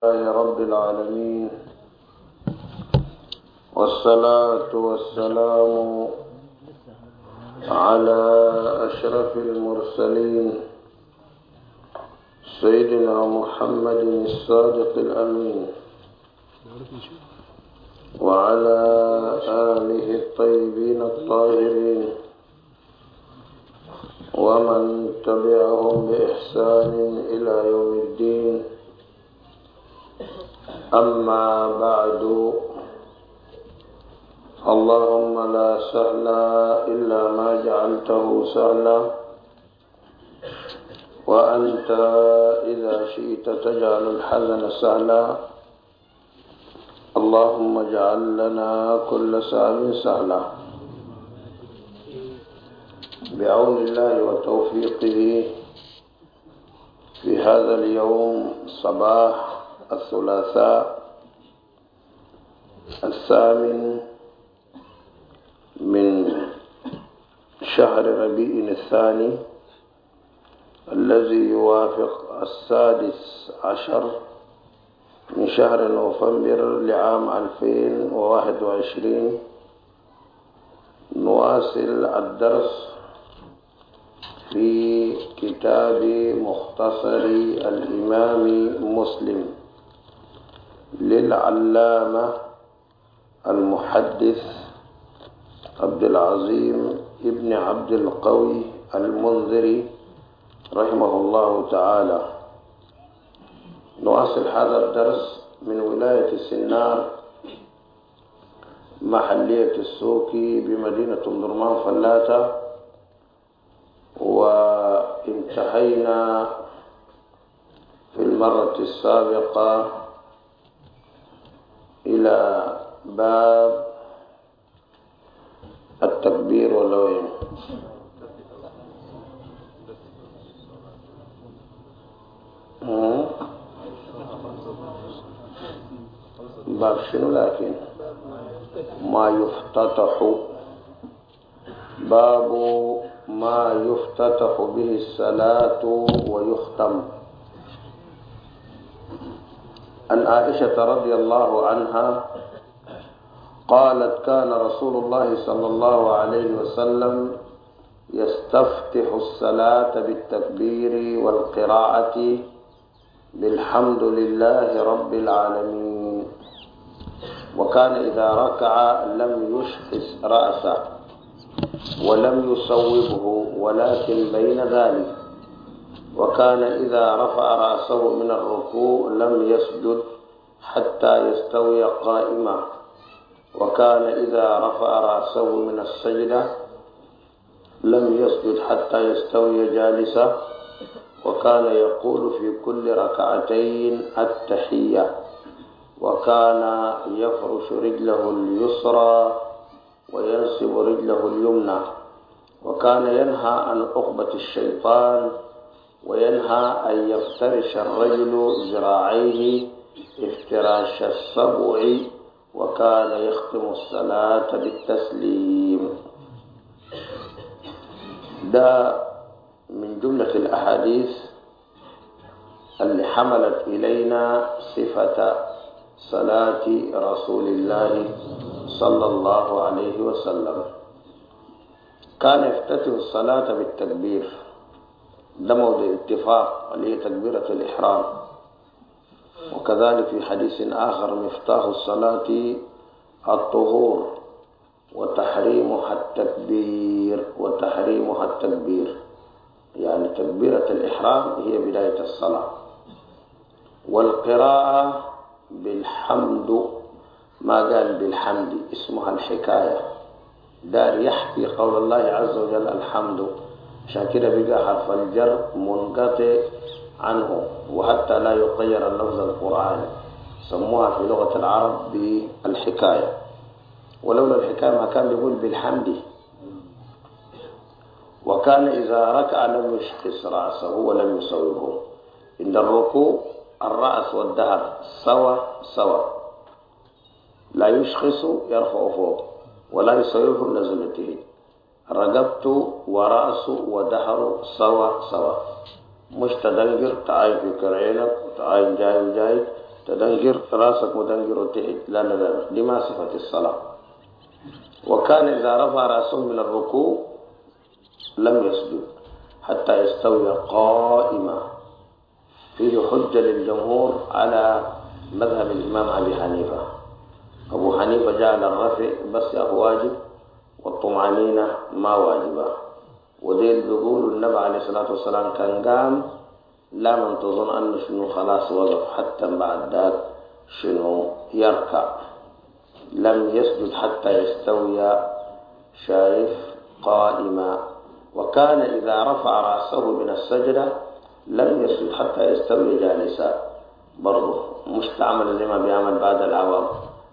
لله رب العالمين، والصلاة والسلام على أشرف المرسلين سيدنا محمد الصادق الأمين وعلى آله الطيبين الطاهرين ومن تبعهم بإحسان إلى يوم الدين. أما بعد، اللهم لا سهل إلا ما جعلته سهلا، وأنت إذا شئت تجعل الحزن سهلا. اللهم اجعل لنا كل سهل سهلا بعون الله وتوفيقه. في هذا اليوم صباح الثلاثاء 8 من شهر ربيع الثاني الذي يوافق 16 من شهر نوفمبر لعام 2021، نواصل الدرس في كتاب مختصر الإمام مسلم للعلامة المحدث عبد العظيم ابن عبد القوي المنذري رحمه الله تعالى. نواصل هذا الدرس من ولاية سنار محلية السوكي بمدينة درمان فلاتة، وانتهينا في المرة السابقة إلى باب التكبير واللوين. باب شنو؟ لكن ما يفتتح، باب ما يفتتح به الصلاة ويختم. عن عائشة رضي الله عنها قالت: كان رسول الله صلى الله عليه وسلم يستفتح الصلاة بالتكبير والقراءة بالحمد لله رب العالمين، وكان إذا ركع لم يشخص رأسه ولم يصوبه ولكن بين ذلك، وكان إذا رفع رأسه من الركوع لم يسجد حتى يستوي قائما، وكان إذا رفع رأسه من السجدة لم يسجد حتى يستوي جالسا، وكان يقول في كل ركعتين التحية، وكان يفرش رجله اليسرى وينصب رجله اليمنى، وكان ينهى عن عقبة الشيطان، وينهى أن يفترش الرجل ذراعيه افتراش السبع، وكان يختم الصلاة بالتسليم. ده من جملة الأحاديث اللي حملت إلينا صفة صلاة رسول الله صلى الله عليه وسلم. كان يفتتح الصلاة بالتكبير، ده موضع اتفاق عليه تكبيرة الإحرام. وكذلك في حديث آخر: مفتاح الصلاة الطهور وتحريمها التكبير، يعني تكبيرة الإحرام هي بداية الصلاة. والقراءة بالحمد، ما قال بالحمد، اسمها الحكاية، دار يحكي قول الله عز وجل الحمد، عشان كده بقى حرف الجر منقطع عنه، وحتى لا يغير اللفظ القرآني سموها في لغة العرب بالحكاية، ولولا الحكاية ما كان بيقول بالحمد. وكان إذا ركع لم يشخص رأسه ولم يصوبه. عند الركوع الرأس والظهر سوا، لا يشخص يرفع فوق ولا يصوبه نزلته. رقبته ورأسه وظهره سوا، مش تدنجر تعاين في كرعينك وتعاين جاي تدنجر راسك مدنجر وتحت، لا لا لا، دي ما صفة الصلاة. وكان إذا رفع رأسه من الركوع لم يسجد حتى يستوي قائما. فيه حجة للجمهور على مذهب الإمام أبي حنيفة. أبو حنيفة جعل الرفع بس واجب والطمأنينة ما واجبة. وديل بيقولوا النبي عليه الصلاة والسلام كان قام لا من تظن أنه شنو خلاص وقف حتى بعد ذاك شنو يركع، لم يسجد حتى يستوي شايف قائما. وكان إذا رفع رأسه من السجدة لم يسجد حتى يستوي جالسا، برضه مستعمل زي ما بيعمل بعد العوام.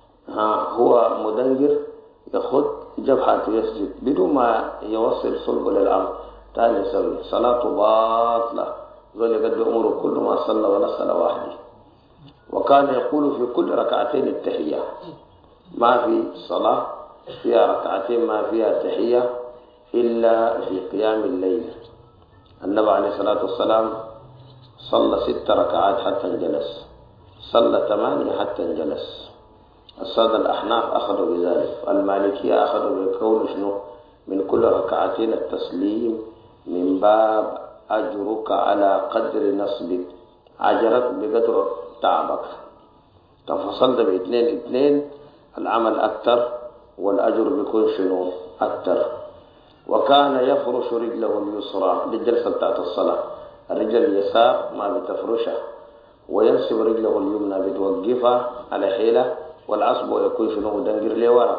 هو مدنجر يخد جبهته يسجد بدون ما يوصل صلبه للأرض، تاني يسوي صلاته باطلة، ذول قد أمره كل ما صلى ولا صلى واحدة. وكان يقول في كل ركعتين التحية، ما في صلاة فيها ركعتين ما فيها تحية إلا في قيام الليل. النبي عليه الصلاة والسلام صلى 6 ركعات حتى انجلس، صلى 8 حتى انجلس. السادة الأحناف أخذوا بذلك، المالكية أخذوا بقول شنو من كل ركعتين التسليم من باب أجرك على قدر نصبك، عجرك بقدر تعبك، تفصلت ب2 العمل أكثر والأجر بيكون شنو أكثر. وكان يفرش رجله اليسرى للجلسة بتاعت الصلاة، الرجل اليسار ما بتفرشها، وينسب رجله اليمنى بتوقفها على حيلة، والعصب يكون شنو مدنجر لورا.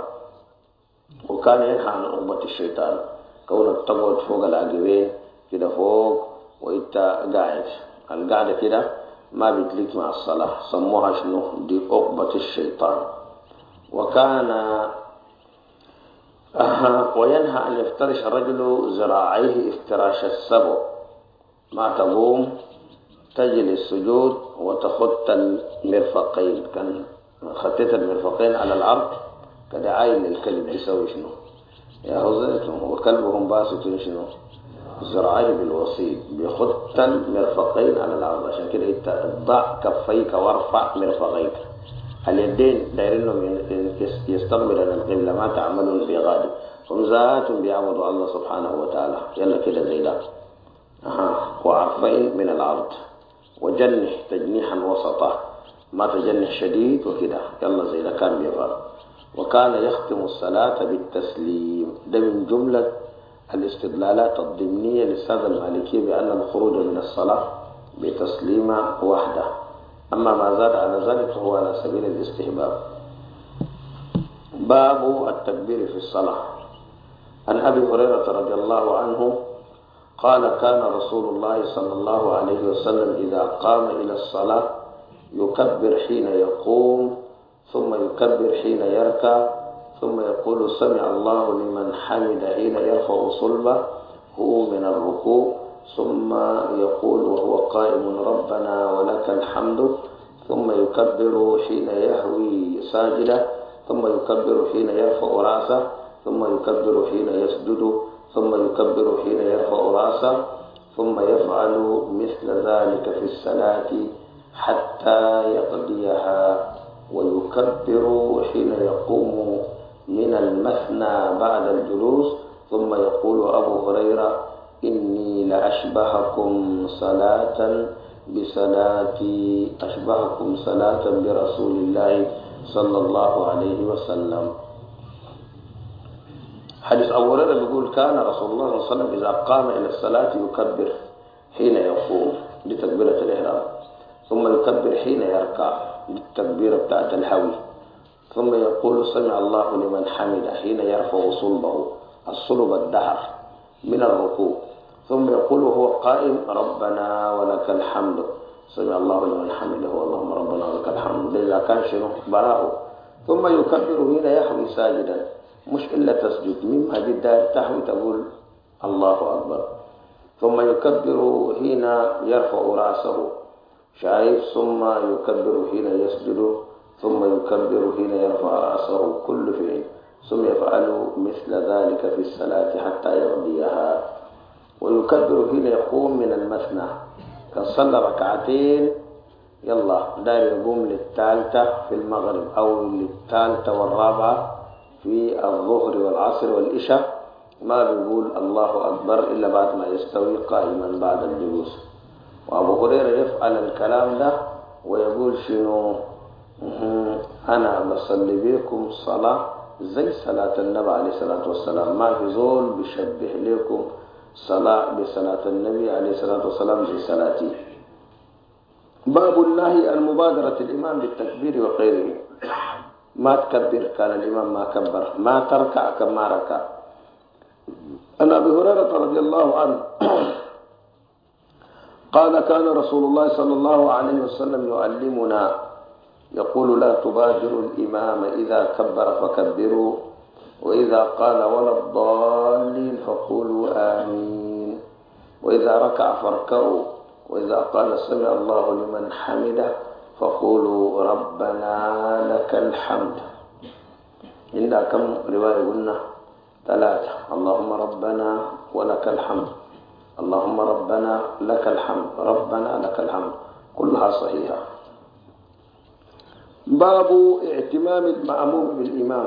وكان ينهى عن عقبة الشيطان، كونك تقعد فوق العقبين كده فوق وانت قاعد، القعدة كده ما بتليك مع الصلاة، سموها شنو دي عقبة الشيطان. وكان وينهى أن يفترش الرجل ذراعيه افتراش السبع، ما تقوم تجلس السجود وتخط المرفقين، كان خطيت المرفقين على الأرض كدعاية للكلب بيسوي شنو يا هزيتهم، وكلبهم باسط شنو ذراعيه بالوسيط، بيخط المرفقين على الأرض. عشان كده انت ضع كفيك وارفع مرفقيك، اليدين دايرينهم يستقبل القبلة، ما تعملون بغالب، هم ذات بيعبدوا الله سبحانه وتعالى. يلا كده زي ده. وعرفين من الأرض، وجنح تجنيحا وسطا، ما تجنح شديد وكده، يلا زي ده كان بيفعل. وكان يختم الصلاة بالتسليم، ده من جملة الاستدلالات الضمنية للسادة المالكية بأن الخروج من الصلاة بتسليمة واحدة، أما ما زاد على ذلك فهو على سبيل الاستحباب. باب التكبير في الصلاة. عن أبي هريرة رضي الله عنه قال كان رسول الله صلى الله عليه وسلم إذا قام إلى الصلاة يكبر حين يقوم، ثم يكبر حين يركع، ثم يقول سمع الله لمن حمد حين يرفع صلبه هو من الركوع، ثم يقول وهو قائم ربنا ولك الحمد، ثم يكبر حين يهوي ساجدا، ثم يكبر حين يرفع راسه، ثم يكبر حين يسجد، ثم يكبر حين يرفع راسه، ثم يفعل مثل ذلك في الصلاة حتى يقضيها، ويكبر حين يقوم من المثنى بعد الجلوس، ثم يقول أبو هريرة إني لأشبهكم صلاة بصلاتي، أشبهكم صلاة برسول الله صلى الله عليه وسلم. حديث أبو هريرة بيقول كان رسول الله صلى الله عليه وسلم إذا قام إلى الصلاة يكبر حين يقوم بتكبيرة الإحرام، ثم يكبر حين يركع بالتكبيرة بتاعت الحوي، ثم يقول سمع الله لمن حمد حين يرفع صلبه، الصلب الدهر من الركوع، ثم يقول وهو قائم ربنا ولك الحمد، سمع الله لمن حمده اللهم ربنا ولك الحمد، إذا كان شنو براه، ثم يكبر حين يحوي ساجدا، مش إلا تسجد، مما جدا تحوي تقول الله أكبر، ثم يكبر حين يرفع رأسه شايف، ثم يكبر حين يسجد، ثم يكبر حين يرفع رأسه، كل فعل، ثم يفعل مثل ذلك في الصلاة حتى يقضيها. ويكبر حين يقوم من المثنى، كان صلى ركعتين يلا داير يقوم للثالثة في المغرب أو للثالثة والرابعة في الظهر والعصر والعشاء، ما بيقول الله أكبر إلا بعد ما يستوي قائما بعد الجلوس. وأبو هريرة يفعل الكلام ده ويقول شنو؟ أنا بصلي بكم صلاة زي صلاة النبي عليه الصلاة والسلام، ما في زول بيشبه لكم صلاة بصلاة النبي عليه الصلاة والسلام زي صلاتي. باب النهي عن مبادرة الإمام بالتكبير وغيره. ما تكبر كان الإمام ما كبر، ما تركع كما ركع. عن أبي هريرة رضي الله عنه قال كان رسول الله صلى الله عليه وسلم يعلمنا يقول لا تبادروا الإمام إذا كبر فكبروا، وإذا قال ولا الضالين فقولوا آمين، وإذا ركع فاركعوا، وإذا قال سمع الله لمن حمده فقولوا ربنا لك الحمد. عندنا كم رواية قلنا؟ 3. اللهم ربنا ولك الحمد، اللهم ربنا لك الحمد، ربنا لك الحمد، كلها صحيحة. باب اعتمام المأموم بالإمام.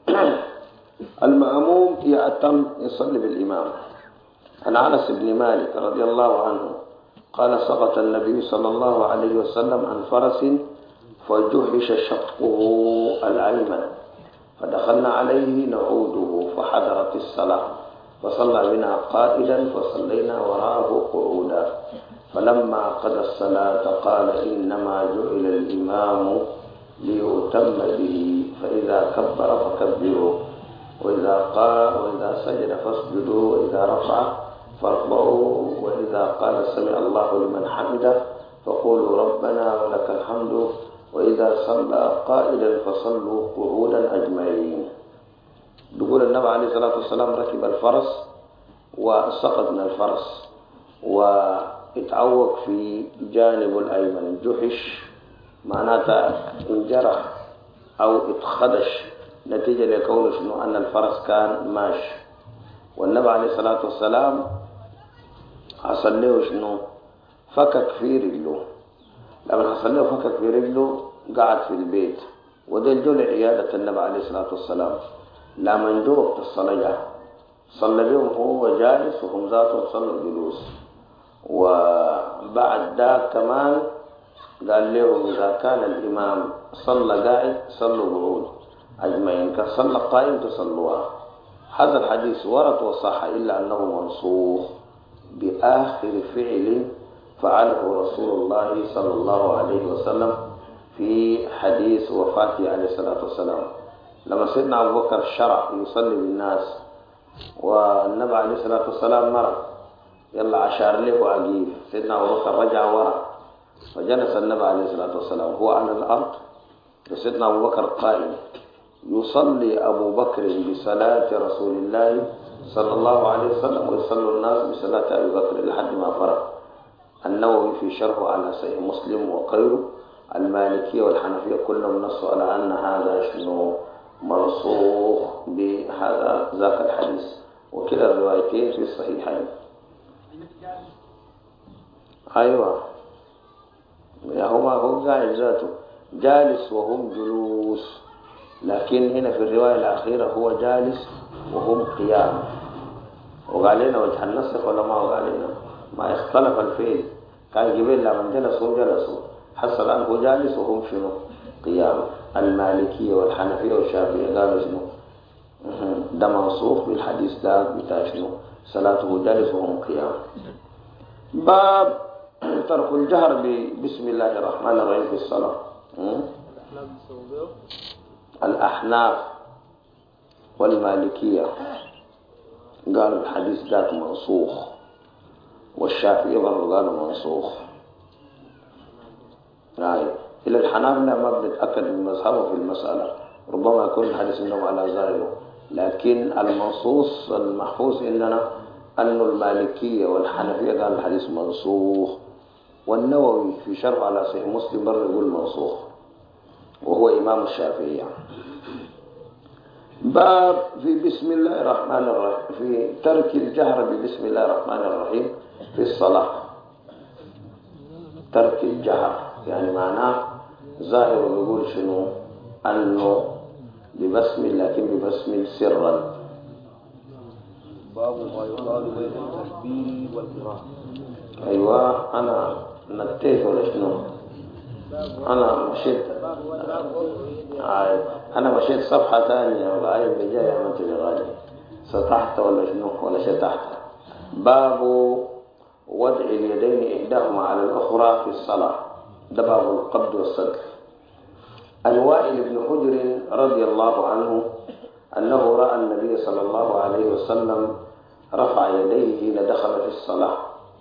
المأموم يأتم يصلي بالإمام. عن أنس بن مالك رضي الله عنه قال سقط النبي صلى الله عليه وسلم عن فرس فجحش شقه الأيمن، فدخلنا عليه نعوده فحضرت الصلاة، فصلى بنا قائدا فصلينا وراءه قعودا، فلما قضى الصلاة قال إنما جعل الإمام ليؤتم به، فإذا كبر فكبروا، وإذا سجد فاسجدوا، وإذا رفع فارفعوا، وإذا قال سمع الله لمن حمده فقولوا ربنا ولك الحمد، وإذا صلى قائلا فصلوا قعودا أجمعين. يقول النبي عليه الصلاة والسلام ركب الفرس وسقط من الفرس واتعوق في جانب الأيمن، جحش معناتها انجرح أو اتخدش نتيجة لكونه شنو أن الفرس كان ماشي، والنبي عليه الصلاة والسلام حصل له شنو؟ فكك في رجله. لما حصل له فكك في رجله قعد في البيت، وده الجول عيادة النبي عليه الصلاة والسلام. لما جو وقت الصلاة صلى بهم هو جالس وهم ذاتهم صلوا جلوس، وبعد ذاك كمان قال لهم إذا كان الإمام صلى قاعد صلوا قعود أجمعين، كان صلى قائم تصلوها. هذا الحديث ورد وصح إلا أنه منسوخ بآخر فعل فعله رسول الله صلى الله عليه وسلم في حديث وفاته عليه الصلاة والسلام، لما سيدنا أبو بكر شرع يصلي بالناس والنبي عليه الصلاة والسلام مرض، يلا عشار له وعقيب، سيدنا أبو بكر رجع وراء، فجلس النبي عليه الصلاة والسلام هو على الأرض وسيدنا أبو بكر قائم، يصلي أبو بكر بصلاة رسول الله صلى الله عليه وسلم ويصلي الناس بصلاة أبي بكر لحد ما فرغ. النووي في شرحه على صحيح مسلم وغيره المالكية والحنفية كلهم نصوا على أن هذا شنو منسوخ بهذا ذاك الحديث، وكلا الروايتين في الصحيحين. أيوة هما هو قاعد ذاته جالس وهم جلوس، لكن هنا في الرواية الأخيرة هو جالس وهم قيام. وقال لنا وجه النسخ ولا ما قال لنا؟ ما اختلف الفعل، كان جبريل لما جلسوا جلسوا، حصل الآن هو جالس وهم شنو قيام. المالكية والحنفية والشافعية قالوا شنو ده منسوخ بالحديث ده بتاع شنو صلاته جالس وهم قيام. باب ترك الجهر بسم الله الرحمن الرحيم في الصلاة. الأحناف والمالكية قالوا الحديث ذاك منسوخ، والشافعية برضو قالوا منسوخ. إلى الحنابلة ما بنتأكد من مذهبه في المسألة، ربما يكون الحديث عندهم على ظاهره، لكن المنصوص المحفوظ عندنا أن المالكية والحنفية قالوا الحديث منسوخ، والنووي في شرح على صحيح مسلم برضو يقول منسوخ، وهو إمام الشافعية. باب في بسم الله الرحمن الرحيم في ترك الجهر ببسم الله الرحمن الرحيم في الصلاة. ترك الجهر يعني معناه ظاهر يقول شنو أنه ببسمل لكن ببسمل سرا. باب ما يقال بين التكبير والقراءة. أيوة أنا نتيت ولا شنو؟ أنا مشيت صفحة ثانية والآية اللي جاية عملت لي غالي سطحت ولا شنو ولا شتحت. باب وضع اليدين إحداهما على الأخرى في الصلاة، ده باب القبض والصدر. عن وائل بن حجر رضي الله عنه أنه رأى النبي صلى الله عليه وسلم رفع يديه حين دخل في الصلاة،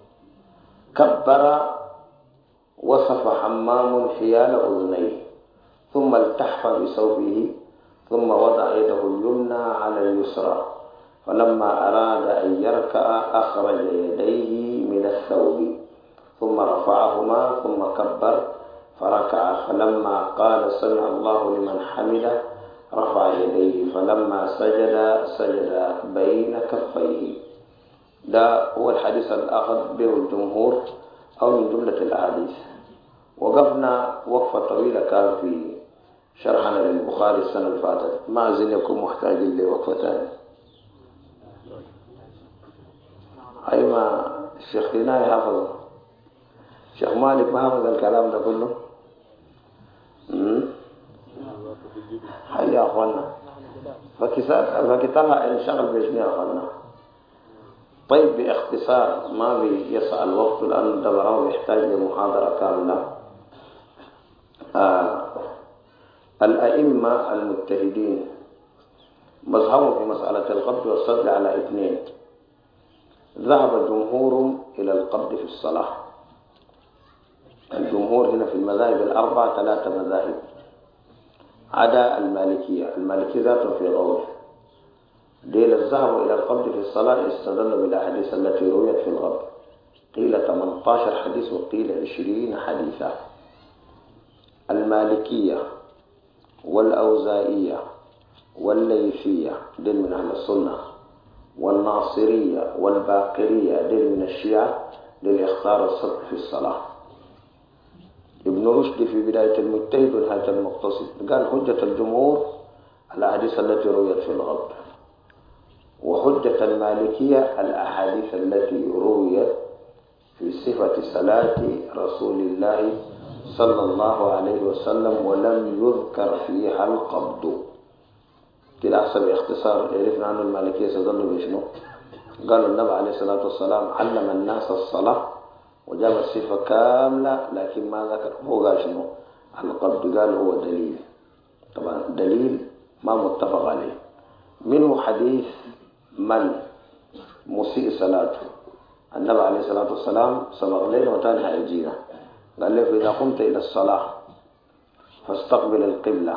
كبر وصف حمام حيال أذنيه ثم التحف بثوبه ثم وضع يده اليمنى على اليسرى، فلما أراد أن يركع أخرج يديه من الثوب ثم رفعهما ثم كبر فركع، فلما قال سمع الله لمن حمده رفع يديه، فلما سجد بين كفيه. ده هو الحديث الأخذ به الجمهور أو من جملة الأحاديث. وقفنا وقفة طويلة كان في شرحنا للبخاري السنة اللي فاتت، ما زين يكون محتاج لوقفة ثانية. أي ما الشيخ هنا يحفظه، الشيخ مالك ما حفظ الكلام ده كله. حيا أخوانا فكتابها انشغل بإشني يا أخوانا. طيب باختصار ما بيسع الوقت لأن دبره يحتاج لمحاضرة كاملة. الأئمة المجتهدين مذهبهم في مسألة القبض والصدر على اثنين. ذهب جمهور إلى القبض في الصلاة. الجمهور هنا في المذاهب الأربعة 3 مذاهب عدا المالكية. المالكية ذاتهم في قول ديل الذهب إلى القبض في الصلاة استدلوا بالأحاديث التي رويت في القبض، قيل 18 حديث وقيل 20 حديثا. المالكية والأوزائية والليثية دين من أهل السنة، والناصرية والباقرية دين من الشيعة دين اختار الصدر في الصلاة. ابن رشد في بداية المجتهد ونهاية المقتصد قال حجة الجمهور الأحاديث التي رويت في الغرب، وحجة المالكية الأحاديث التي رويت في صفة صلاة رسول الله صلى الله عليه وسلم ولم يذكر فيها القبض. كده حسب اختصار عرفنا عنه المالكية استدلوا بشنو؟ قالوا النبي عليه الصلاة والسلام علم الناس الصلاة وجاب الصفة كاملة لكن ما ذكر، هو قال شنو؟ القبض. قال هو دليل، طبعا دليل ما متفق عليه. منه حديث من مسيء صلاته، النبي عليه الصلاة والسلام سبق لنا وتاني هيجينا قال له فإذا قمت إلى الصلاة فاستقبل القبلة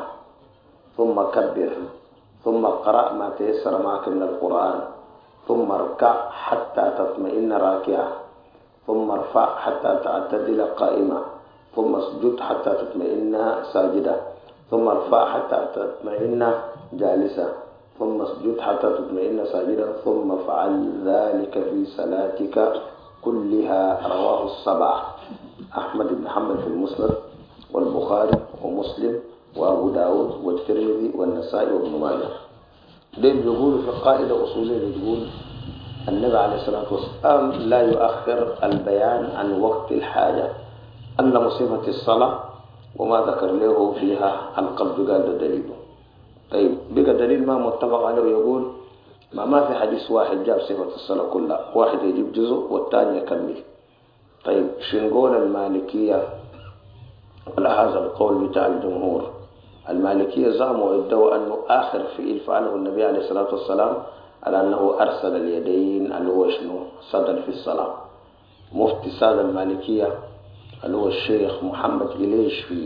ثم كبر ثم قرأ ما تيسر معك من القرآن ثم اركع حتى تطمئن راكعا ثم ارفع حتى تعتدل قائما ثم اسجد حتى تطمئن ساجدا ثم ارفع حتى تطمئن جالسا ثم اسجد حتى تطمئن ساجدا ثم فعل ذلك في صلاتك كلها. رواه السبعة، أحمد بن حنبل في المسند والبخاري ومسلم وأبو داود والترمذي والنسائي وابن ماجه. دين بيقولوا في قاعدة أصولية بتقول النبي عليه الصلاة والسلام لا يؤخر البيان عن وقت الحاجة، أن صفة الصلاة وما ذكر له فيها القبض قال ده دليله. طيب بقى دليل ما متفق عليه يقول ما في حديث واحد جاب صفة الصلاة كلها، واحد يجيب جزء والثاني يكمل. طيب شنقول المالكية على هذا القول بتاع الجمهور؟ المالكية زعموا وادعوا أنه آخر فعل فعله النبي عليه الصلاة والسلام على أنه أرسل اليدين اللي هو شنو صدر في الصلاة. مفتي سادة المالكية اللي هو الشيخ محمد جليش في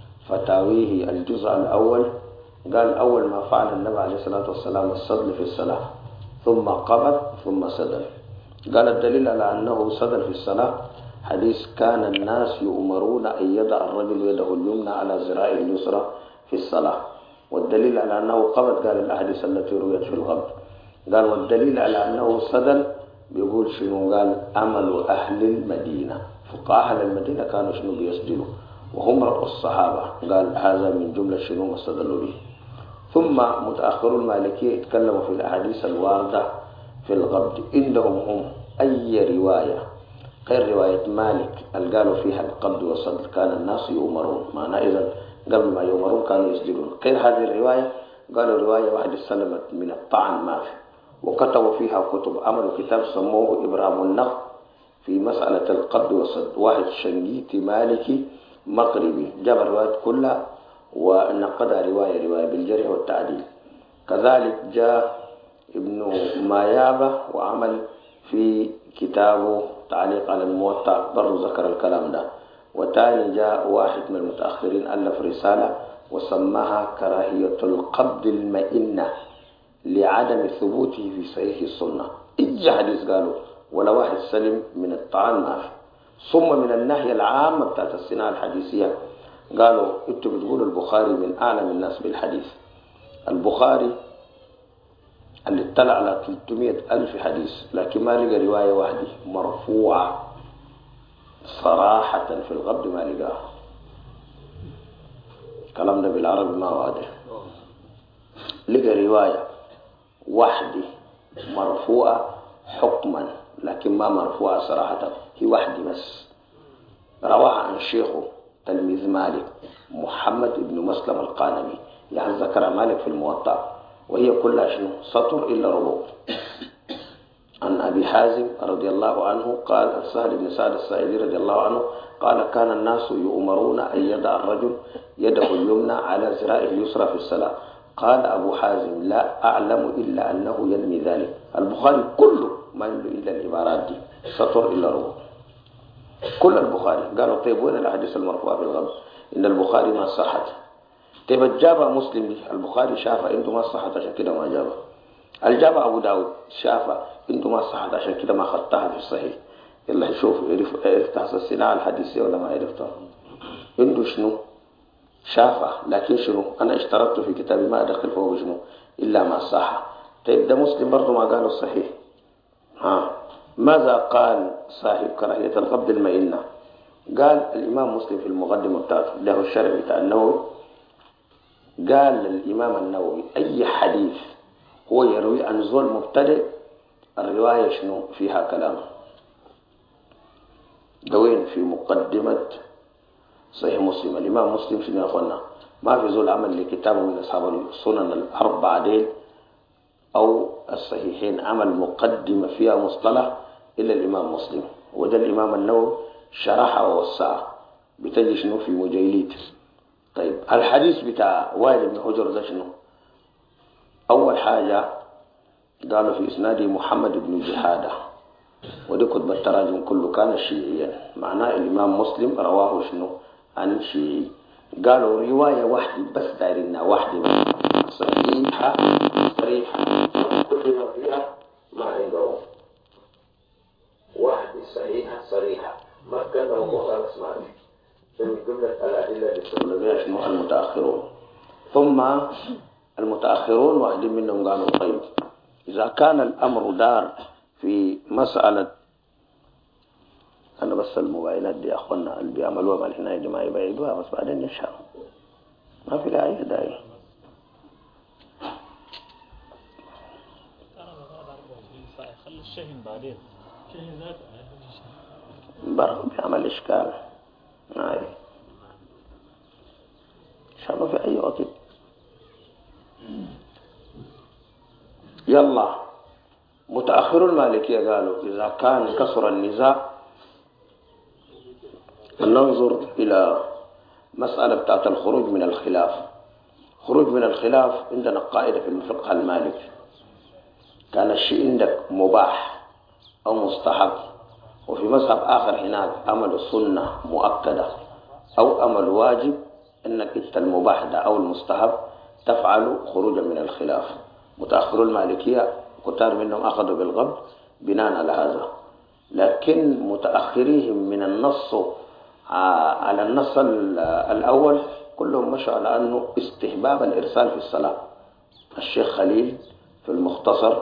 فتاويه الجزء الأول قال أول ما فعل النبي عليه الصلاة والسلام الصدر في الصلاة ثم قبض ثم سدل. قال الدليل على أنه سدل في الصلاة حديث كان الناس يؤمرون أن يضع الرجل يده اليمنى على ذراعه اليسرى في الصلاة، والدليل على أنه قبض قال الأحاديث التي رويت في الغرب. قال والدليل على أنه سدل بيقول شنو؟ قال عمل أهل المدينة، فقهاء أهل المدينة كانوا شنو بيسجلوا، وهم رأوا الصحابة. قال هذا من جملة شنو ما استدلوا به. ثم متأخر المالكية يتكلموا في الأحاديث الواردة في القبض. عندهم هم أي رواية غير رواية مالك قالوا فيها القبض والصدر كان الناس يؤمرون، معناه إذا قبل ما يؤمرون كانوا يسجدون. غير هذه الرواية قالوا رواية واحد سلمت من الطعن ما في، وكتبوا فيها كتب، عملوا كتاب سموه إبرام النقد في مسألة القبض والصدر. واحد شنقيطي مالكي مغربي جاب الروايات كلها ونقدها رواية بالجرح والتعديل. كذلك جاء ابن مايابة وعمل في كتابه تعليق على الموطأ برضو ذكر الكلام ده. وتاني جاء واحد من المتأخرين ألف رسالة وسماها كراهية القبض المئنة لعدم ثبوته في صحيح السنة. إجا حديث قالوا ولا واحد سلم من الطعن ما في. ثم من الناحية العامة بتاعت الصناعة الحديثية قالوا انتوا بتقولوا البخاري من أعلم الناس بالحديث. البخاري اللي اطلع على 300,000 حديث لكن ما لقى رواية واحدة مرفوعة صراحة في القبض، ما لقاها. الكلام ده بالعربي ما واضح. لقى رواية واحدة مرفوعة حكما لكن ما مرفوعة صراحة، هي واحدة بس رواها عن شيخه تلميذ مالك محمد بن مسلم القانبي، يعني ذكر مالك في الموطأ، وهي كلها شنو سطر إلا ربع. عن أبي حازم رضي الله عنه قال السهل بن سعد الساعدي رضي الله عنه قال كان الناس يؤمرون أن يدع الرجل يده اليمنى على ذراعه اليسرى في الصلاة. قال أبو حازم لا أعلم إلا أنه ينمي ذلك. البخاري كله ما يملو إلا العبارات دي سطر إلا ربع، كل البخاري. قالوا طيب وين الأحاديث المرفوعة في الغرب؟ إن البخاري ما صحت. طيب جابها مسلم دي البخاري شافها عنده ما صحت عشان كده ما جابها. الجابها أبو داود شافها عنده ما صحت عشان كده ما خطها في الصحيح. يلا شوف عرفت الصناعة الحديثية ولا ما عرفتها؟ عنده شنو شافها لكن شنو أنا اشترطت في كتابي ما أدخل فوق شنو إلا ما صح. طيب ده مسلم برضو ما قاله الصحيح. ماذا قال صاحب كراهية القبض المئنة؟ قال الإمام مسلم في المقدمة بتاعته له الشرع بتاع النووي، قال للإمام النووي أي حديث هو يروي عن زول مبتدئ الرواية شنو فيها كلام. دوين في مقدمة صحيح مسلم الإمام مسلم شنو يا أخوانا ما في زول عمل لكتابه من أصحاب السنن الأربعة ديل أو الصحيحين عمل مقدمة فيها مصطلح إلا الإمام مسلم، وده الإمام النووي شرحها ووسعها بتجي شنو في مجيليد. طيب الحديث بتاع وائل بن حجر ده شنو؟ أول حاجة قالوا في إسناده محمد بن جحادة، ودي كتب التراجم كله كان شيعيا، معناه الإمام مسلم رواه شنو عن شيعي. قالوا رواية واحدة بس دايرنا واحدة بس صحيحة صريحة كل ما فيها ما عندهم واحدة صحيحة صريحة ما كان له مؤخر اسمعني من جملة الأدلة اللي استدلوا بها شنو المتأخرون. ثم المتأخرون واحدين منهم قالوا طيب إذا كان الأمر دار في مسألة أنا بس الموبايلات دي أخونا اللي بيعملوها مع الحناية دي ما يبعدوها بس بعدين نشام ما في أي داعي. خلي الشهن بعدين شهن ذات برضه بيعمل إشكال هاي شامه في أي وقت. يلا متأخر المالكية قالوا إذا كان كسر النزاع ننظر إلى مسألة بتاعت الخروج من الخلاف. خروج من الخلاف عندنا قاعدة في الفقه المالكي، كان الشيء عندك مباح أو مستحب، وفي مذهب آخر هناك عمل سنة مؤكدة أو عمل واجب، إنك إنت المباح ده أو المستحب تفعل خروجا من الخلاف. متأخر المالكية كتار منهم أخذوا بالغض بناء على هذا، لكن متأخريهم من النص على النص الأول كلهم مشوا على أنه استحباب الإرسال في الصلاة. الشيخ خليل في المختصر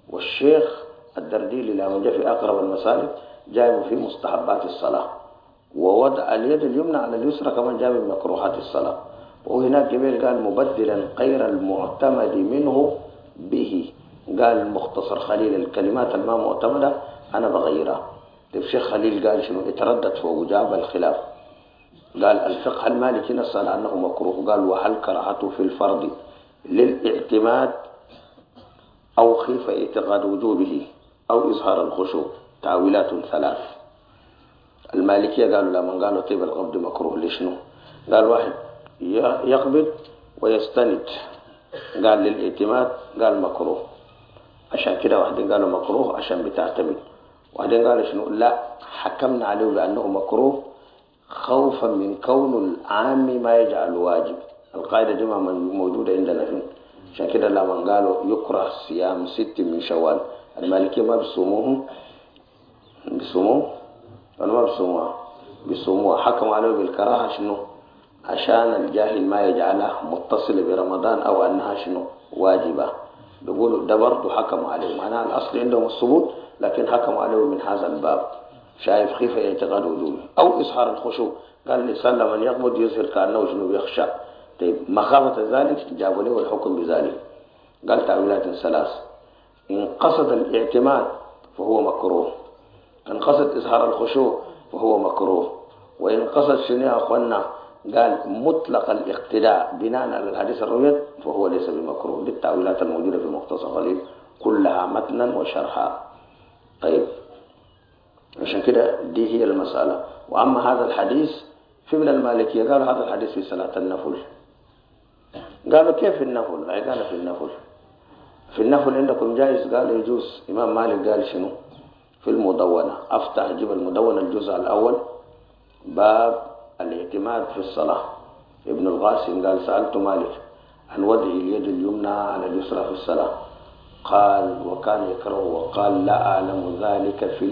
والشيخ الدرديلي لما جاء في أقرب المسالك جاءوا في مستحبات الصلاة، ووضع اليد اليمنى على اليسرى كمان جاء من مكروهات الصلاة. وهناك جميل قال مبدلا غير المعتمد منه به، قال المختصر خليل الكلمات الما معتمدة أنا بغيرها. الشيخ خليل قال شنو يتردد فوق جاب الخلاف، قال الفقه المالكي نص على أنه مكروه، قال وهل كرهته في الفرض للاعتماد أو خيف اعتقاد وجوبه أو إظهار الخشوع؟ تعويلات ثلاث. المالكية قالوا لا، من قالوا طيب القبض مكروه لشنو؟ قال واحد يقبض ويستند، قال للاعتماد قال مكروه، عشان كده واحدين قالوا مكروه عشان بتعتمد، واحدين قالوا شنو لا حكمنا عليه بأنه مكروه خوفا من كون العام ما يجعل واجب. القاعدة دي موجودة عندنا فين، عشان كده لما قالوا يكره صيام 6 من شوال، المالكية ما بيصوموه ولا ما بيصوموها، حكموا عليه بالكراهة شنو عشان الجاهل ما يجعلها متصلة برمضان أو أنها شنو واجبة، بيقولوا ده برضه حكموا عليه، معناها الأصل عندهم الثبوت لكن حكموا عليه من هذا الباب، شايف خيف اعتقاد وجوبه أو إظهار الخشوع. قال الإنسان لمن يقبض يظهر كأنه شنو يخشى، طيب مخافة ذلك جابوا له الحكم بذلك. قال تعويلات ثلاث، إن قصد الاعتماد فهو مكروه، إن قصد إظهار الخشوع فهو مكروه، وإن قصد شنو يا أخوانا قال مطلق الاقتداء بناء على الحديث الرويت فهو ليس بمكروه. دي التعويلات الموجودة في مختصر خليل كلها متنا وشرحا. طيب عشان كده دي هي المسألة. وأما هذا الحديث في من المالكية قالوا هذا الحديث في صلاة النفل، قالوا كيف في النفل؟ قال في النفل عندكم جائز، قال يجوز. إمام مالك قال شنو في المدونة، أفتح جيب المدونة الجزء الأول باب الاعتماد في الصلاة. ابن القاسم قال سألت مالك عن وضع اليد اليمنى على اليسرى في الصلاة، قال وكان يكره، وقال لا أعلم ذلك في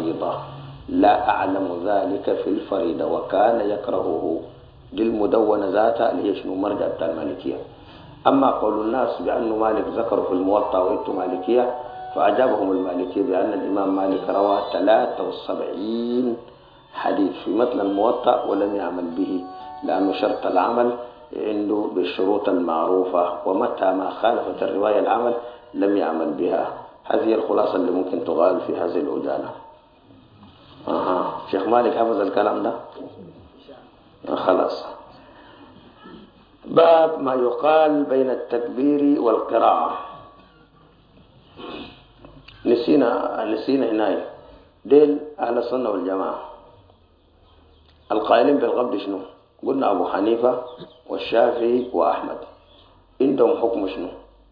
الفريضة، وكان يكرهه. دي المدونة ذاتها اللي هي شنو مرجع بتاع المالكية. أما قول الناس بأن مالك ذكروا في الموطأ وإنتم مالكية، فأجابهم المالكية بأن الإمام مالك روى 73 حديث في متن الموطأ ولم يعمل به، لأنه شرط العمل عنده بالشروط المعروفة، ومتى ما خالفت الرواية العمل لم يعمل بها. هذه الخلاصة اللي ممكن تقال في هذه العجالة. شيخ مالك حفظ الكلام ده؟ خلاص. باب ما يقال بين التكبير والقراءة. نسينا هناي ديل أهل السنة والجماعة القائلين بالقبض شنو؟ قلنا أبو حنيفة والشافعي وأحمد عندهم حكم شنو؟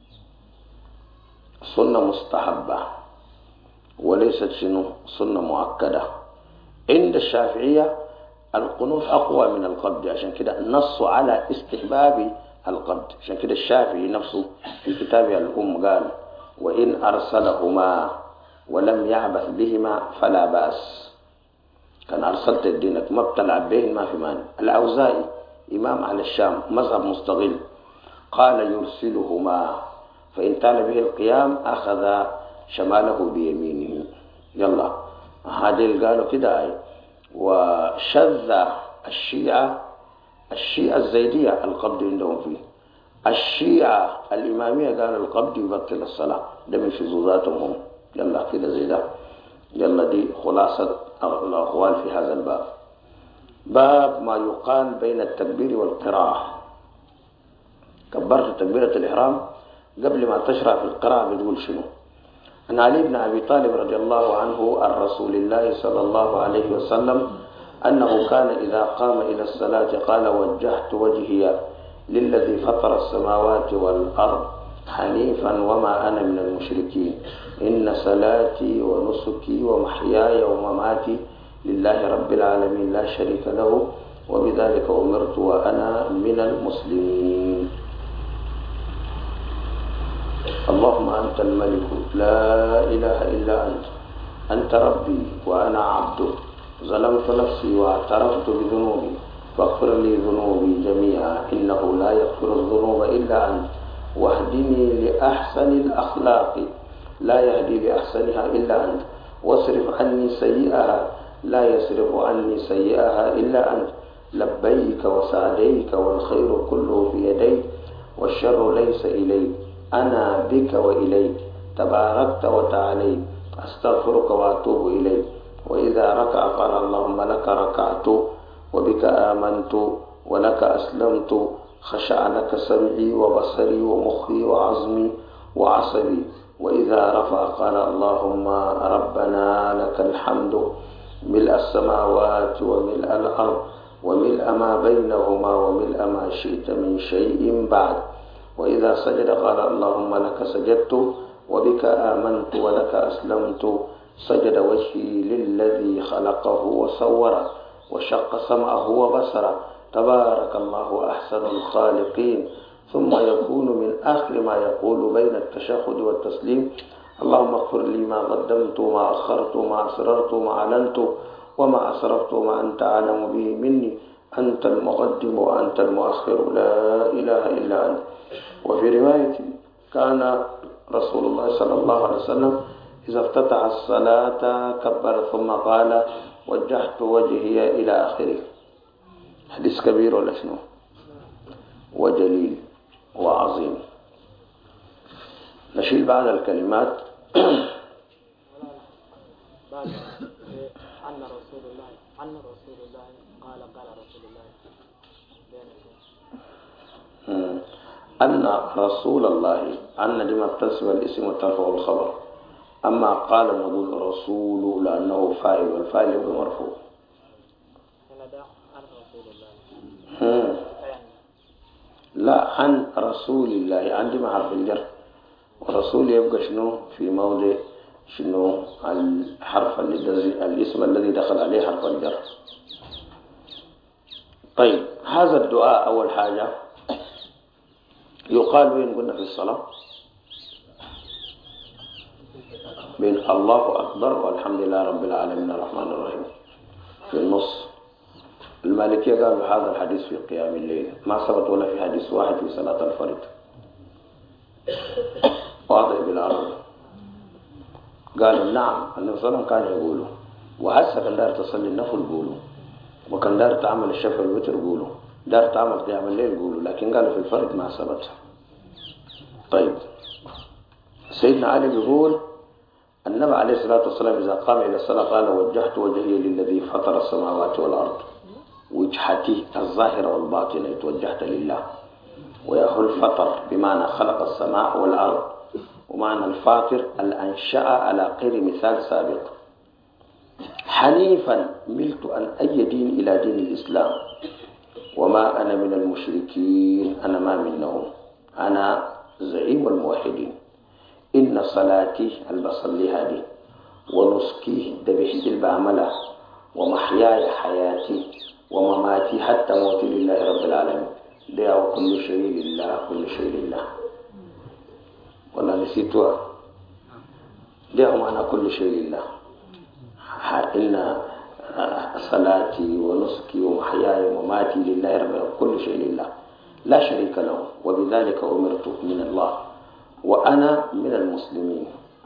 سنة مستحبة وليست شنو سنة مؤكدة. عند الشافعية القنوت أقوى من القبض، عشان كده نصوا على استحباب القبض. عشان كده الشافعي نفسه في كتابه الأم قال وإن أرسلهما ولم يعبث بهما فلا بأس، كان أرسلت دينك ما بتلعب بهن ما في مانع. الأوزاعي إمام على الشام مذهب مستقل قال يرسلهما، فإن تال به القيام أخذ شماله بيمينه. يلا هذه قالوا كده. وشذ الشيعة الزيدية القبض عندهم فيه، الشيعة الإمامية قالوا القبض يبطل الصلاة، ده من شذوذاتهم هم. يلا كده زي ده. يلا دي خلاصة الأقوال في هذا الباب. باب ما يقال بين التكبير والقراءة. كبرت تكبيرة الإحرام قبل ما تشرع في القراءة بتقول شنو؟ عن علي بن أبي طالب رضي الله عنه عن رسول الله صلى الله عليه وسلم أنه كان إذا قام إلى الصلاة قال وجهت وجهي للذي فطر السماوات والأرض حنيفا وما أنا من المشركين، إن صلاتي ونسكي ومحياي ومماتي لله رب العالمين لا شريك له وبذلك أمرت وأنا من المسلمين. اللهم أنت الملك لا إله إلا أنت ربي وأنا عبدك، ظلمت نفسي واعترفت بذنوبي فاغفر لي ذنوبي جميعا إنه لا يغفر الذنوب إلا أنت، واهدني لأحسن الأخلاق لا يهدي لأحسنها إلا أنت، واصرف عني سيئها لا يصرف عني سيئها إلا أنت، لبيك وسعديك والخير كله في يديك والشر ليس إليك، أنا بك وإليك، تباركت وتعاليت، أستغفرك وأتوب إليك. وإذا ركع قال اللهم لك ركعت وبك آمنت ولك أسلمت، خشع لك سمعي وبصري ومخي وعظمي وعصبي. وإذا رفع قال اللهم ربنا لك الحمد ملء السماوات وملء الأرض وملء ما بينهما وملء ما شئت من شيء بعد. وإذا سجد قال اللهم لك سجدت وبك آمنت ولك أسلمت، سجد وجهي للذي خلقه وصوره وشق سمعه وبصره، تبارك الله أحسن الخالقين. ثم يكون من آخر ما يقول بين التشهد والتسليم اللهم اغفر لي ما قدمت وما أخرت وما أسررت وما أعلنت وما أسرفت وما أنت أعلم به مني، أنت المقدم وأنت المؤخر، لا إله إلا أنت. وفي رواية كان رسول الله صلى الله عليه وسلم إذا افتتح الصلاة كبر ثم قال وجهت وجهي إلى آخره. حديث كبير ولا شنو؟ وجليل وعظيم. نشيل بعد الكلمات بعد أن رسول الله قال رسول الله أن رسول الله، أن لما اتصل الاسم وترفع الخبر، أما قال نقول رسول لأنه فاعل والفاعل يبقى مرفوع. لا، عن رسول الله عندي مع حرف الجر، ورسول يبقى شنو في موضع شنو الحرف الاسم الذي دخل عليه حرف الجر. طيب، هذا الدعاء أول حاجة يقال وين قلنا في الصلاة؟ بين الله أكبر والحمد لله رب العالمين الرحمن الرحيم في النص. المالكية قالوا هذا الحديث في قيام الليل، ما ثبت ولا في حديث واحد في صلاة الفرد. واضح بالعربي. قالوا نعم، النبي صلى الله عليه وسلم كان يقوله، وهسه كان دار تصلي النفل قوله، وكان دار تعمل الشفع والوتر قوله، دار تعمل قيام الليل قوله، لكن قالوا في الفرد ما ثبت. طيب، سيدنا علي بيقول النبي عليه الصلاة والسلام إذا قام إلى الصلاة قال وجهت وجهي للذي فطر السماوات والأرض، وجهتي الظاهرة والباطنة توجهت لله. ويأخذ الفطر بمعنى خلق السماء والأرض، ومعنى الفاطر الأنشأ على غير مثال سابق. حنيفا ملت عن أي دين إلى دين الإسلام، وما أنا من المشركين، أنا ما منهم، أنا زعيم الموحدين. إن صلاتي البصلي هذه، ونسكي الذبح البعملة، ومحياي حياتي، ومماتي حتى موتي لله رب العالمين. دعوا كل شيء لله، كل شيء لله. ولا نسيتها؟ دعوا معنا كل شيء لله. إن صلاتي ونسكي ومحياي ومماتي لله رب العالمين، كل شيء لله لا شريك له، وبذلك أمرت من الله وأنا من المسلمين.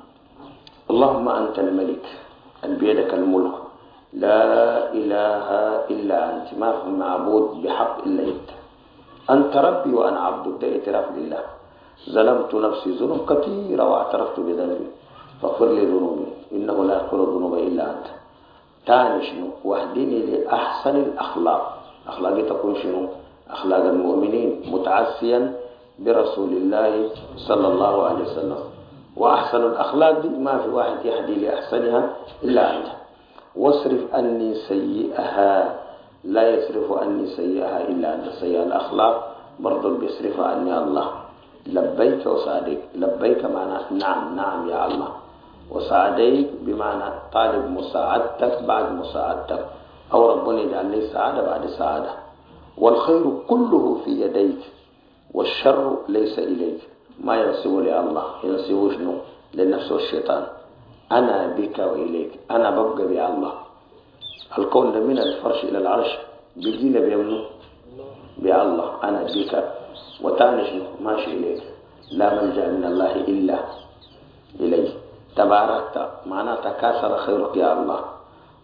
اللهم أنت الملك بيدك الملك، لا إله إلا أنت، ما في معبود بحق إلا أنت ربي وأنا عبدك. ده اعتراف لله. ظلمت نفسي ذنوب كثيرة واعترفت بذنبي فاغفر لي ذنوبي إنه لا يغفر الذنوب إلا أنت. تاني شنو؟ واهدني لأحسن الأخلاق. أخلاقي تكون شنو؟ أخلاق المؤمنين، متعسيا برسول الله صلى الله عليه وسلم. وأحسن الأخلاق دي ما في واحد يهدي لأحسنها إلا أنت. واصرف عني سيئها، لا يصرف عني سيئها إلا أنت. سيئة الأخلاق برضو بيصرف عني الله. لبيك وسعديك. لبيك معنى نعم نعم يا الله، وسعديك بمعنى طالب مساعدتك بعد مساعدتك، أو ربنا يجعل لي سعادة بعد سعادة. والخير كله في يديك والشر ليس إليك. ما ينسب لله، ينسب شنو؟ للنفس والشيطان. أنا بك وإليك، أنا ببقى بالله. الكون ده من الفرش إلى العرش بيجينا بيمنه بالله. أنا بك وتعني شنو؟ ماشي إليك، لا ملجأ من الله إلا إليه. تباركت معناه تكاثر خيرك يا الله،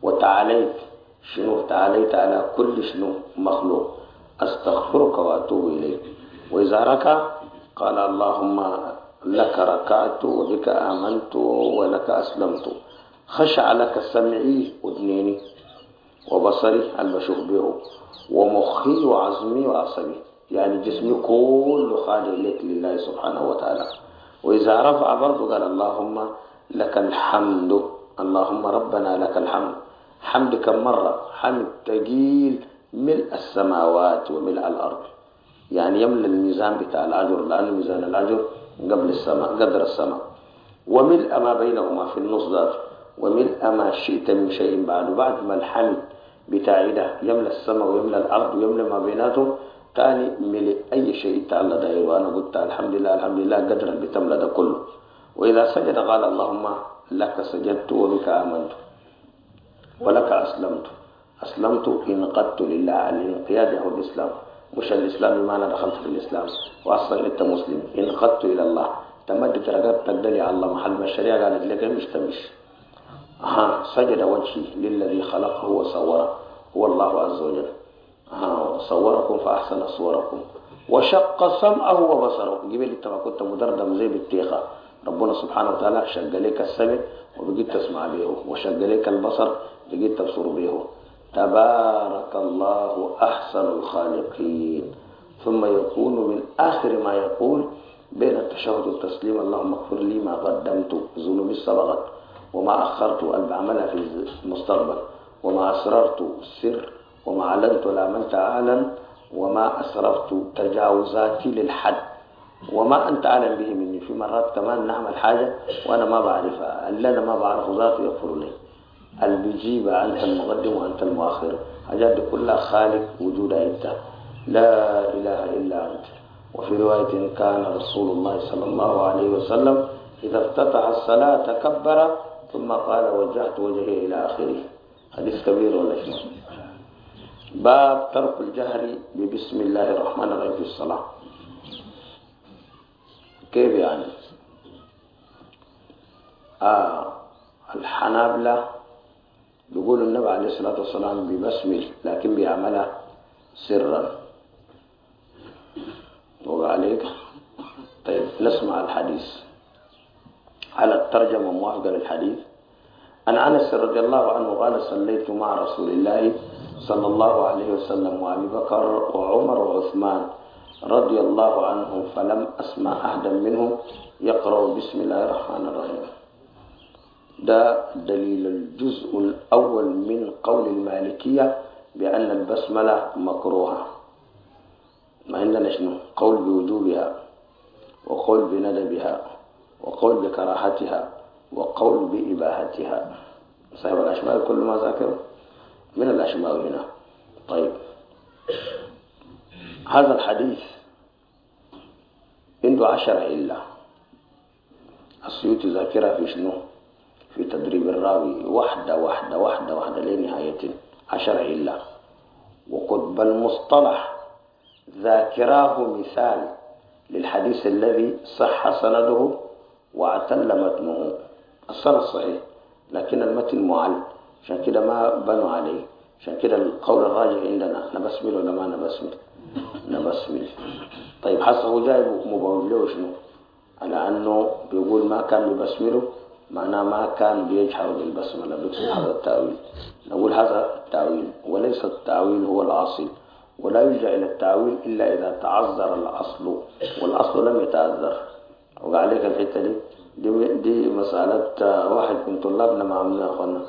وتعاليت شنو تعاليت على كل شنو مخلوق أستغفرك وأتوب إليك. وإذا ركع قال اللهم لك ركعت وبك آمنت ولك أسلمت. خشع لك سمعي أذنيني وبصري البشوف به ومخي وعظمي وعصبي، يعني جسمي كله خاضع لك لله سبحانه وتعالى. وإذا رفع برضه قال اللهم لك الحمد، اللهم ربنا لك الحمد. حمد كم مرة؟ حمد تقيل ملء السماوات وملء الأرض، يعني يملأ الميزان بتاع الأجر، لأن ميزان الأجر قبل السماء قدر السماء، وملء ما بينهما في النص ذاته، وملء ما شئت من شيء بعد ما الحمد بتاعي ده يملأ السماء ويملأ الأرض ويملأ ما بيناتهم، تاني ملء أي شيء تعالى ده. وأنا قلت الحمد لله الحمد لله قدر اللي بتملأ ده كله. وإذا سجد قال اللهم لك سجدت وبك آمنت ولك أسلمت. أسلمت انقدت لله، الانقياد هو الإسلام، مش الإسلام بمعنى دخلت في الإسلام وأصلا أنت مسلم. انقدت إلى الله، تمدت رقبتك دلي على الله محل ما الشريعة قالت لك مش سجد وجهي للذي خلقه وصوره، هو الله عز وجل. صوركم فأحسن صوركم وشق سمعه وبصره. قبل انت ما كنت مدردم زي بالتيخة، ربنا سبحانه وتعالى شق لك السمع وبقيت تسمع به، وشق لك البصر بقيت تبصر به. تبارك الله أحسن الخالقين. ثم يكون من آخر ما يقول بين التشهد والتسليم اللهم اغفر لي ما قدمت ذنوبي السبقت وما أخرت بعملها في المستقبل، وما أسررت السر وما علنت لا من تعالى، وما أسرفت تجاوزاتي للحد وما أنت أعلم به مني. في مرات كمان نعمل حاجة وأنا ما بعرفها، اللي أنا ما بعرفه ذاته يغفر لي، البجيب أنت المقدم وأنت المؤخر، حاجات دي كلها خالق وجودها أنت، لا إله إلا أنت. وفي رواية كان رسول الله صلى الله عليه وسلم إذا افتتح الصلاة كبر ثم قال وجهت وجهي إلى آخره. حديث كبير ولا شنو؟ باب ترك الجهر ببسم الله الرحمن الرحيم في الصلاة. كيف يعني؟ الحنابلة بيقولوا النبي عليه الصلاة والسلام ببسمل لكن بيعملها سرا. وعليك طيب نسمع الحديث على الترجمة موافقة للحديث. عن أنس رضي الله عنه قال صليت مع رسول الله صلى الله عليه وسلم وأبي بكر وعمر وعثمان رضي الله عنهم فلم أسمع أحدا منهم يقرأ بسم الله الرحمن الرحيم. ده دليل الجزء الأول من قول المالكية بأن البسملة مكروهة. ما عندنا شنو؟ قول بوجوبها وقول بندبها وقول بكراهتها وقول بإباحتها. صاحب الأشمال كل ما ذكر من الأشمال هنا. طيب هذا الحديث عنده 10 إلا. السيوطي ذاكرها في شنو؟ في تدريب الراوي واحدة لنهاية 10 إلا. وقطب المصطلح ذاكراه مثال للحديث الذي صح سنده واعتل متنه. السند صحيح لكن المتن معل، عشان كده ما بنوا عليه. عشان كده القول الراجح عندنا نبسمل ولا ما نبسمل؟ نبسمل. طيب حسه جايب مبين له شنو؟ على أنه بيقول ما كان ببسمله معناه ما كان بيجحر بالبسملة. بيقصد هذا التأويل. نقول هذا التأويل وليس التأويل هو الأصل، ولا يلجأ إلى التأويل إلا إذا تعذر الأصل، والأصل لم يتعذر. وقال لك الحتة دي مسألة واحد من طلابنا ما عملنا أخوانا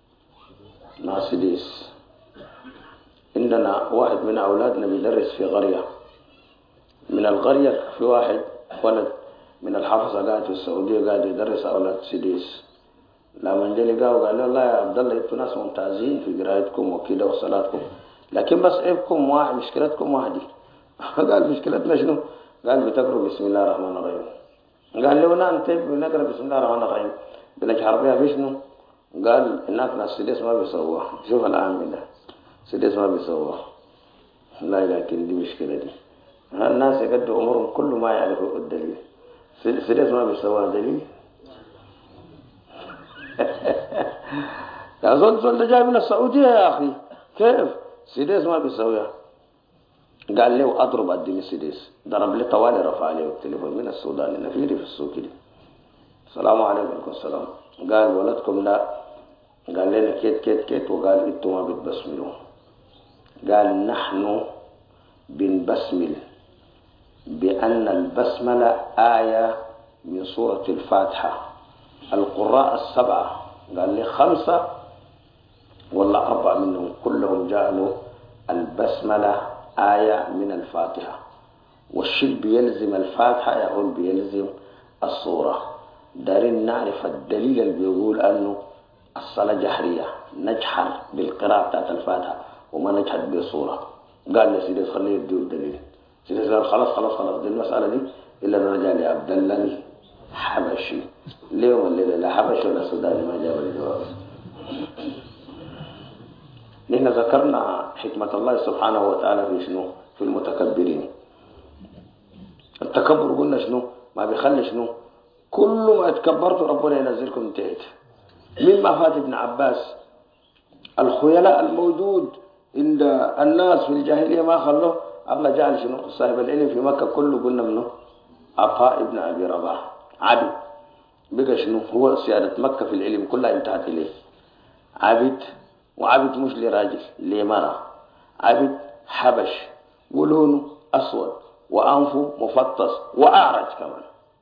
ناسديس. عندنا واحد من أولادنا بيدرس في قرية، من القرية في واحد ولد من الحفظة قاعد في السعودية قاعد يدرس أولاد سديس. لما جالي قال له لا يا عبد الله انتوا ناس ممتازين في قراءتكم وكده وصلاتكم، لكن بس عيبكم واحد، مشكلتكم واحدة. قال مشكلتنا شنو؟ قال بتقرأ بسم الله الرحمن الرحيم. قال له نعم طيب نقرأ بسم الله الرحمن الرحيم بنجحر بها في شنو؟ قال الناس السديس ما بيسووها. شوف الآن من ده السديس ما بيسووها. لا لكن دي مشكلة دي. الناس يقدوا أمورهم كل ما يعرفوا الدليل. السديس ما بيسووها دليل. يا زول ده جاي من السعودية يا أخي، كيف سيديس ما بيسويها؟ قال له أضرب أديني سيديس، ضرب لي طوالي، رفع عليه التليفون من السودان النفيري في السوق دي. السلام عليكم. السلام. قال ولدكم لا. قال لنا كيت كيت كيت، وقال انتم ما بتبسملوا. قال نحن بنبسمل بأن البسملة آية من سورة الفاتحة. القراء السبعة قال لي 5 ولا 4 منهم كلهم جعلوا البسملة آية من الفاتحة، والشيء بيلزم الفاتحة يقول بيلزم الصورة. دارين نعرف الدليل اللي بيقول أنه الصلاة جهرية نجحر بالقراءة بتاعت الفاتحة وما نجحر بالصورة. قال لي سيدي خليه يديه الدليل. سيدي قال خلاص دي المسألة دي إلا الرجال عبد الله الحبشي. اليوم الليلة لا حبشي ولا سوداني ما جاب الجواب. نحن ذكرنا حكمة الله سبحانه وتعالى في شنو؟ في المتكبرين. التكبر قلنا شنو؟ ما بيخلي شنو؟ كل ما اتكبرتوا ربنا ينزلكم انتهيت. مما فات ابن عباس الخيلاء الموجود عند الناس في الجاهلية ما خلوه، الله جعل شنو؟ صاحب العلم في مكة كله قلنا منه عطاء ابن أبي رباح عبد بقى شنو؟ هو سيادة مكة في العلم كلها انتهت إليه. عبد، وعبد مش لراجل لمرأة، عبد حبش ولونه أسود وأنفه مفطس وأعرج كمان.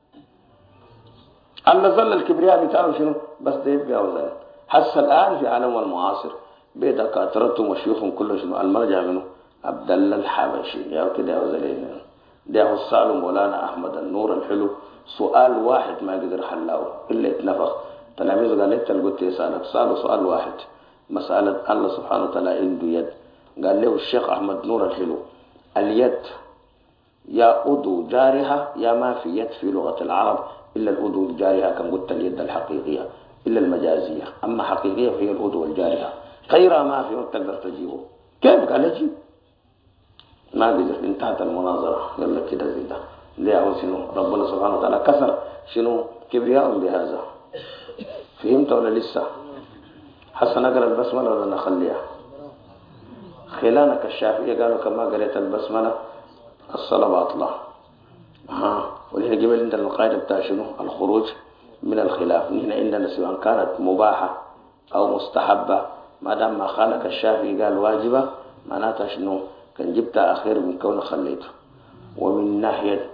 الله ظل الكبرياء بتاعه شنو؟ بس ده يبقى وزن. حس الآن في عالم المعاصر بدكاترتهم وشيوخهم كله شنو؟ المرجع منه عبد الله الحبشي يا كده يا وزلين. ده السالم مولانا أحمد النور الحلو، سؤال واحد ما قدر حلاوه إلا اتنفخ. تلاميذه قال لك قلت يسألك سؤال واحد، مسألة الله سبحانه وتعالى عنده يد. قال له الشيخ أحمد نور الحلو اليد يا أدو جارها يا ما في يد في لغة العرب إلا الأدو الجارحة. كم قلت اليد الحقيقية إلا المجازية، أما حقيقية فهي الأدو الجارحة. خيرها ما في تقدر تجيبه. كيف قال يجي؟ ما قدر. انتهت المناظرة. يلا كده زي ده ليه شنو؟ ربنا سبحانه وتعالى كسر شنو؟ كبرياء بهذا. فهمت ولا لسه؟ حسن أقرأ البسملة ولا نخليها؟ خلانك الشافعية قالوا كما قريت البسملة الصلاة باطلة. ونحن قبل عندنا القاعدة بتاع شنو؟ الخروج من الخلاف. نحن عندنا سواء كانت مباحة أو مستحبة ما دام ما خالك الشافعي قال واجبة معناتها شنو؟ كان جبتها أخير من كون خليته. ومن ناحية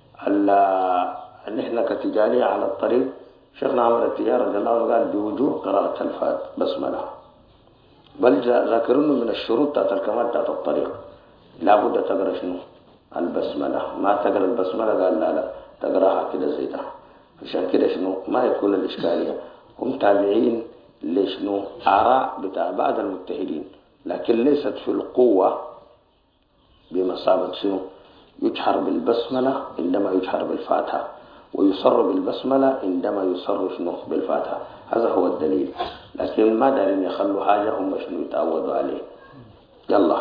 نحن كتجارية على الطريق شيخنا عمر التجارة رضي الله عنه قال بوجوب قراءة الفات بسملة، بل ذاكرون من الشروط بتاعت الكمال بتاعت الطريق لابد تقرأ شنو؟ البسملة. ما تقرأ البسملة قال لا تقرأها كده زي ده. عشان كده شنو؟ ما يكون الإشكالية. هم تابعين لشنو؟ آراء بتاع بعض المجتهدين، لكن ليست في القوة بمثابة شنو؟ يجحر بالبسملة عندما يجحر بالفاتحة، ويصر بالبسملة عندما يصر شنو؟ بالفاتحة. هذا هو الدليل. لكن ما دارين يخلوا حاجة هم شنو يتعودوا عليه. يلا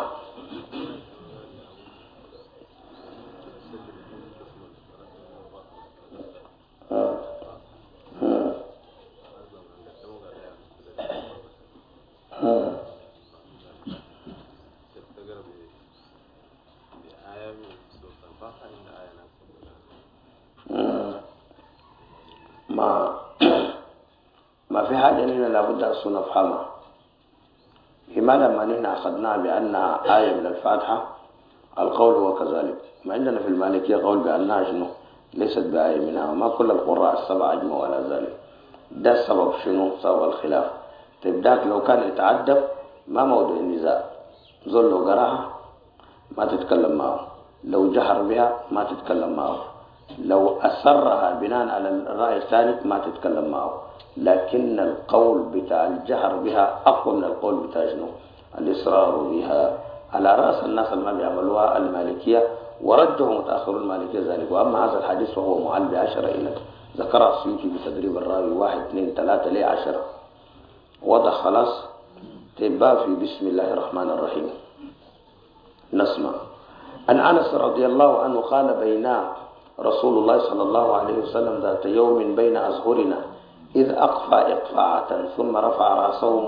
ما في حاجة هنا لابد أن نفهمها. لماذا ما نحن أخذناها بأنها آية من الفاتحة؟ القول هو كذلك. ما عندنا في المالكية قول بأنها شنو؟ ليست بآية منها. ما كل القراء السبعة أجمعوا على ذلك. ده السبب شنو؟ سبب الخلاف. تبداك لو كان يتعدب ما موضوع النزاع. زول لو قراها ما تتكلم معه، لو جهر بها ما تتكلم معه، لو أسرها بناء على الرأي الثالث ما تتكلم معه. لكن القول بتاع الجهر بها أقوى من القول بتاع شنو؟ الإصرار بها. على رأس الناس اللي ما بيعملوها المالكية، ورجه متأخر المالكية ذلك. وأما هذا الحديث فهو معل ب10 إلى ذكر السيوطي بتدريب الراوي 1 2 3 ليه 10 وضع خلاص. تبقى في بسم الله الرحمن الرحيم. نسمع عن أنس رضي الله عنه قال بينا رسول الله صلى الله عليه وسلم ذات يوم بين أظهرنا إذ أقفى إقفاعة ثم رفع رأسه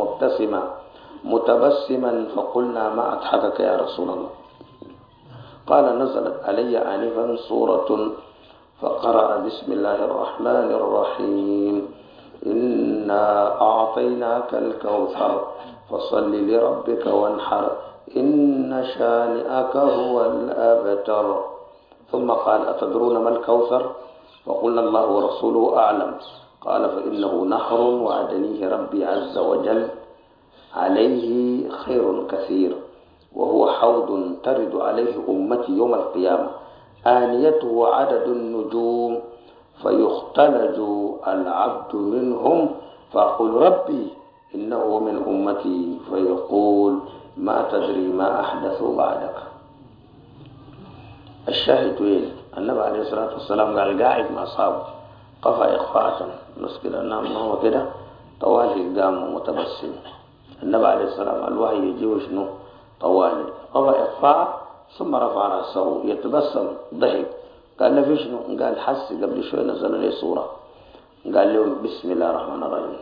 متبسما فقلنا ما أضحكك يا رسول الله؟ قال نزلت علي آنفا سورة فقرأ بسم الله الرحمن الرحيم إنا أعطيناك الكوثر فصل لربك وانحر إن شانئك هو الأبتر. ثم قال أتدرون ما الكوثر؟ فقلنا الله ورسوله أعلم. قال فإنه نهر وعدنيه ربي عز وجل عليه خير كثير، وهو حوض ترد عليه أمتي يوم القيامة، آنيته عدد النجوم، فيختلج العبد منهم فأقول ربي إنه من أمتي، فيقول ما تدري ما أحدثوا بعدك. الشاهد وين؟ النبي عليه الصلاة والسلام قال قاعد مع أصحابه قفى إخفاء نص كده نام هو كده طوالي قام متبسم. النبي عليه الصلاة والسلام الوحي يجي شنو طوالي قفى إخفاء ثم رفع رأسه يتبسم ضحك. قال له في شنو؟ قال حس قبل شوي نزل لي صورة قال له بسم الله الرحمن الرحيم.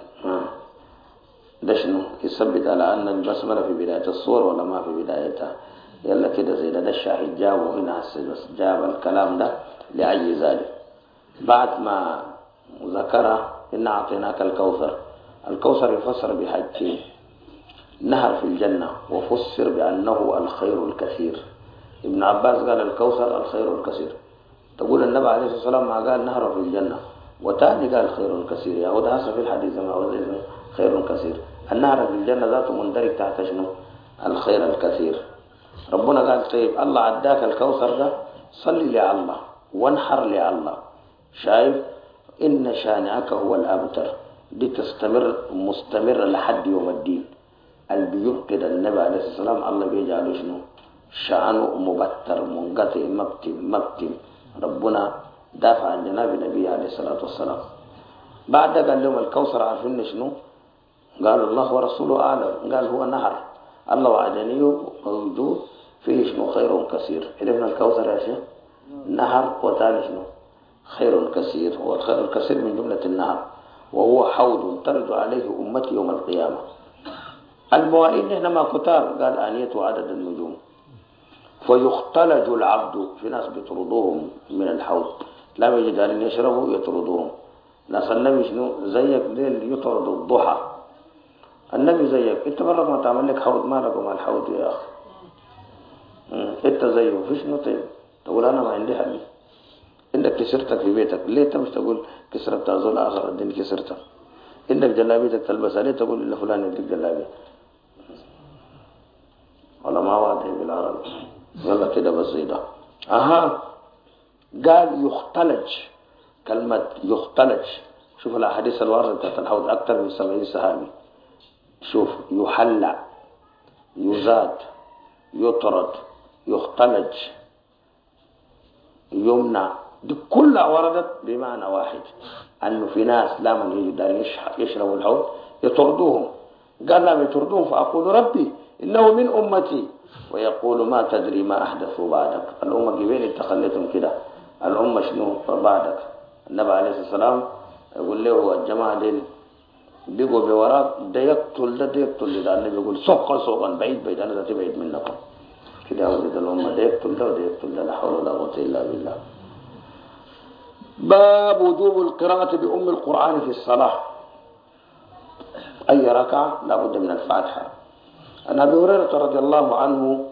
ده شنو؟ يثبت على أن البسملة في بداية الصورة ولا ما في بدايتها؟ يلا كده زي ده الشاهد جابه هنا بس جاب الكلام ده لأي ذلك. بعد ما ذكر إن أعطيناك الكوثر، الكوثر يفسر بحاجتين: نهر في الجنة، وفسر بأنه الخير الكثير. ابن عباس قال الكوثر الخير الكثير. تقول النبي عليه الصلاة والسلام ما قال نهر في الجنة وتاني قال خير الكثير، يا وده هسه في الحديث ما هو خير كثير. النهر في الجنة ذاته مندرج تحت شنو؟ الخير الكثير. ربنا قال طيب الله عداك الكوثر ده صلي لله وانحر لله. شايف؟ إن شانئك هو الأبتر، دي تستمر مستمرة لحد يوم الدين. اللي بيبقد النبي عليه الصلاة والسلام الله بيجعله شنو؟ شأنه مبتر منقطع مبتم. ربنا دافع عن جناب النبي عليه الصلاة والسلام. بعد قال لهم الكوثر عارفين شنو؟ قال الله ورسوله أعلم. قال هو نهر الله وعدنيه موجود فيه شنو؟ خير كثير. عرفنا الكوثر يا شيخ؟ نهر وتاني شنو؟ خير كثير. هو الخير الكثير من جملة النهر، وهو حوض ترد عليه أمتي يوم القيامة. المواعين هنا ما كتار، قال آنيته عدد النجوم، فيختلج العبد. في ناس بيطردوهم من الحوض لا يجد أن يشربوا يطردوهم. ناس النبي شنو زيك ليل يطرد الضحى. النبي زيك انت مرة ما تعمل لك حوض، ما لكم الحوض يا أخي. انت زيه في شنو؟ طيب تقول أنا ما عندي حل. عندك كسرتك في بيتك، ليه تمش تقول كسرت تازول آخر الدين كسرتك؟ عندك جلابيتك تلبسها، ليه تقول إلا فلان يديك جلابية؟ ولا ما واضح بالعربي؟ يلا كده بسيطة. قال يختلج. كلمة يختلج، شوف الأحاديث الواردة تحت الحوض أكثر من 70 صحابي. شوف يحلى، يزاد، يطرد، يختلج، يمنع، دي كلها وردت بمعنى واحد، أنه في ناس لا من يقدر يشربوا الحوض يطردوهم. قال لا يطردوهم فأقول ربي إنه من أمتي، ويقول ما تدري ما أحدثوا بعدك. الأمة قبيل تخليتهم كده، الأمة شنو بعدك؟ النبي عليه الصلاة والسلام يقول له الجماعة دي بيقوا بوراك ده يقتل ده النبي يقول سوقا بعيد أنا ذاتي بعيد منكم كده. أولد الأمة ده يقتل ده لا حول ولا قوة إلا بالله. باب وجوب القراءة بأم القرآن في الصلاة. أي ركعة لابد من الفاتحة. عن أبي هريرة رضي الله عنه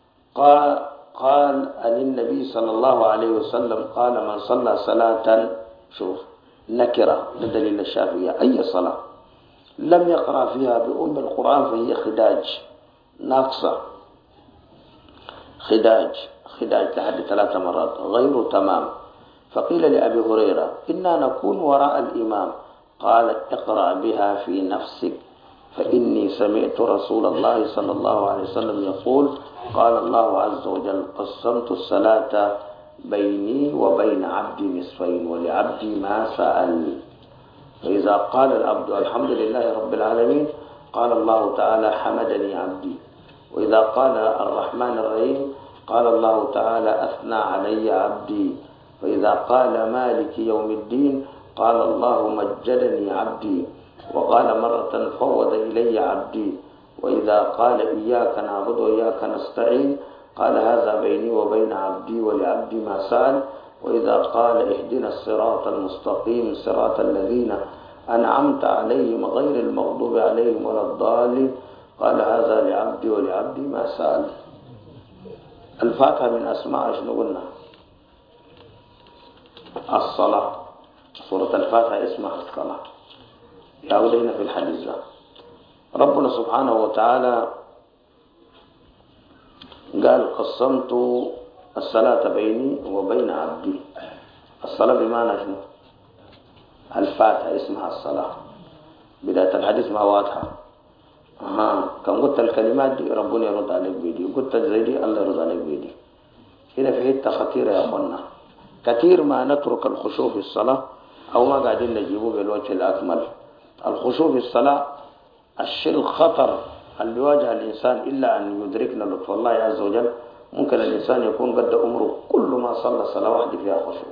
قال عن النبي صلى الله عليه وسلم قال من صلى صلاة، شوف نكرة بدليل الشافعية، أي صلاة لم يقرأ فيها بأم القرآن فهي خداج ناقصة. خداج لحد 3 مرات غير تمام. فقيل لأبي هريرة إنا نكون وراء الإمام، قال اقرأ بها في نفسك فإني سمعت رسول الله صلى الله عليه وسلم يقول قال الله عز وجل قسمت الصلاة بيني وبين عبدي نصفين ولعبدي ما سأل. فإذا قال العبد الحمد لله رب العالمين قال الله تعالى حمدني عبدي. وإذا قال الرحمن الرحيم قال الله تعالى أثنى علي عبدي. فإذا قال مالك يوم الدين قال الله مجدني عبدي، وقال مرة فوض إلي عبدي، وإذا قال إياك نعبد وإياك نستعين قال هذا بيني وبين عبدي ولعبدي ما سأل، وإذا قال اهدنا الصراط المستقيم صراط الذين أنعمت عليهم غير المغضوب عليهم ولا الضالين قال هذا لعبدي ولعبدي ما سأل. الفاتحة من أسماء شنو قلنا؟ الصلاة. سورة الفاتحة اسمها الصلاة، يعودين في الحديث. ربنا سبحانه وتعالى قال قسمت الصلاة بيني وبين عبدي. الصلاة بمعنى شنو؟ الفاتحة اسمها الصلاة. بداية الحديث ما واضحة. كان قلت الكلمات دي ربنا يرد عليك بيدي، قلت زي دي الله يرد عليك بيدي. هنا في حتة خطيرة يا أخوانا، كثير ما نترك الخشوع في الصلاة أو ما قاعدين نجيبه بالوجه الأكمل. الخشوع في الصلاة الشيء الخطر اللي بيواجه الإنسان إلا أن يدركنا لطف الله عز وجل. ممكن الإنسان يكون قد عمره كل ما صلى صلاة واحدة فيها خشوع.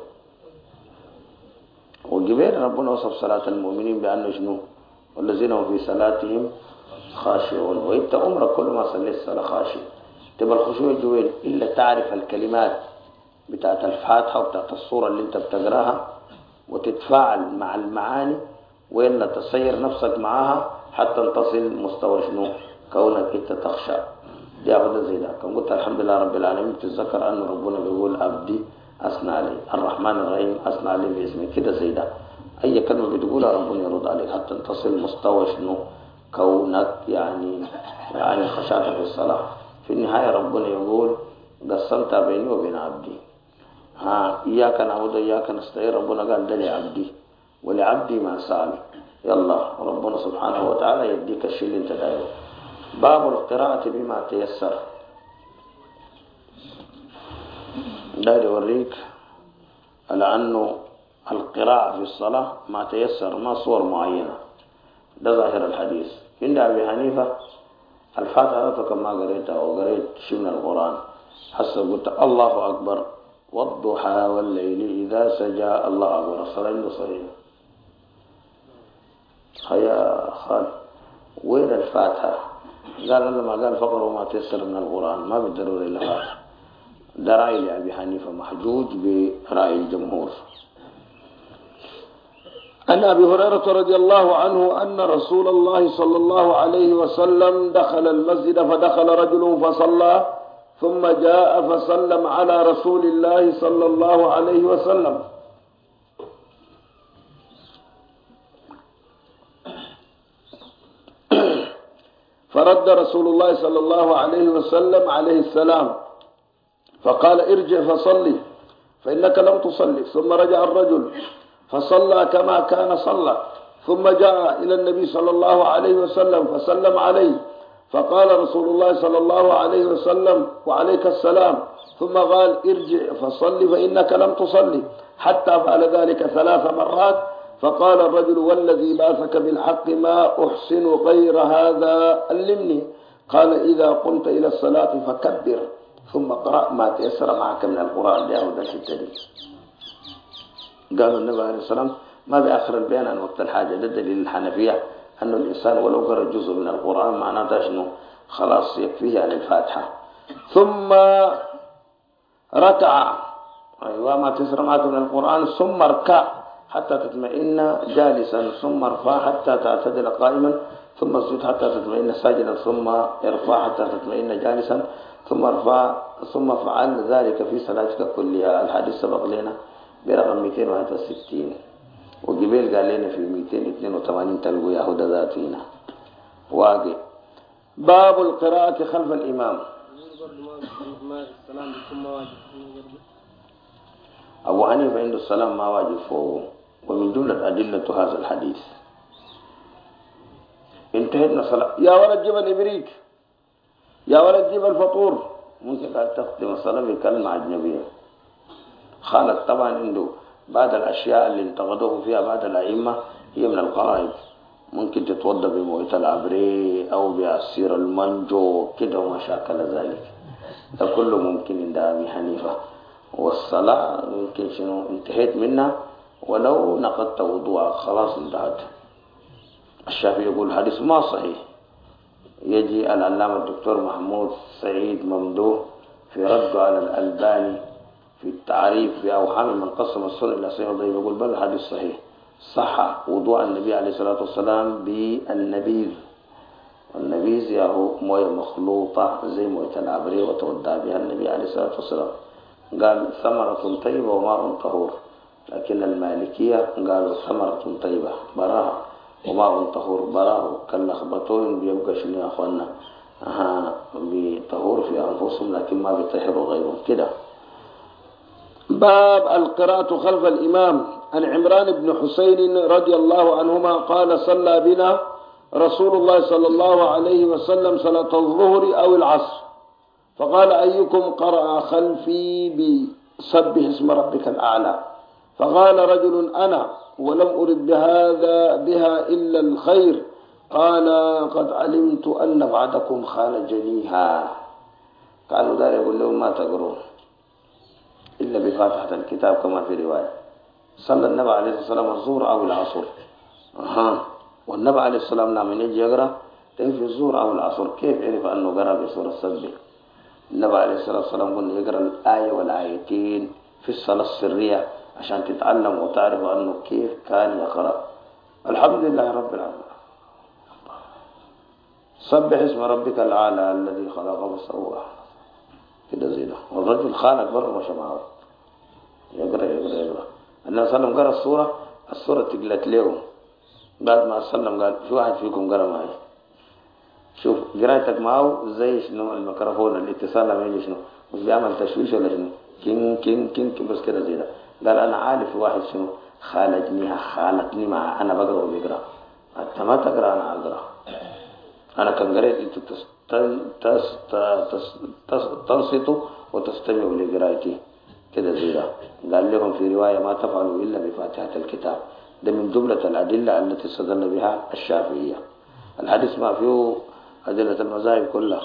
وجبير ربنا وصف صلاة المؤمنين بأنه شنو؟ والذين هم في صلاتهم خاشعون. وإنت عمرك كل ما صليت صلاة خاشع. تبقى الخشوع جوين إلا تعرف الكلمات بتاعت الفاتحة وبتاعت الصورة اللي انت بتقراها وتتفاعل مع المعاني، وإلا تسير نفسك معاها حتى تصل مستوى شنو؟ كونك انت تخشى. دي أخذ زي ده. كم قلت الحمد لله رب العالمين تتذكر أن ربنا بيقول عبدي أثنى عليه، الرحمن الرحيم أثنى عليه باسمه، كده زي ده. أي كلمة بتقولها ربنا يرد عليك حتى تصل مستوى شنو؟ كونك يعني خشعت في الصلاة. في النهاية ربنا يقول قسمت بيني وبين عبدي. إياك نعبد وإياك نستعين ربنا قال ده لعبدي ولعبدي ما سأل. يلا ربنا سبحانه وتعالى يديك الشيء اللي انت دايره. باب القراءة بما تيسر. ده يوريك على أنه القراءة في الصلاة ما تيسر، ما صور معينة. ده ظاهر الحديث. عند أبي حنيفة الفاتحة كما قريتها وقريت شيء من القرآن حسب قلت الله أكبر والضحى والليل إذا سجى الله أكبر. الصلاة عنده صحيح. يا خال وين الفاتحة؟ قال لما قال فقروا ما تيسر من القرآن ما بالضرورة إلا فاتحة. ده رأي لأبي حنيفة محجوج برأي الجمهور. عن أبي هريرة رضي الله عنه أن رسول الله صلى الله عليه وسلم دخل المسجد فدخل رجل فصلى ثم جاء فسلم على رسول الله صلى الله عليه وسلم فرد رسول الله صلى الله عليه وسلم عليه السلام فقال ارجع فصلي فإنك لم تصلي. ثم رجع الرجل فصلى كما كان صلى، ثم جاء إلى النبي صلى الله عليه وسلم فسلم عليه فقال رسول الله صلى الله عليه وسلم وعليك السلام، ثم قال ارجع فصلي فإنك لم تصلي، حتى فعل ذلك 3 مرات. فقال الرجل والذي بعثك بالحق ما أحسن غير هذا علمني. قال إذا قمت إلى الصلاة فكبر ثم اقرأ ما تيسر معك من القرآن. لأهو ذاك الدليل. قالوا النبي عليه السلام ما بآخر البيان عن وقت الحاجة. ده دليل الحنفية أن الإنسان ولو قرأ جزء من القرآن معناته شنو؟ خلاص يكفيه عن الفاتحة. ثم ركع، أيوة ما تيسر معك من القرآن، ثم اركع حتى تطمئن جالسا، ثم ارفع حتى تعتدل قائما، ثم اسجد حتى تطمئن ساجدا، ثم ارفع حتى تطمئن جالسا، ثم ارفع، ثم فعل ذلك في صلاتك كلها. الحديث سبق لنا برقم 261 وجبيل قال لنا في 282 تلقوا يهودا ذاتينا واقع. باب القراءة خلف الإمام. أبو حنيفة عنده السلام ما واجب فوق، ومن جملة أدلة هذا الحديث. انتهتنا صلاة. يا ولد جيب الإبريق، يا ولد جيب الفطور. ممكن قال تختم الصلاة بكلمة أجنبية. خالد طبعا عنده بعض الأشياء اللي انتقدوه فيها بعض الأئمة هي من القرائب. ممكن تتوضى بموية العبري أو بأسير المنجو كده وما شاكل ذلك. ده كله ممكن عند أبي حنيفة. والصلاة يمكن شنو انتهيت منها ولو نقضت وضوء خلاص انتهت. الشافعي يقول حديث ما صحيح. يجي العلامة الدكتور محمود سعيد ممدوح في رده على الألباني في التعريف بأوهام من قسم السنة إلى صحيح وضعيف، يقول بل الحديث صحيح، صح وضوء النبي عليه الصلاة والسلام بالنبيذ، والنبيذ ياهو موية مخلوطة زي موية العبري وتودع بها النبي عليه الصلاة والسلام. قال ثمرة طيبة وماء طهور، لكن المالكية قالوا ثمرة طيبة براها وماء طهور براه، كاللخبطون بيبقى شنو يا أخوانا بطهور في أنفسهم لكن ما بيطهروا غيرهم كده. باب القراءة خلف الإمام. عن عمران بن حسين رضي الله عنهما قال صلى بنا رسول الله صلى الله عليه وسلم صلاة الظهر أو العصر، فقال أيكم قرأ خلفي بسبح اسم ربك الأعلى؟ فقال رجل أنا، ولم أرد بها إلا الخير. قال قد علمت أن بعدكم خالجنيها. قالوا دار يقول لهم ما تقرون إلا بفاتحة الكتاب كما في رواية. صلى النبي عليه الصلاة والسلام الظهر أو العصر. والنبي عليه الصلاة والسلام لما يجي يقرأ في الظهر أو العصر كيف عرف أنه قرأ بسورة السبح؟ النبي عليه الصلاة والسلام قلنا يقرأ الآية والآيتين في الصلاة السرية عشان تتعلم وتعرف أنه كيف كان يقرأ. الحمد لله رب العالمين، سبح اسم ربك الأعلى الذي خلق وسوى كده زي ده. والرجل خانق بره مش معه يقرأ. النبي صلى الله عليه وسلم قرأ السورة تقلت له بعد ما سلم قال في واحد فيكم قرأ معي؟ شوف قراءتك معه زي شنو الميكروفون الاتصال لما يجي شنو مش بيعمل تشويش ولا شنو كين كين كين بس كده زي ده. قال أنا عارف في واحد شنو خالتني مع أنا بقرأ وبيقرأ، أنت ما تقرأ أنا أقرأ. أنا كان قريت أنت تنصتوا وتستمعوا لقراءتي كده زي ده. قال لهم في رواية ما تفعلوا إلا بفاتحة الكتاب. ده من جملة الأدلة التي استدل بها الشافعية. الحديث ما فيه أدلة المذاهب كلها.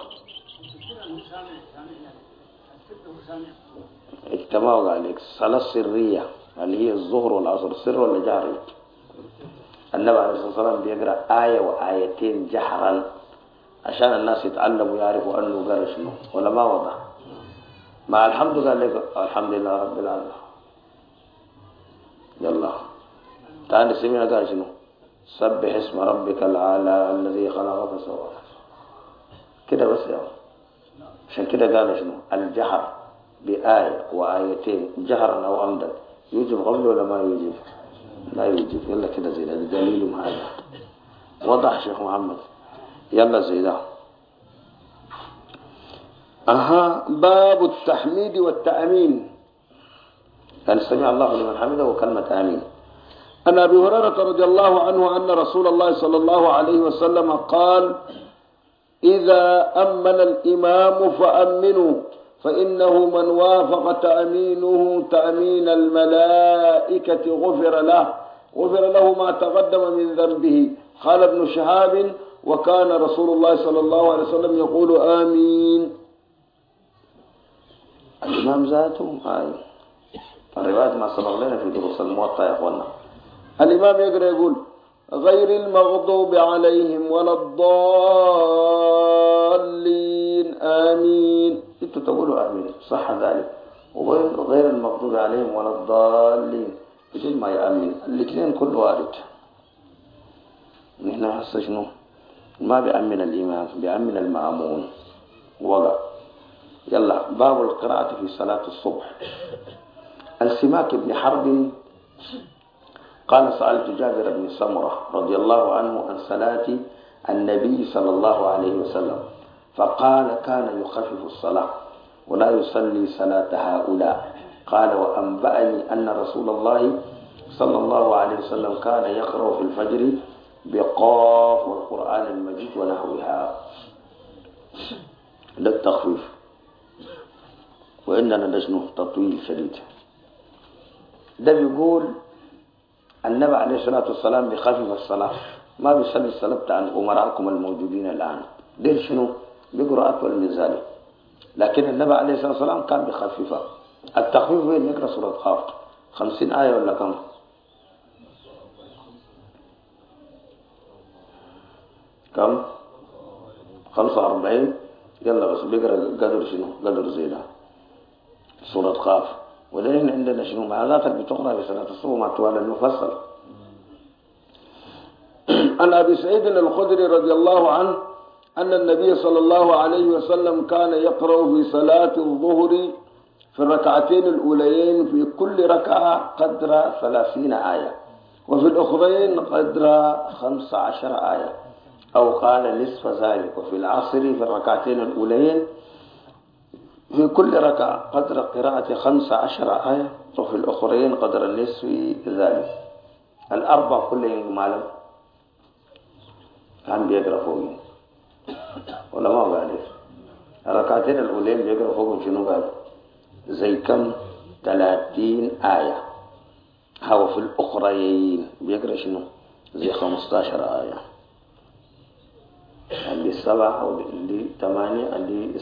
اجتمعوا عليك الصلاة السرية اللي هي الظهر والعصر، سر ولا جهري؟ النبي عليه الصلاة والسلام بيقرأ آية وآيتين جهرا عشان الناس يتعلموا ويعرفوا أنه قرأ شنو ولا ما وضع. مع الحمد قال لك الحمد لله رب العالمين. يلا تاني سمعنا قال شنو؟ سبح اسم ربك الأعلى الذي خلق فسوى كده بس يا عشان كده قال شنو؟ الجهر بآية وآيتين جهرا أو عمدا يوجب قبله ولا ما يوجب؟ لا يوجب. يلا كده زي ده دليل هذا وضح شيخ محمد. يلا زي ده. باب التحميد والتأمين. قال سمع الله لمن حمده وكلمة آمين. عن أبي هريرة رضي الله عنه أن رسول الله صلى الله عليه وسلم قال إذا أمن الإمام فأمنوا فإنه من وافق تأمينه تأمين الملائكة غفر له ما تقدم من ذنبه. قال ابن شهاب وكان رسول الله صلى الله عليه وسلم يقول آمين. الإمام ذاته الروايات ما سبق لنا في دروس الموطأ يا أخوانا. الإمام يقول غير المغضوب عليهم ولا الضالين آمين. انتوا تقولوا آمين صح ذلك، وغير المغضوب عليهم ولا الضالين بدون ما يأمن. الاثنين كل وارد. نحن هسه شنو ما بيأمن الإمام بيأمن المأمون وضع. يلا باب القراءة في صلاة الصبح. السماك بن حرب قال سألت جابر بن سمرة رضي الله عنه عن صلاة النبي صلى الله عليه وسلم فقال كان يخفف الصلاة ولا يصلي صلاة هؤلاء. قال وأنبأني أن رسول الله صلى الله عليه وسلم كان يقرأ في الفجر بقاف والقرآن المجيد ونحوها. ده التخفيف، وإننا نجنه تطويل شديد. ده بيقول النبي عليه الصلاة والسلام بخفف الصلاة، ما بيصلي الصلاة عن أمراءكم الموجودين الآن. دير شنو بيقرأ أطول من ذلك، لكن النبي عليه الصلاة والسلام كان بخففها. التخفيف وين؟ يقرأ سورة قاف 50 آية ولا كم؟ كم 45 يلا بس بيقرأ قدر شنو قدر زينا سورة قاف. ولكن عندنا شنو معلاتك بتقرأ بسنة الصبح مع طوال المفصل. عن أبي سعيد الخدري رضي الله عنه أن النبي صلى الله عليه وسلم كان يقرأ في صلاة الظهر في الركعتين الأوليين في كل ركعة قدر 30 آية، وفي الأخرين قدر 15 آية، أو قال نصف ذلك. وفي العصر في الركعتين الأوليين في كل ركعة قدر قراءة 15 آية، وفي الأخرين قدر النصف ذلك. الأربع كلهم معلم كان بيقرأ فوقهم ولا ما قال الركعتين الأولين بيقرأ فوقهم شنو قال زي كم 30 آية. هو في الأخرين بيقرأ شنو زي 15 آية، اللي 7 أو اللي 8 اللي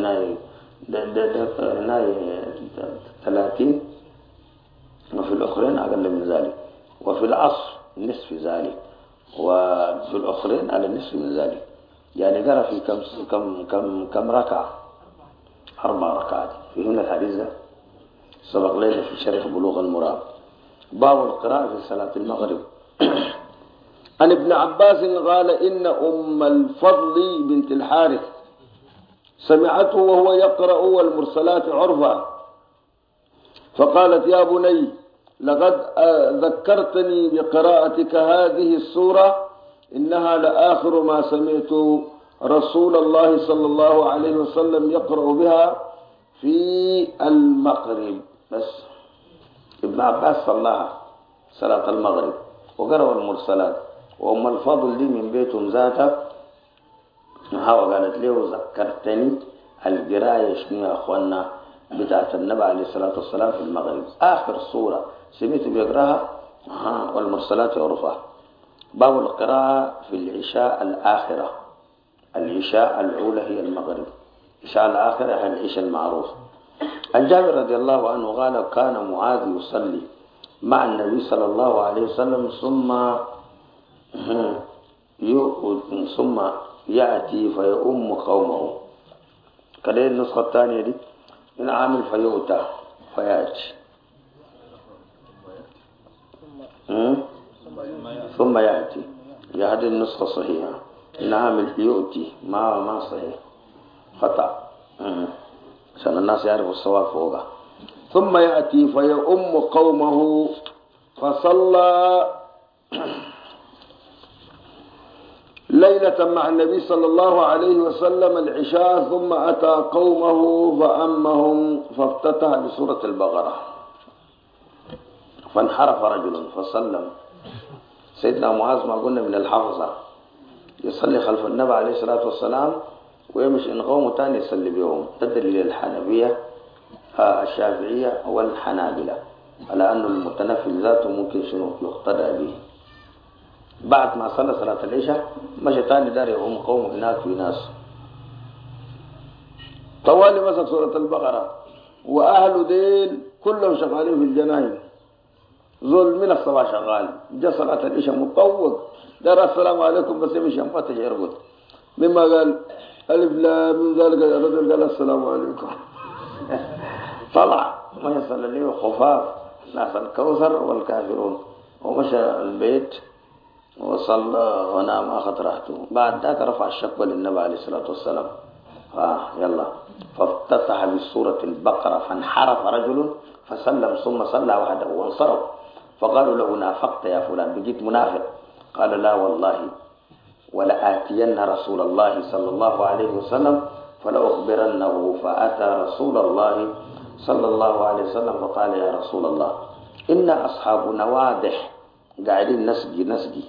30، وفي الأخرين أقل من ذلك. وفي العصر نصف ذلك، وفي الأخرين على النصف من ذلك. يعني قرأ في كم ركعة 4 ركعات. في هنا الحديث ده سبق لنا في شرح بلوغ المرام. باب القراءة في صلاة المغرب. عن ابن عباس قال إن أم الفضل بنت الحارث سمعته وهو يقرأ والمرسلات عرفا، فقالت يا بني لقد ذكرتني بقراءتك هذه السورة، إنها لآخر ما سمعت رسول الله صلى الله عليه وسلم يقرأ بها في المغرب. بس ابن عباس صلاها صلاة المغرب وقرأ المرسلات، وأم الفضل دي من بيتهم ذاتها قالت له ذكرتني القراية شنو يا أخوانا بتاعت النبي عليه الصلاة والسلام في المغرب، آخر سورة سمعت بيقراها والمرسلات عرفها. باب القراءة في العشاء الآخرة. العشاء الأولى هي المغرب، العشاء الآخرة هي العشاء المعروف. عن جابر رضي الله عنه قال كان معاذ يصلي مع النبي صلى الله عليه وسلم ثم يأتي فيؤم قومه. كده النسخة الثانية دي إن عامل فيؤتى فيأتي ثم يأتي. هذه النسخة صحيحة، إن عامل يؤتي ما صحيح خطأ عشان الناس يعرفوا الصواب فوقها. ثم يأتي فيؤم قومه فصلى ليلة مع النبي صلى الله عليه وسلم العشاء، ثم أتى قومه فأمهم فافتتح بسورة البقرة، فانحرف رجل فسلم. سيدنا معاذ ما قلنا من الحفظة يصلي خلف النبي عليه الصلاة والسلام ويمشي إن قومه تاني يصلي بهم. تدري للحنبية الشافعية والحنابلة على أن المتنفل ذاته ممكن شنو يقتدى به. بعد ما صلى صلاة العشاء مشى تاني دار يقوم قومه هناك في ناس طوالي مسك سورة البقرة، وأهل ديل كلهم شغالين في الجناين، زول من الصباح شغال، جاء صلاة العشاء مطوق دار السلام عليكم بس يمشي أنفاتش يرقد، مما قال ألف لا من ذلك الرجل قال السلام عليكم طلع ما يصلي له خفاف ناس الكوثر والكافرون، ومشى البيت وصلى ونام أخذ راحته. بعد ذاك رفع الشكوى للنبي عليه الصلاة والسلام يلا فافتتح بسورة البقرة فانحرف رجل فسلم ثم صلى وحده وانصرف، فقالوا له نافقت يا فلان بقيت منافق. قال لا والله ولآتين رسول الله صلى الله عليه وسلم فلأخبرنه. فأتى رسول الله صلى الله عليه وسلم فقال يا رسول الله إن أصحاب نوادح قاعدين نسقي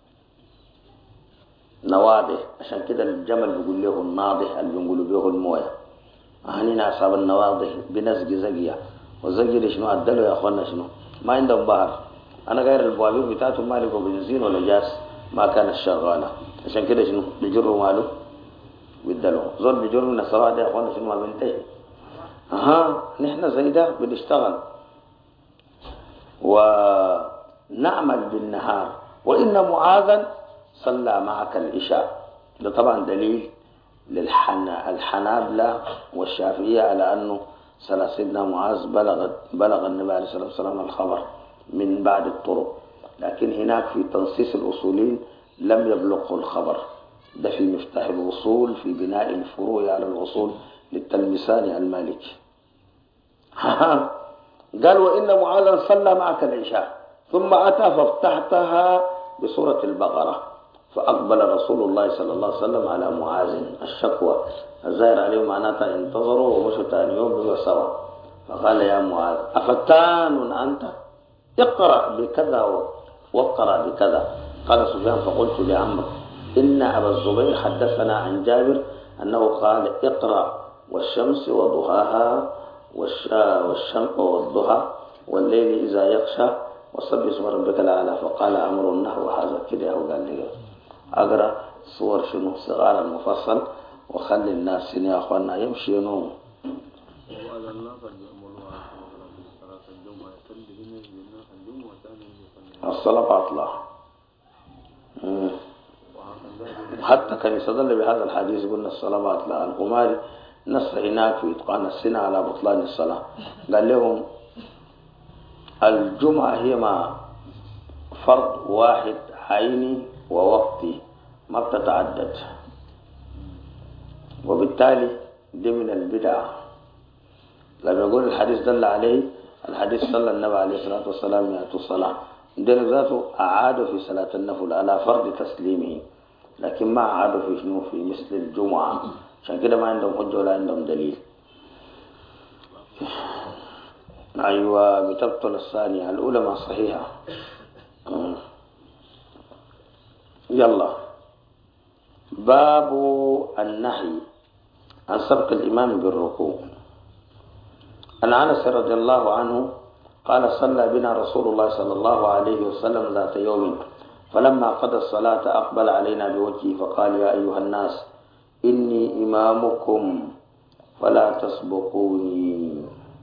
نواضح، عشان كده الجمل بيقول له الناضح اللي بيقولوا به المويه. هنينا أصحاب النواضح بنسقي زقية، والزقي دي شنو أدلوا يا أخوانا شنو ما عندهم بحر. أنا غير البوابير بتاعتهم ما لقوا بنزين ولا جاس ما كانت شغالة، عشان كده شنو بيجروا ماله بيدلوا زول بيجروا من الصباح ده يا أخوانا شنو ما بنتهي. نحن زي ده بنشتغل ونعمل بالنهار. وإن معاذا صلى معك العشاء ده طبعا دليل الحنابلة والشافعية على أنه صلاة سيدنا معاذ بلغ النبي عليه الصلاة والسلام الخبر من بعد الطرق، لكن هناك في تنصيص الأصولين لم يبلغه الخبر. ده في مفتاح الوصول في بناء الفروع على الأصول للتلمساني المالكي. قال وإن معاذا صلى معك العشاء ثم أتى فافتحتها بسورة البقرة، فأقبل رسول الله صلى الله عليه وسلم على معاذ الشكوى الزائر عليه معناتها انتظروا ومشوا ثاني يوم بما سوا، فقال يا معاذ أفتان أنت؟ اقرأ بكذا واقرأ بكذا. قال سفيان فقلت لعمرو إن أبا الزبير حدثنا عن جابر أنه قال اقرأ والشمس وضحاها والشمس والضحى والليل إذا يغشى وسبح اسم ربك الأعلى. فقال عمرو النحو هذا كده، وقال لي أقرأ صور شنو صغار المفصل وخلي الناس يا أخوانا يمشي ينوم. الصلاة باطلة. حتى كان يستدل بهذا الحديث قلنا الصلاة باطلة. القماري نص هناك في إتقان السنة على بطلان الصلاة، قال لهم الجمعة هي ما فرض واحد عيني ووقتي ما بتتعدد، وبالتالي دي من البدع. لما يقول الحديث دل عليه الحديث صلى النبي عليه الصلاة والسلام يأتوا الصلاة دين ذاته أعادوا في صلاة النفل على فرض تسليمه، لكن ما أعادوا في شنو في مثل الجمعة، عشان كده ما عندهم حجة ولا عندهم دليل. أيوة بتبطل الثانية، الأولى ما صحيحة. يلا باب النهي عن سبق الإمام بالركوع. عن أنس رضي الله عنه قال صلى بنا رسول الله صلى الله عليه وسلم ذات يوم فلما قضى الصلاة أقبل علينا بوجهه فقال يا أيها الناس إني إمامكم فلا تسبقوني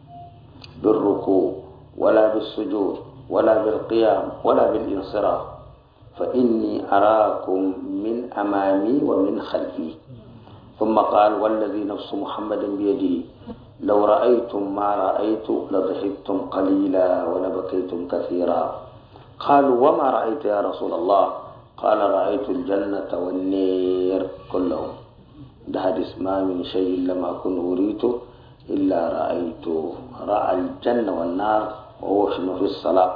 بالركوع ولا بالسجود ولا بالقيام ولا بالانصراف فإني أراكم من أمامي ومن خلفي. ثم قال والذي نفس محمد بيده لو رأيتم ما رأيت لضحكتم قليلا ولبكيتم كثيرا. قالوا وما رأيت يا رسول الله؟ قال رأيت الجنة والنير كلهم. ده حديث ما من شيء لم أكن أريته إلا رأيته. رأى الجنة والنار وهو شنو في الصلاة.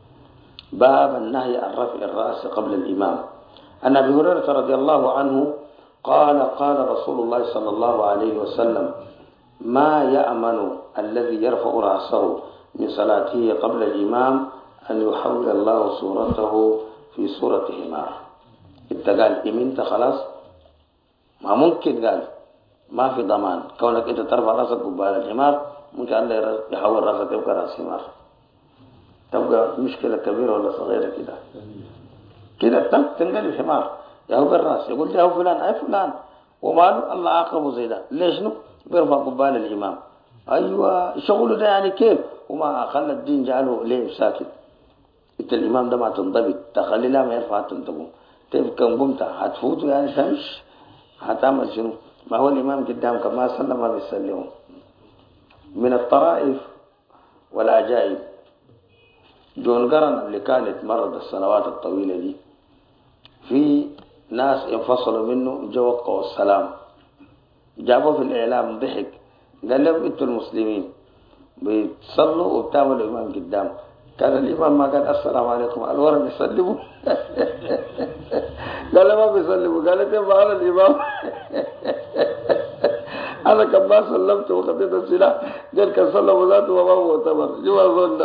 باب النهي عن رفع الرأس قبل الإمام. عن أبي هريرة رضي الله عنه قال قال رسول الله صلى الله عليه وسلم ما يأمن الذي يرفع رأسه من صلاته قبل الإمام أن يحول الله صورته في صورة حمار. انت قال إمنت خلاص ما ممكن، قال ما في ضمان كونك انت ترفع رأسك قبال الحمار، ممكن الله يحول رأسك يبقى رأس حمار، تبقى مشكلة كبيرة ولا صغيرة كده تنقلب حمار يهو الراس يقول له فلان أي فلان وماله الله عاقبه زي ده. ليش نو بيرفع قبال الإمام؟ أيوة شغله ده يعني كيف وما خلى الدين جعله ليه ساكت. انت الإمام ده ما تنضبط تخلي لا ما يرفع تنتقم كيف كم قمت هتفوته يعني تمش هتعمل شنو؟ ما هو الإمام قدامك ما سلم ما بيسلمه. من الطرائف والعجائب جون قرن اللي كانت مرض السنوات الطويلة دي في ناس ينفصلوا منه جو وقعوا السلام، جابوه في الإعلام ضحك قال لهم انتوا المسلمين بتصلوا وبتعملوا الإمام قدام. كان الإمام ما قال السلام عليكم الورا بيسلموا قال ما بيسلموا قال انت معنا الإمام أنا كم ما سلمت وخطيت السلاح قال كان سلموا ذاته وما هو معتبر جوا ظن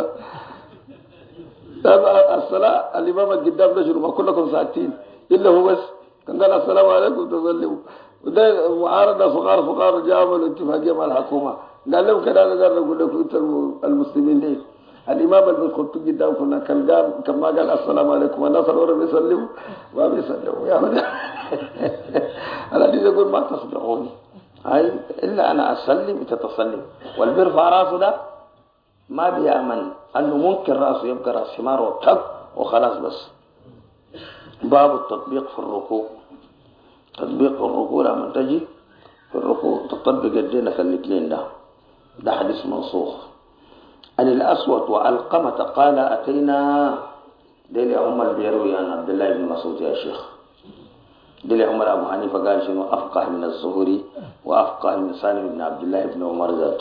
الصلاة الإمام القدام نشروا ما كلكم ساكتين إلا هو بس كان قال السلام عليكم تسلموا. وده معارضة فقار جامل اتفاقية مع الحكومة قال لهم كده أنا قال نقول لكم أنت المسلمين ليه الإمام اللي بيخطوا قدام كنا كان قال كما قال السلام عليكم الناس الورا بيسلموا ما بيسلموا يا ولد الحديث يقول ما تصدقوني هاي إلا أنا أسلم تتسلم والبرفع راسه ده ما بيأمن أنه ممكن رأسه يبقى رأس حمار وطق وخلاص بس. باب التطبيق في الركوع. تطبيق الركوع لما تجي في الركوع تطبق يدينك الاثنين ده حديث منسوخ. عن الأسود وعلقمة قال أتينا ديل عمر بيروي عن عبد الله بن مسعود يا شيخ. ديل عمر أبو حنيفة قال شنو أفقه من الزهري وأفقه من سالم بن عبد الله بن عمر ذاته.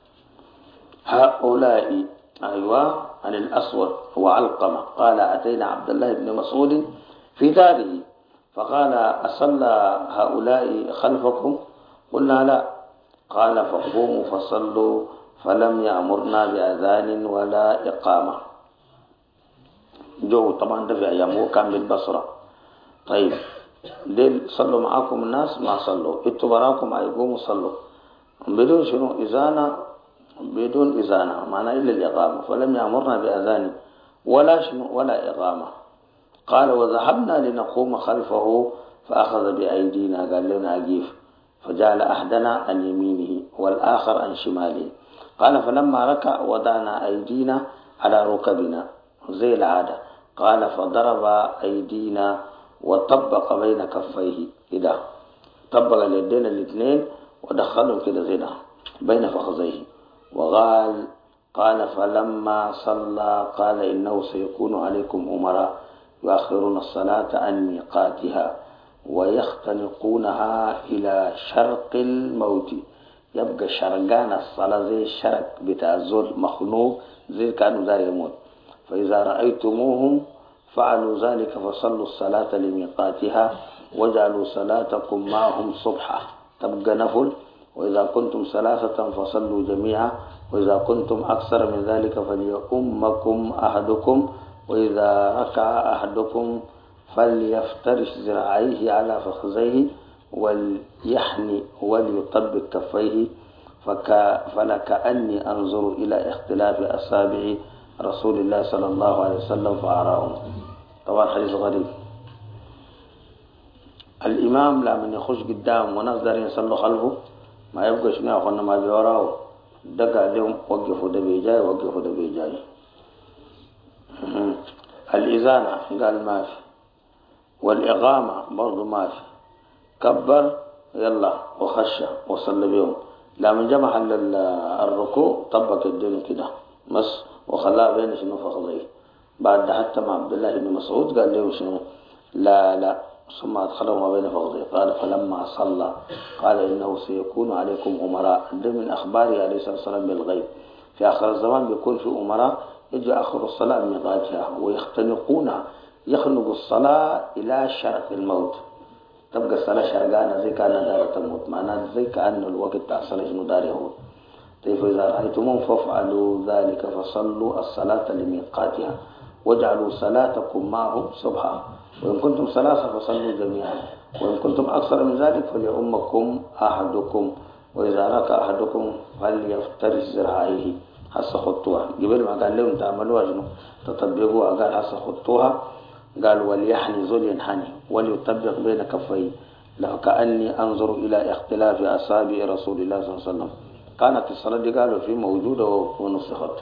هؤلاء أيوة. عن الأسود وعلقمة قال أتينا عبد الله بن مسعود في داره فقال أصلى هؤلاء خلفكم؟ قلنا لا. قال فقوموا فصلوا فلم يأمرنا بأذان ولا إقامة. جو طبعا ده في أيامه كان بالبصرة. طيب ديل صلوا معاكم الناس ما صلوا، انتوا براكم يقوموا صلوا بدون شنو إذانة، بدون إذانة معنى إلا الإقامة. فلم يأمرنا بأذان ولا شنو ولا إقامة. قال وذهبنا لنقوم خلفه فأخذ بأيدينا قال لنا أجيف فجعل أحدنا عن يمينه والآخر عن شماله. قال فلما ركع وضعنا أيدينا على ركبنا زي العادة. قال فضرب أيدينا وطبق بين كفيه كده، طبق اليدين الاثنين ودخلهم كده زينا بين فخذيه. قال فلما صلى قال إنه سيكون عليكم أمراء يؤخرون الصلاة عن ميقاتها ويختنقونها إلى شرق الموت. يبقى شرقان الصلاة زي الشرق بتاع الزول مخنوق زي كانوا دار يموت. فإذا رأيتموهم فعلوا ذلك فصلوا الصلاة لميقاتها وجعلوا صلاتكم معهم صبحا تبقى نفل. وإذا كنتم ثلاثة فصلوا جميعا وإذا كنتم أكثر من ذلك فليؤمكم أحدكم وإذا ركع أحدكم فليفترش ذراعيه على فخذيه وليحني وليطبق كفيه فلكأني أنظر إلى اختلاف أصابع رسول الله صلى الله عليه وسلم فأراهم. طبعا حديث غريب. الإمام لمن يخش قدام وناس دارين يصلوا خلفه ما يبقى شنو يا أخوانا ما بيوراه دقا عليهم وقفوا ده بيجاي وقفوا ده بيجاي. الإذانة قال ما في والإقامة برضو ما في. كبر يلا وخشى وصلى بيهم. لمن جمع الركوع طبق الدين كده مس وخلاه بين شنو فخذيه. بعد حتى مع عبد الله بن مسعود قال له شنو لا ثم أدخله ما بين فخذيه. قال فلما صلى قال إنه سيكون عليكم أمراء. ده من أخباره عليه الصلاة والسلام بالغيب. في آخر الزمان بيكون في أمراء يجي آخر الصلاة من ميقاتها ويختنقونها يخنق الصلاة إلى شرق الموت. تبقى الصلاة شرقانة زي كأنها دارة الموت معناها زي كأن الوقت تاع الصلاة شنو دار يهود. طيب إذا رأيتموهم فافعلوا ذلك فصلوا الصلاة لميقاتها واجعلوا صلاتكم معهم صبحا وإن كنتم ثلاثة فصلوا جميعا وإن كنتم أكثر من ذلك فليؤمكم أحدكم وإذا ركع أحدكم فليفترش ذراعيه. هسه خطوها قبل ما قال لهم تعملوها شنو تطبقوها. قال هسه خطوها. قال وليحني زول ينحني وليطبق بين كفيه لكأني أنظر إلى اختلاف أصابع رسول الله صلى الله عليه وسلم. كانت الصلاة دي قالوا في موجودة ونسخت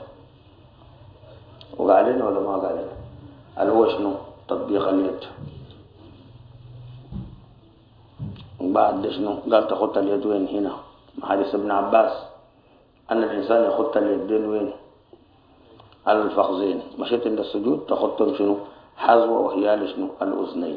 وقال لنا ولا ما قال لنا. قال هو شنو تطبيق اليد. بعد شنو قال تخط اليد وين هنا. حديث ابن عباس أن الإنسان يخط اليدين وين على الفخذين. مشيت عند السجود تخطهم شنو حذو وهيال شنو الأذنين.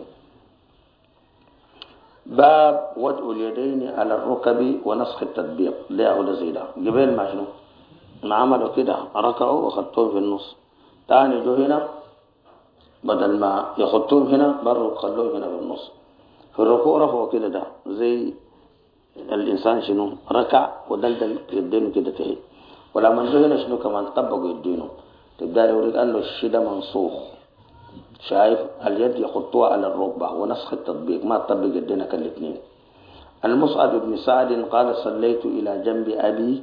باب وضع اليدين على الركب ونسخ التطبيق. ليه ولا زي ده قبل ما شنو ما عملوا كده ركعوا وخطوهم في النص. تاني جو هنا بدل ما يخطوهم هنا بروا خلوهم هنا في النص. في الركوع رفعوا كده ده زي الإنسان شنو ركع ودلدل يدينه كده تهي. ولما جو هنا شنو كمان طبقوا يدينه. تبدأ يقول قال له الشيء ده منسوخ. شايف اليد يخطوها على الركبة ونسخ التطبيق ما تطبق يدينك الاثنين. المصعب بن سعد قال صليت إلى جنب أبي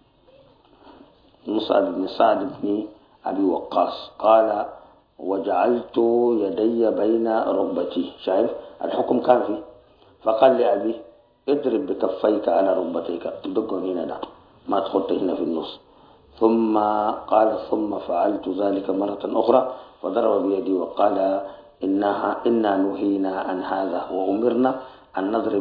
مصعب بن سعد بن أبي وقاص قال وجعلت يدي بين ركبتي. شايف الحكم كان فيه. فقال لأبي اضرب بكفيك على ركبتيك تدقوا هنا ده ما تخط هنا في النص. ثم قال ثم فعلت ذلك مرة أخرى فضرب بيدي وقال إنا نهينا عن هذا وأمرنا أن نضرب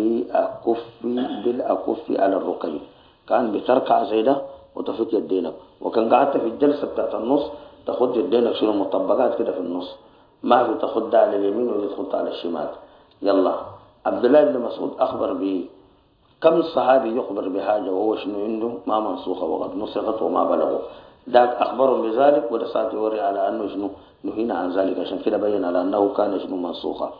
بالأكف على الركب. كان بتركع زيدا وتفك يدينك، وكان قعدت في الجلسة بتاعت النص تاخد يدينك شنو مطبقات كده في النص، ما في تاخد على اليمين ولا تاخد على الشمال. يلا عبد الله بن مسعود أخبر به. كم صحابي يخبر بحاجة وهو شنو عنده ما منسوخة وقد نسخت وما بلغوا، ذاك أخبرهم بذلك ودسات يوري على أنه شنو نهينا عن ذلك، عشان كده بين على أنه كان شنو منسوخة.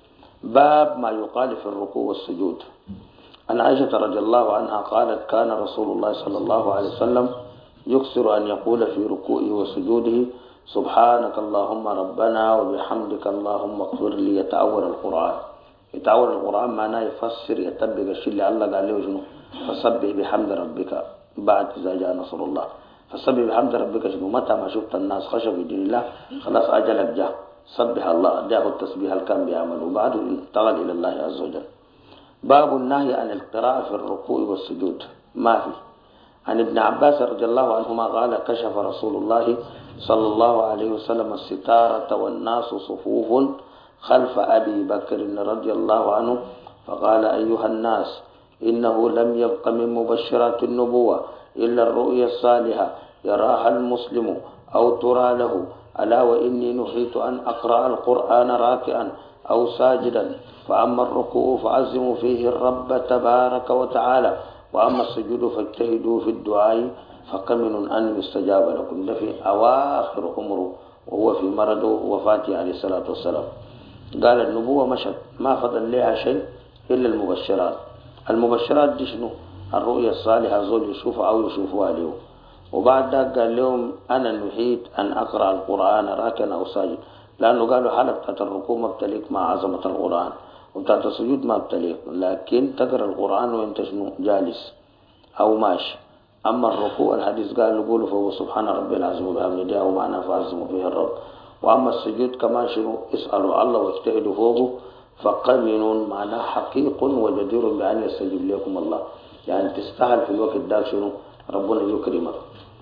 باب ما يقال في الركوع والسجود. عن عائشة رضي الله عنها قالت كان رسول الله صلى الله عليه وسلم يكثر أن يقول في ركوعه وسجوده سبحانك اللهم ربنا وبحمدك اللهم اغفر لي. يتأول القرآن، يتأول القرآن معناه يفسر يتبق الشيء اللي الله قال له شنو فسبح بحمد ربك بعد إذا جاء نصر الله. فسبح بحمد ربك شنو متى ما شفت الناس خشوا في دين الله خلاص أجلك جاء سبح الله جاء التسبيح اللي كان بيعمل وبعده انتقل إلى الله عز وجل. باب النهي عن القراءة في الركوع والسجود. ما في. عن ابن عباس رضي الله عنهما قال كشف رسول الله صلى الله عليه وسلم الستارة والناس صفوف خلف أبي بكر رضي الله عنه فقال أيها الناس إنه لم يبق من مبشرات النبوة إلا الرؤيا الصالحة يراها المسلم أو ترى له، ألا وإني نهيت أن أقرأ القرآن راكعا أو ساجدا، فأما الركوع فعزموا فيه الرب تبارك وتعالى، وأما السجود فاجتهدوا في الدعاء فكمن أن يستجاب لكم. ده في أواخر عمره وهو في مرضه وفاته عليه الصلاة والسلام. قال النبوة مشت ما فضل لها شيء إلا المبشرات. المبشرات دي شنو؟ الرؤيا الصالحة زول يشوفها أو يشوفوها له. وبعد ذلك قال لهم أنا نهيت أن أقرأ القرآن راكعا أو ساجد، لأنه قالوا حالة بتاعت الركوع ما بتليق مع عظمة القرآن وبتاعت السجود ما بتليق، لكن تقرأ القرآن وانت شنو جالس أو ماشي. أما الركوع الحديث قال قولوا فهو سبحان ربي العظيم وبحمده ومعنى فعظموا فيه الرب. وأما السجود كما شنو اسألوا الله واجتهدوا فوقه فقمن معناه حقيق وجدير بأن يستجيب لكم الله، يعني تستاهل في الوقت ده شنو ربنا يكرمك.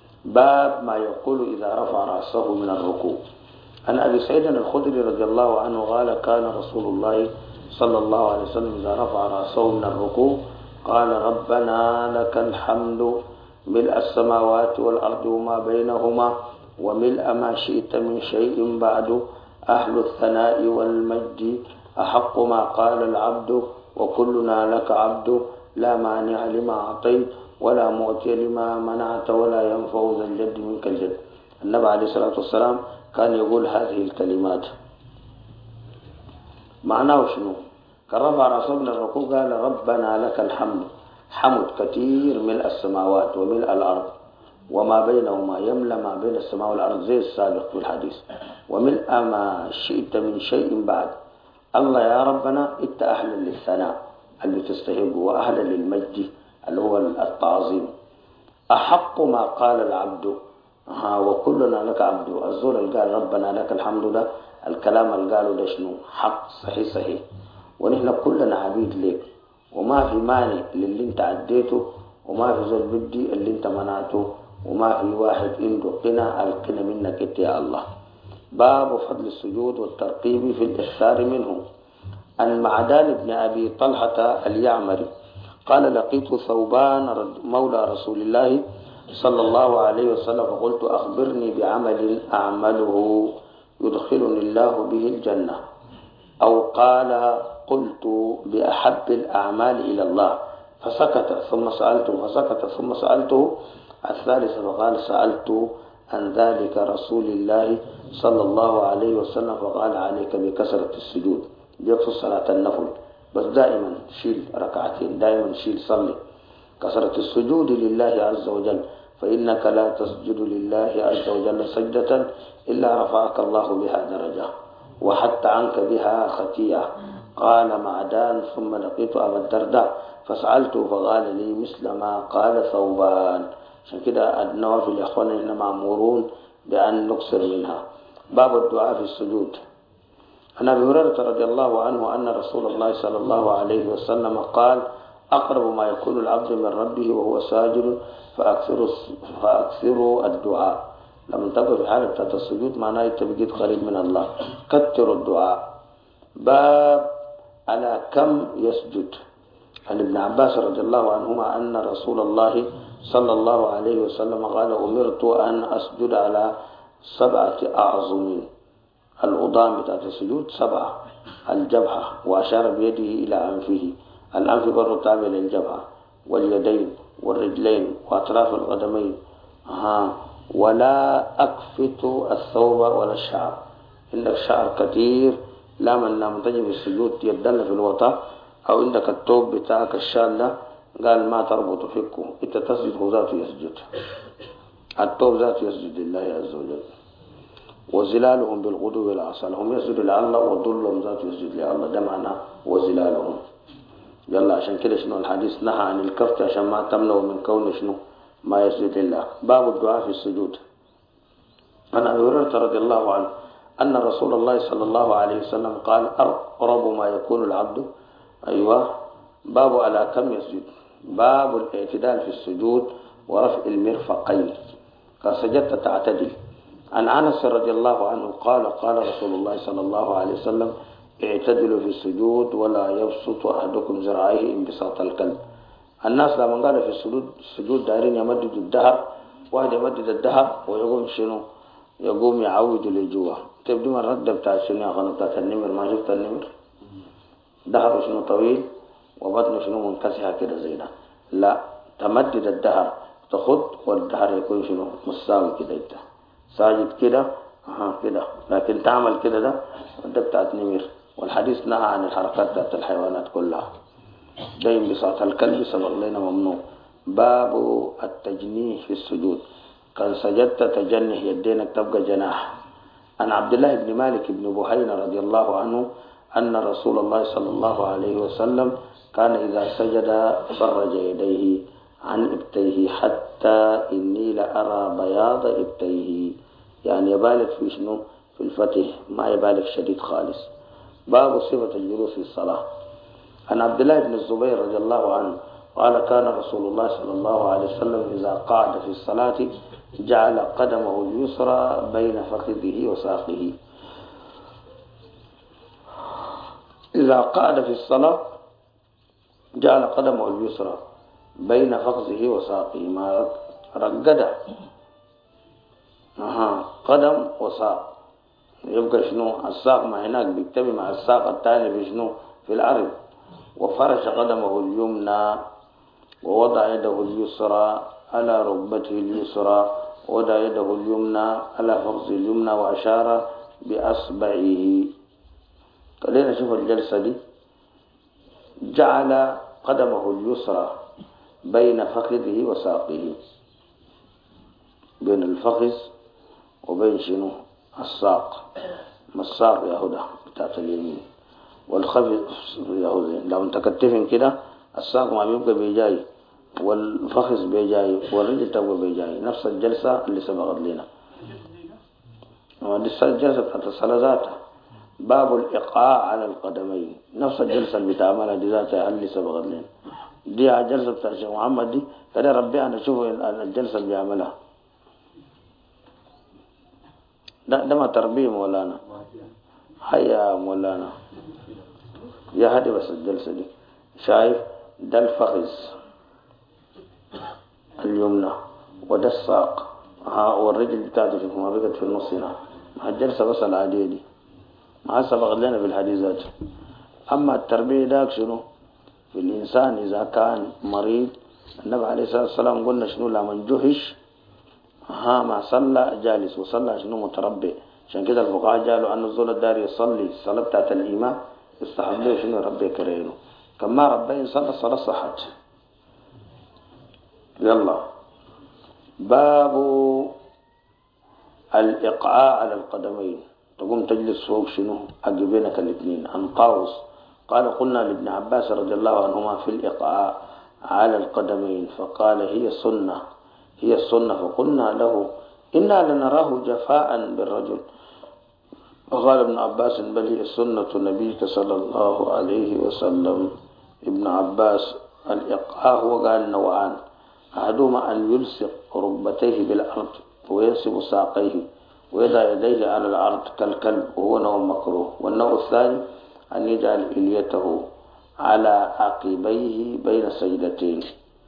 باب ما يقول إذا رفع رأسه من الركوع. عن أبي سعيد الخدري رضي الله عنه قال كان رسول الله صلى الله عليه وسلم إذا رفع رأسه من الركوع قال ربنا لك الحمد ملء السماوات والأرض وما بينهما وملء ما شئت من شيء بعد أهل الثناء والمجد أحق ما قال العبد وكلنا لك عبد لا مانع لما أعطيت ولا معطي لما منعت ولا ينفع ذا الجد منك الجد. النبي عليه الصلاة والسلام كان يقول هذه الكلمات. معناه شنو؟ كان رفع رأسه من الركوع قال ربنا لك الحمد، حمد كثير ملء السماوات وملء الأرض وما بينهما، يملأ ما بين السماء والأرض زي السابق في الحديث، وملء ما شئت من شيء بعد. الله يا ربنا انت أهلا للثناء اللي تستحق وأهلا للمجد اللي هو التعظيم. أحق ما قال العبد وكلنا لك عبد. الزول اللي قال ربنا لك الحمد ده الكلام اللي قاله ده شنو حق صحيح صحيح، ونحن كلنا عبيد لك وما في مانع للي انت عديته وما في زول بدي اللي انت منعته وما في واحد عنده قنا القنا منك انت يا الله. باب فضل السجود والترقيب في الإكثار منه. عن معدان بن أبي طلحة اليعمري قال لقيت ثوبان مولى رسول الله صلى الله عليه وسلم فقلت أخبرني بعمل أعمله يدخلني الله به الجنة، أو قال قلت بأحب الأعمال إلى الله فسكت ثم سألته الثالث فقال سألت عن ذلك رسول الله صلى الله عليه وسلم فقال عليك بكثرة السجود. بيقصد صلاة النفل بس دائما شيل ركعتين، دائما شيل صلي. كثرة السجود لله عز وجل، فإنك لا تسجد لله عز وجل سجدة إلا رفعك الله بها درجة وحتى عنك بها خطيئة. قال معدان ثم لقيت أبا الدرداء فسألته فقال لي مثل ما قال ثوبان. عشان كده النوافل يا أخوانا إننا مأمورون بأن نكثر منها. باب الدعاء في السجود. عن أبي هريرة رضي الله عنه أن رسول الله صلى الله عليه وسلم قال أقرب ما يكون العبد من ربه وهو ساجد فأكثروا الدعاء. لما تبقى في حالة بتاعت السجود معناه تبقيت قريب من الله، كثروا الدعاء. باب على كم يسجد. عن ابن عباس رضي الله عنهما أن رسول الله صلى الله عليه وسلم قال أمرت أن أسجد على 7 أعظم. الأضام بتاعت السجود 7. الجبهة، وأشار بيده إلى أنفه. الأنف برضو تابع للجبهة، واليدين والرجلين وأطراف القدمين. ولا أكفت الثوب ولا الشعر. عندك شعر كثير لا من تجب السجود يبدل في الوطا، أو عندك الثوب بتاعك الشالة قال ما تربط فيكم انت تسجد هو ذاته يسجد. الثوب ذاته يسجد لله عز وجل. وزلالهم بالغدو والعصال، هم يسجدوا لله وظلهم ذاته يسجد لله. ده معنى وزلالهم. يلا عشان كده شنو الحديث نهى عن الكفت عشان ما تمنعوا من كون شنو ما يسجد لله. باب الدعاء في السجود. عن أبي هريرة رضي الله عنه أن رسول الله صلى الله عليه وسلم قال أقرب ما يكون العبد. أيوة. باب على كم يسجد. باب الاعتدال في السجود ورفع المرفقين. قال سجدت تعتدل. عن أنس رضي الله عنه قال قال رسول الله صلى الله عليه وسلم اعتدلوا في السجود ولا يبسط أحدكم ذراعيه انبساط الكلب. الناس لما قال في السجود دارين يمدد الدهر، واحد يمدد الدهر ويقوم شنو يقوم يعود لجوا. تبدو من رد بتاع شنو يا خانو بتاع النمر، ما شفت النمر دهر شنو طويل وبطنه شنو منكسحة كده زي ده. لا، تمدد الدهر تخد والدهر يكون شنو مساوي كده. انت ساجد كده كده، لكن تعمل كده ده بتاعت نمر. والحديث نهى عن الحركات بتاعت الحيوانات كلها. ده انبساط الكلب سبق لنا ممنوع. باب التجنيح في السجود. كان سجدت تجنح يدينك تبقى جناح. عن عبد الله بن مالك بن بحيرة رضي الله عنه أن رسول الله صلى الله عليه وسلم كان إذا سجد فرج يديه عن إبتيه حتى إني لأرى بياض إبتيه. يعني يبالغ في شنو في الفتح، ما يبالغ شديد خالص. باب صفة الجلوس في الصلاة. عن عبد الله بن الزبير رضي الله عنه قال كان رسول الله صلى الله عليه وسلم إذا قعد في الصلاة جعل قدمه اليسرى بين فخذه وساقه. إذا قعد في الصلاة جعل قدمه اليسرى بين فخذه وساقه. ما رقده قدم وساق، يبقى شنو الساق ما هناك بيكتبي مع الساق الثاني في شنو في العرض. وفرش قدمه اليمنى ووضع يده اليسرى على ركبته اليسرى ووضع يده اليمنى على فخذه اليمنى وأشار بأصبعه. خلينا نشوف الجلسة دي. جعل قدمه اليسرى بين فخذه وساقه، بين الفخذ وبين شنو الساق. ما الساق يا هدى بتاعت اليمين والخفض يا هدى. لو انت كتفن كده الساق ما بيبقى بيجاي والفخذ بيجاي والرجل تبقى بيجاي. نفس الجلسة اللي سبقت لنا. ودي الجلسة بتاعت الصلاة ذاتها. باب الإيقاع على القدمين. نفس الجلسة اللي بتعملها دي ذاتها اللي سبقت لنا. دي الجلسة بتاعت الشيخ محمد دي كده ربي أنا أشوف الجلسة اللي بيعملها. ده ما تربية مولانا. هيا مولانا يا هدي بس الجلسة دي. شايف ده الفخذ اليمنى وده الساق والرجل بتاعته شوف ما بقت في النص هنا. مع الجلسة بس العادية دي ما سبق لنا في الحديثات. أما التربية داك شنو في الإنسان إذا كان مريض. النبي عليه الصلاة والسلام قلنا شنو لمن جهش ما صلى جالس وصلى شنو متربع. عشان كده الفقهاء قالوا أن الزول الدار يصلي الصلاة بتاعت الإمام يستحب له شنو ربي كرينه. كما ربي صلى الصلاة صحت. يلا باب الإقعاء على القدمين. تقوم تجلس فوق شنو أقربينك الاثنين. عن طاووس قال قلنا لابن عباس رضي الله عنهما في الإقعاء على القدمين فقال هي السنة فقلنا له إنا لنراه جفاء بالرجل. وقال ابن عباس بل هي سنة نبيك صلى الله عليه وسلم. ابن عباس الإقعاء هو قال نوعان. أحدهما أن يلصق ركبتيه بالأرض وينسب ساقيه ويضع يديه على الأرض كالكلب وهو نوع مكروه. والنوع الثاني أن يجعل إليته على عقبيه بين سجدتين،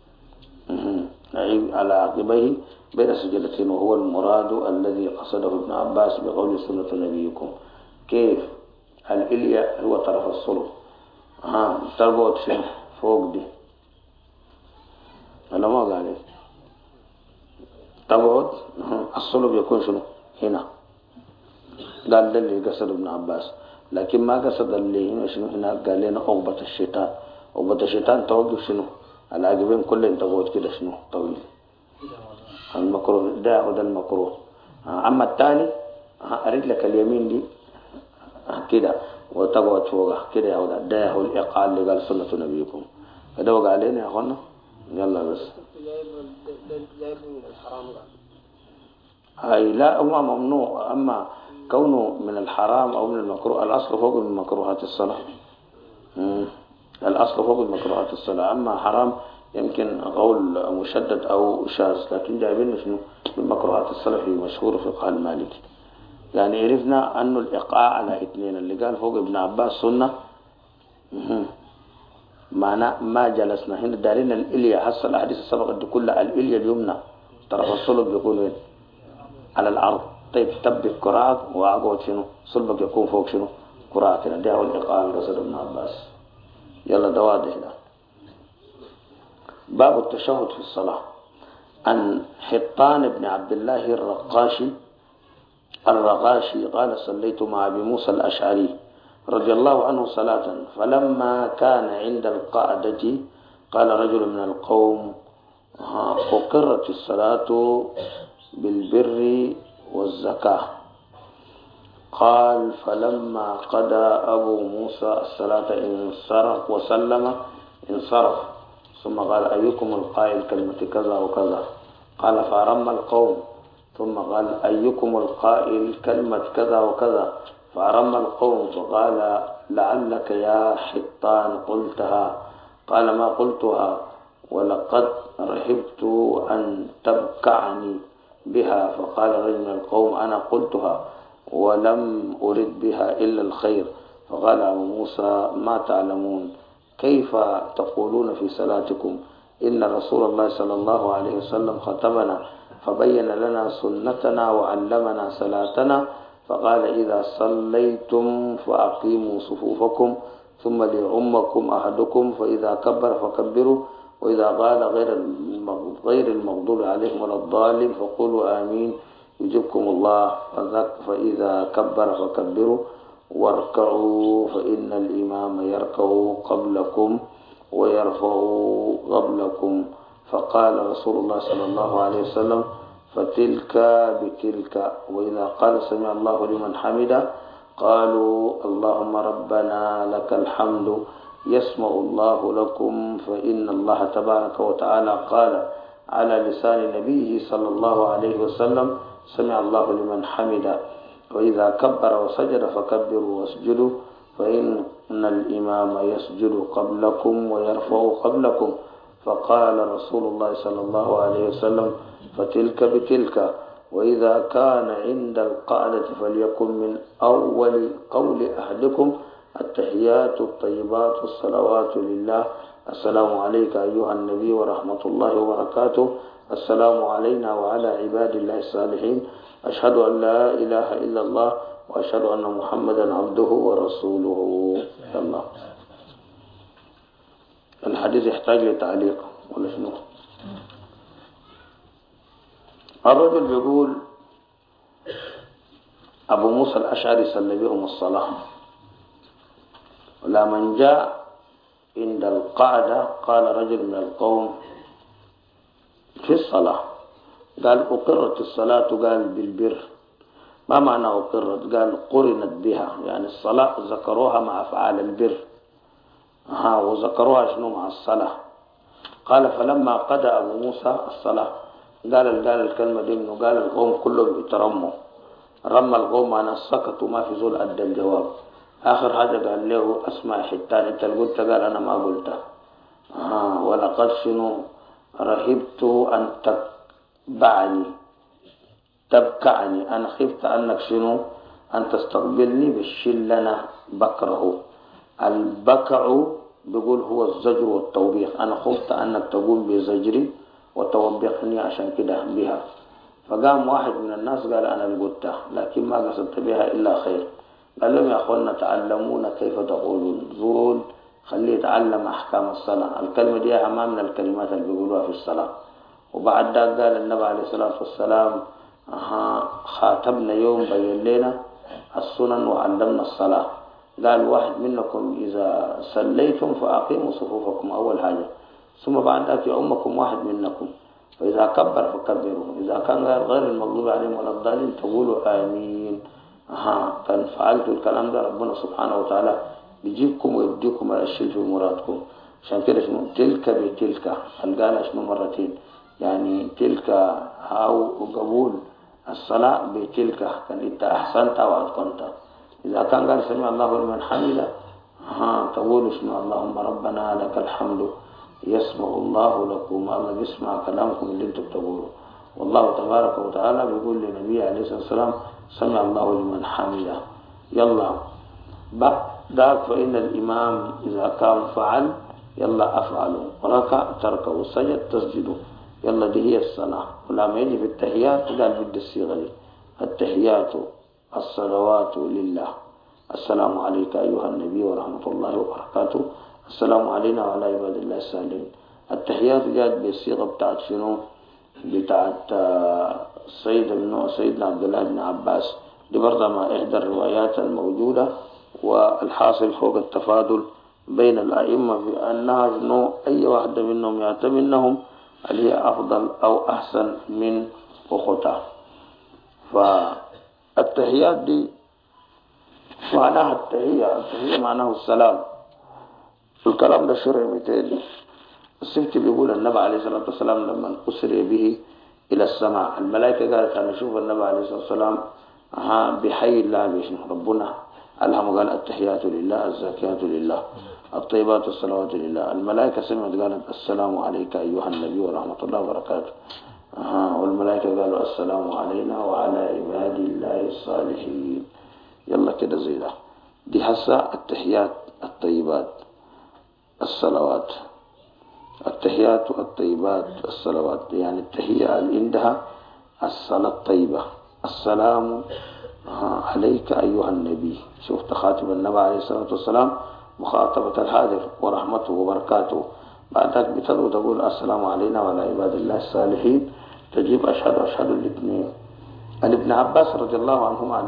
على عقبيه بين سجدتين، وهو المراد الذي قصده ابن عباس بقول سنة نبيكم. كيف؟ الإلية هو طرف الصلب، تربط شنو فوق دي، أنا ما قال تبعد الصلب يكون شنو هنا، قال ده اللي قصد ابن عباس، لكن ما قصد اللي هنا شنو هنا، قال لنا عقبة الشيطان. عقبة الشيطان توقف شنو العقبين كلهم تبعد كده شنو طويل، المكروه ده هو ده المكروه. أما الثاني رجلك اليمين دي كده وتقعد فوقها كده، هو ده هو الإيقاع اللي قال سنة نبيكم. هذا وقع علينا يا أخوانا، يلا بس جايب من الحرام أي لا هو ممنوع، أما كونه من الحرام أو من المكروه الأصل فوق من مكروهات الصلاة. الأصل فوق المكروهات الصلاة، أما حرام يمكن قول مشدد أو شاذ، لكن جايبين شنو من مكروهات الصلاة في مشهور فقه المالكي. يعني عرفنا أنه الإيقاع على اثنين، اللي قال فوق ابن عباس سنة معناه ما جلسنا هنا دارين الإلية. حصل الأحاديث السابقة دي كلها الإلية اليمنى طرف الصلب بيكون وين؟ على الأرض. طيب تبك كراعك وأقعد شنو صلبك يكون فوق شنو كراعك هنا، ده هو الإيقاع اللي قصد ابن عباس. يلا ده واضح ده. باب التشهد في الصلاة. عن حطان بن عبد الله الرغاشي قال صليت مع أبي موسى الأشعري رضي الله عنه صلاة، فلما كان عند القعدة قال رجل من القوم أقرت الصلاة بالبر والزكاة. قال فلما قضى أبو موسى الصلاة انصرف وسلم انصرف، ثم قال أيكم القائل كلمة كذا وكذا؟ قال فأرم القوم، ثم قال أيكم القائل كلمة كذا وكذا؟ فأرم القوم، فقال لعلك يا حطان قلتها. قال ما قلتها، ولقد رهبت أن تبكعني بها. فقال رجل من القوم أنا قلتها ولم أرد بها إلا الخير. فقال أبو موسى ما تعلمون، كيف تقولون في صلاتكم إن رسول الله صلى الله عليه وسلم خطبنا فبين لنا سنتنا وعلمنا صلاتنا، فقال إذا صليتم فأقيموا صفوفكم ثم ليؤمكم أحدكم، فإذا كبر فكبروا، وإذا قال غير المغضوب عليهم ولا الضالين فقولوا آمين يجبكم الله، فإذا كبر فكبروا واركعوا، فإن الإمام يركع قبلكم ويرفع قبلكم. فقال رسول الله صلى الله عليه وسلم فتلك بتلك. وإذا قال سمع الله لمن حمده قالوا اللهم ربنا لك الحمد يسمع الله لكم، فإن الله تبارك وتعالى قال على لسان نبيه صلى الله عليه وسلم سمع الله لمن حمده. وإذا كبر وسجد فكبروا واسجدوا، فإن الإمام يسجد قبلكم ويرفع قبلكم. فقال رسول الله صلى الله عليه وسلم فتلك بتلك. وإذا كان عند القعدة فليكن من أول قول أحدكم التحيات الطيبات الصلوات لله، السلام عليك أيها النبي ورحمة الله وبركاته، السلام علينا وعلى عباد الله الصالحين، أشهد أن لا إله إلا الله وأشهد أن محمدا عبده ورسوله. الله الحديث يحتاج لتعليق ولا شنو؟ الرجل بيقول أبو موسى الأشعري صلى بهم الصلاة، ولما جاء عند القعدة قال رجل من القوم في الصلاة، قال أقرت الصلاة، قال بالبر. ما معنى أقرت؟ قال قرنت بها، يعني الصلاة ذكروها مع أفعال البر وذكروها شنو مع الصلاة. قال فلما قضى أبو موسى الصلاة قال الكلمة دي منه، قال القوم كلهم يترموا، رمى القوم أنا سكتوا ما في زول أدى الجواب. آخر حاجة قال له أسمع حتان أنت اللي قلت؟ قال أنا ما قلتها. ولقد شنو رهبت أن تبكعني، أنا خفت أنك شنو أن تستقبلني بالشي اللي أنا بكره. البكع بيقول هو الزجر والتوبيخ، أنا خفت أنك تقوم بزجري وتوبخني عشان كده بها. فقام واحد من الناس قال أنا اللي قلتها لكن ما قصدت بها إلا خير. قال لهم يا أخوانا تعلمون كيف تقولون، زول خليه يتعلم أحكام الصلاة. الكلمة دي أهم من الكلمات اللي بيقولوها في الصلاة. وبعد ذلك قال النبي عليه الصلاة والسلام خاتمنا يوم بين لنا السنن وعلمنا الصلاة. قال واحد منكم إذا صليتم فأقيموا صفوفكم أول حاجة، ثم بعد ذلك يؤمكم واحد منكم، فإذا كبر فكبروا، إذا كان غير المغضوب عليهم ولا الضالين تقولوا آمين. كان فعلتوا الكلام ده ربنا سبحانه وتعالى بيجيبكم ويديكم الشيء في مرادكم. عشان كده شنو تلك بتلك قالها شنو مرتين، يعني تلك أو قبول الصلاة بتلك كان إنت أحسنت وأتقنت. إذا كان قال سمع الله لمن حمده تقول شنو اللهم ربنا لك الحمد يسمع الله لكم، الله يسمع كلامكم اللي انتم بتقولوا. والله تبارك وتعالى بيقول للنبي عليه الصلاة والسلام سمع الله لمن حمده. يلا ذاك فإن الإمام إذا كان فعل يلا أفعله، ركع تركه، سجد تسجده، يلا دي هي الصلاة. ولما يجي في التحيات قال بدي الصيغة دي التحيات الصلوات لله، السلام عليك أيها النبي ورحمة الله وبركاته، السلام علينا وعلى عباد الله الصالحين. التحيات جاءت بالصيغة بتاعت شنو؟ بتاعت سيدنا عبد الله بن عباس. دي برضه ما إحدى الروايات الموجودة، والحاصل فوق التفاضل بين الأئمة في أنها شنو أي واحدة منهم يعتبر أنهم اللي هي أفضل أو أحسن من أختها. فالتحيات دي معناها التحية معناه السلام. الكلام ده شرع 200. السبت بيقول النبي عليه الصلاة والسلام لما أسري به إلى السماء الملائكة قالت أنا أشوف النبي عليه الصلاة والسلام بحي الله بشنو ربنا ألهم قال التحيات لله الزكيات لله الطيبات الصلوات لله. الملائكة سمعت قالت السلام عليك أيها النبي ورحمة الله وبركاته. والملائكة قالوا السلام علينا وعلى عباد الله الصالحين. يلا كده زي ده. دي حسا التحيات الطيبات الصلوات، التحيات الطيبات الصلوات، يعني التحية اللي عندها الصلاة الطيبة، السلام عليك أيها النبي. شوف تخاطب النبي عليه الصلاة والسلام مخاطبة الحاضر ورحمته وبركاته. بعدك بتدعو تقول السلام علينا وعلى عباد الله الصالحين، تجيب أشهد الاثنين. عن ابن عباس رضي الله عنهما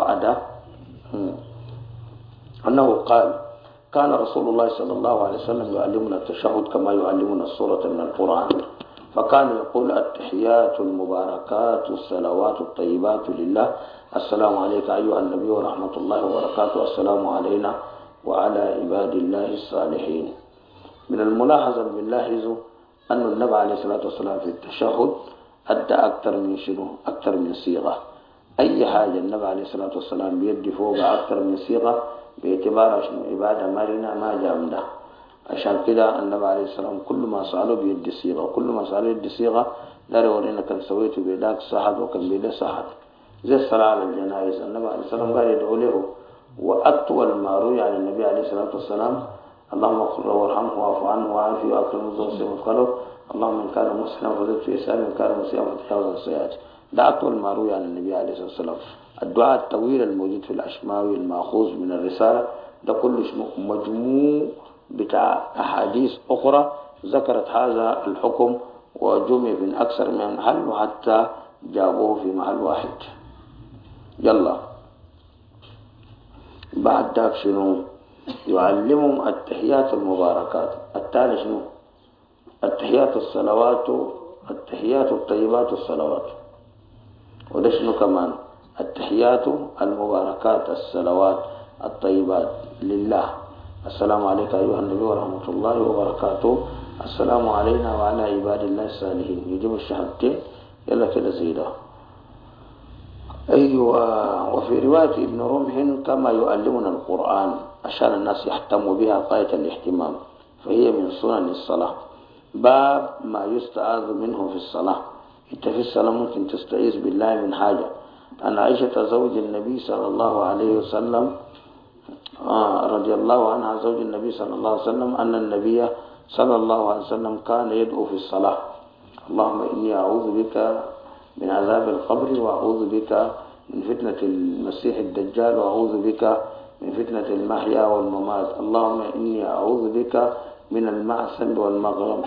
أنه قال كان رسول الله صلى الله عليه وسلم يعلمنا التشهد كما يعلمنا السورة من القرآن، فكان يقول التحيات المباركات الصلوات الطيبات لله، السلام عليك أيها النبي ورحمة الله وبركاته، السلام علينا وعلى عباد الله الصالحين. من الملاحظة اللي بنلاحظه أن النبي عليه الصلاة والسلام في التشهد أدى أكثر من صيغة. أي حاجة النبي عليه الصلاة والسلام بيدي فوق أكثر من صيغة باعتبار شنو عبادة مرنة ما جامدة. عشان كده النبي عليه السلام كل ما سأله بيدي صيغة، وكل ما سأله يدي صيغة لا يورينا كان سويته بيداك صحت وكان بيدي صحت. زي الصلاة على الجنائز النبي عليه السلام قال يدعو له، وأطول ما روي عن النبي عليه الصلاة والسلام اللهم اغفر له وارحمه واعف عنه وعافيه واكرم نزله وسلم مدخله، اللهم ان كان مسلما فزد في اسلامه وان كان مسيئا فتجاوز عن سيئاته. ده أطول ما روي عن النبي عليه الصلاة والسلام. الدعاء الطويل الموجود في الأشماوي المأخوذ من الرسالة ده كله مجموع بتاع أحاديث أخرى ذكرت هذا الحكم وجمع من أكثر من محل وحتى جابوه في محل واحد. يلا بعد ذاك شنو يعلمهم التحيات المباركات. التالي شنو التحيات الصلوات، التحيات الطيبات الصلوات. وده شنو كمان التحيات المباركات الصلوات الطيبات لله، السلام عليك أيها النبي ورحمة الله وبركاته، السلام علينا وعلى عباد الله الصالحين. يجب الشهادتين يلا كده زي ده. أيوة. وفي رواية ابن رمح كما يعلمنا القرآن عشان الناس يهتموا بها غاية الاهتمام، فهي من سنن الصلاة. باب ما يستعاذ منه في الصلاة. انت في الصلاة ممكن تستعيذ بالله من حاجة. أن عائشة زوج النبي صلى الله عليه وسلم رضي الله عنها زوج النبي صلى الله عليه وسلم أن النبي صلى الله عليه وسلم كان يدعو في الصلاة: اللهم إني أعوذ بك من عذاب القبر، وأعوذ بك من فتنة المسيح الدجال، وأعوذ بك من فتنة المحيا والممات، اللهم إني أعوذ بك من المعثم والمغرم.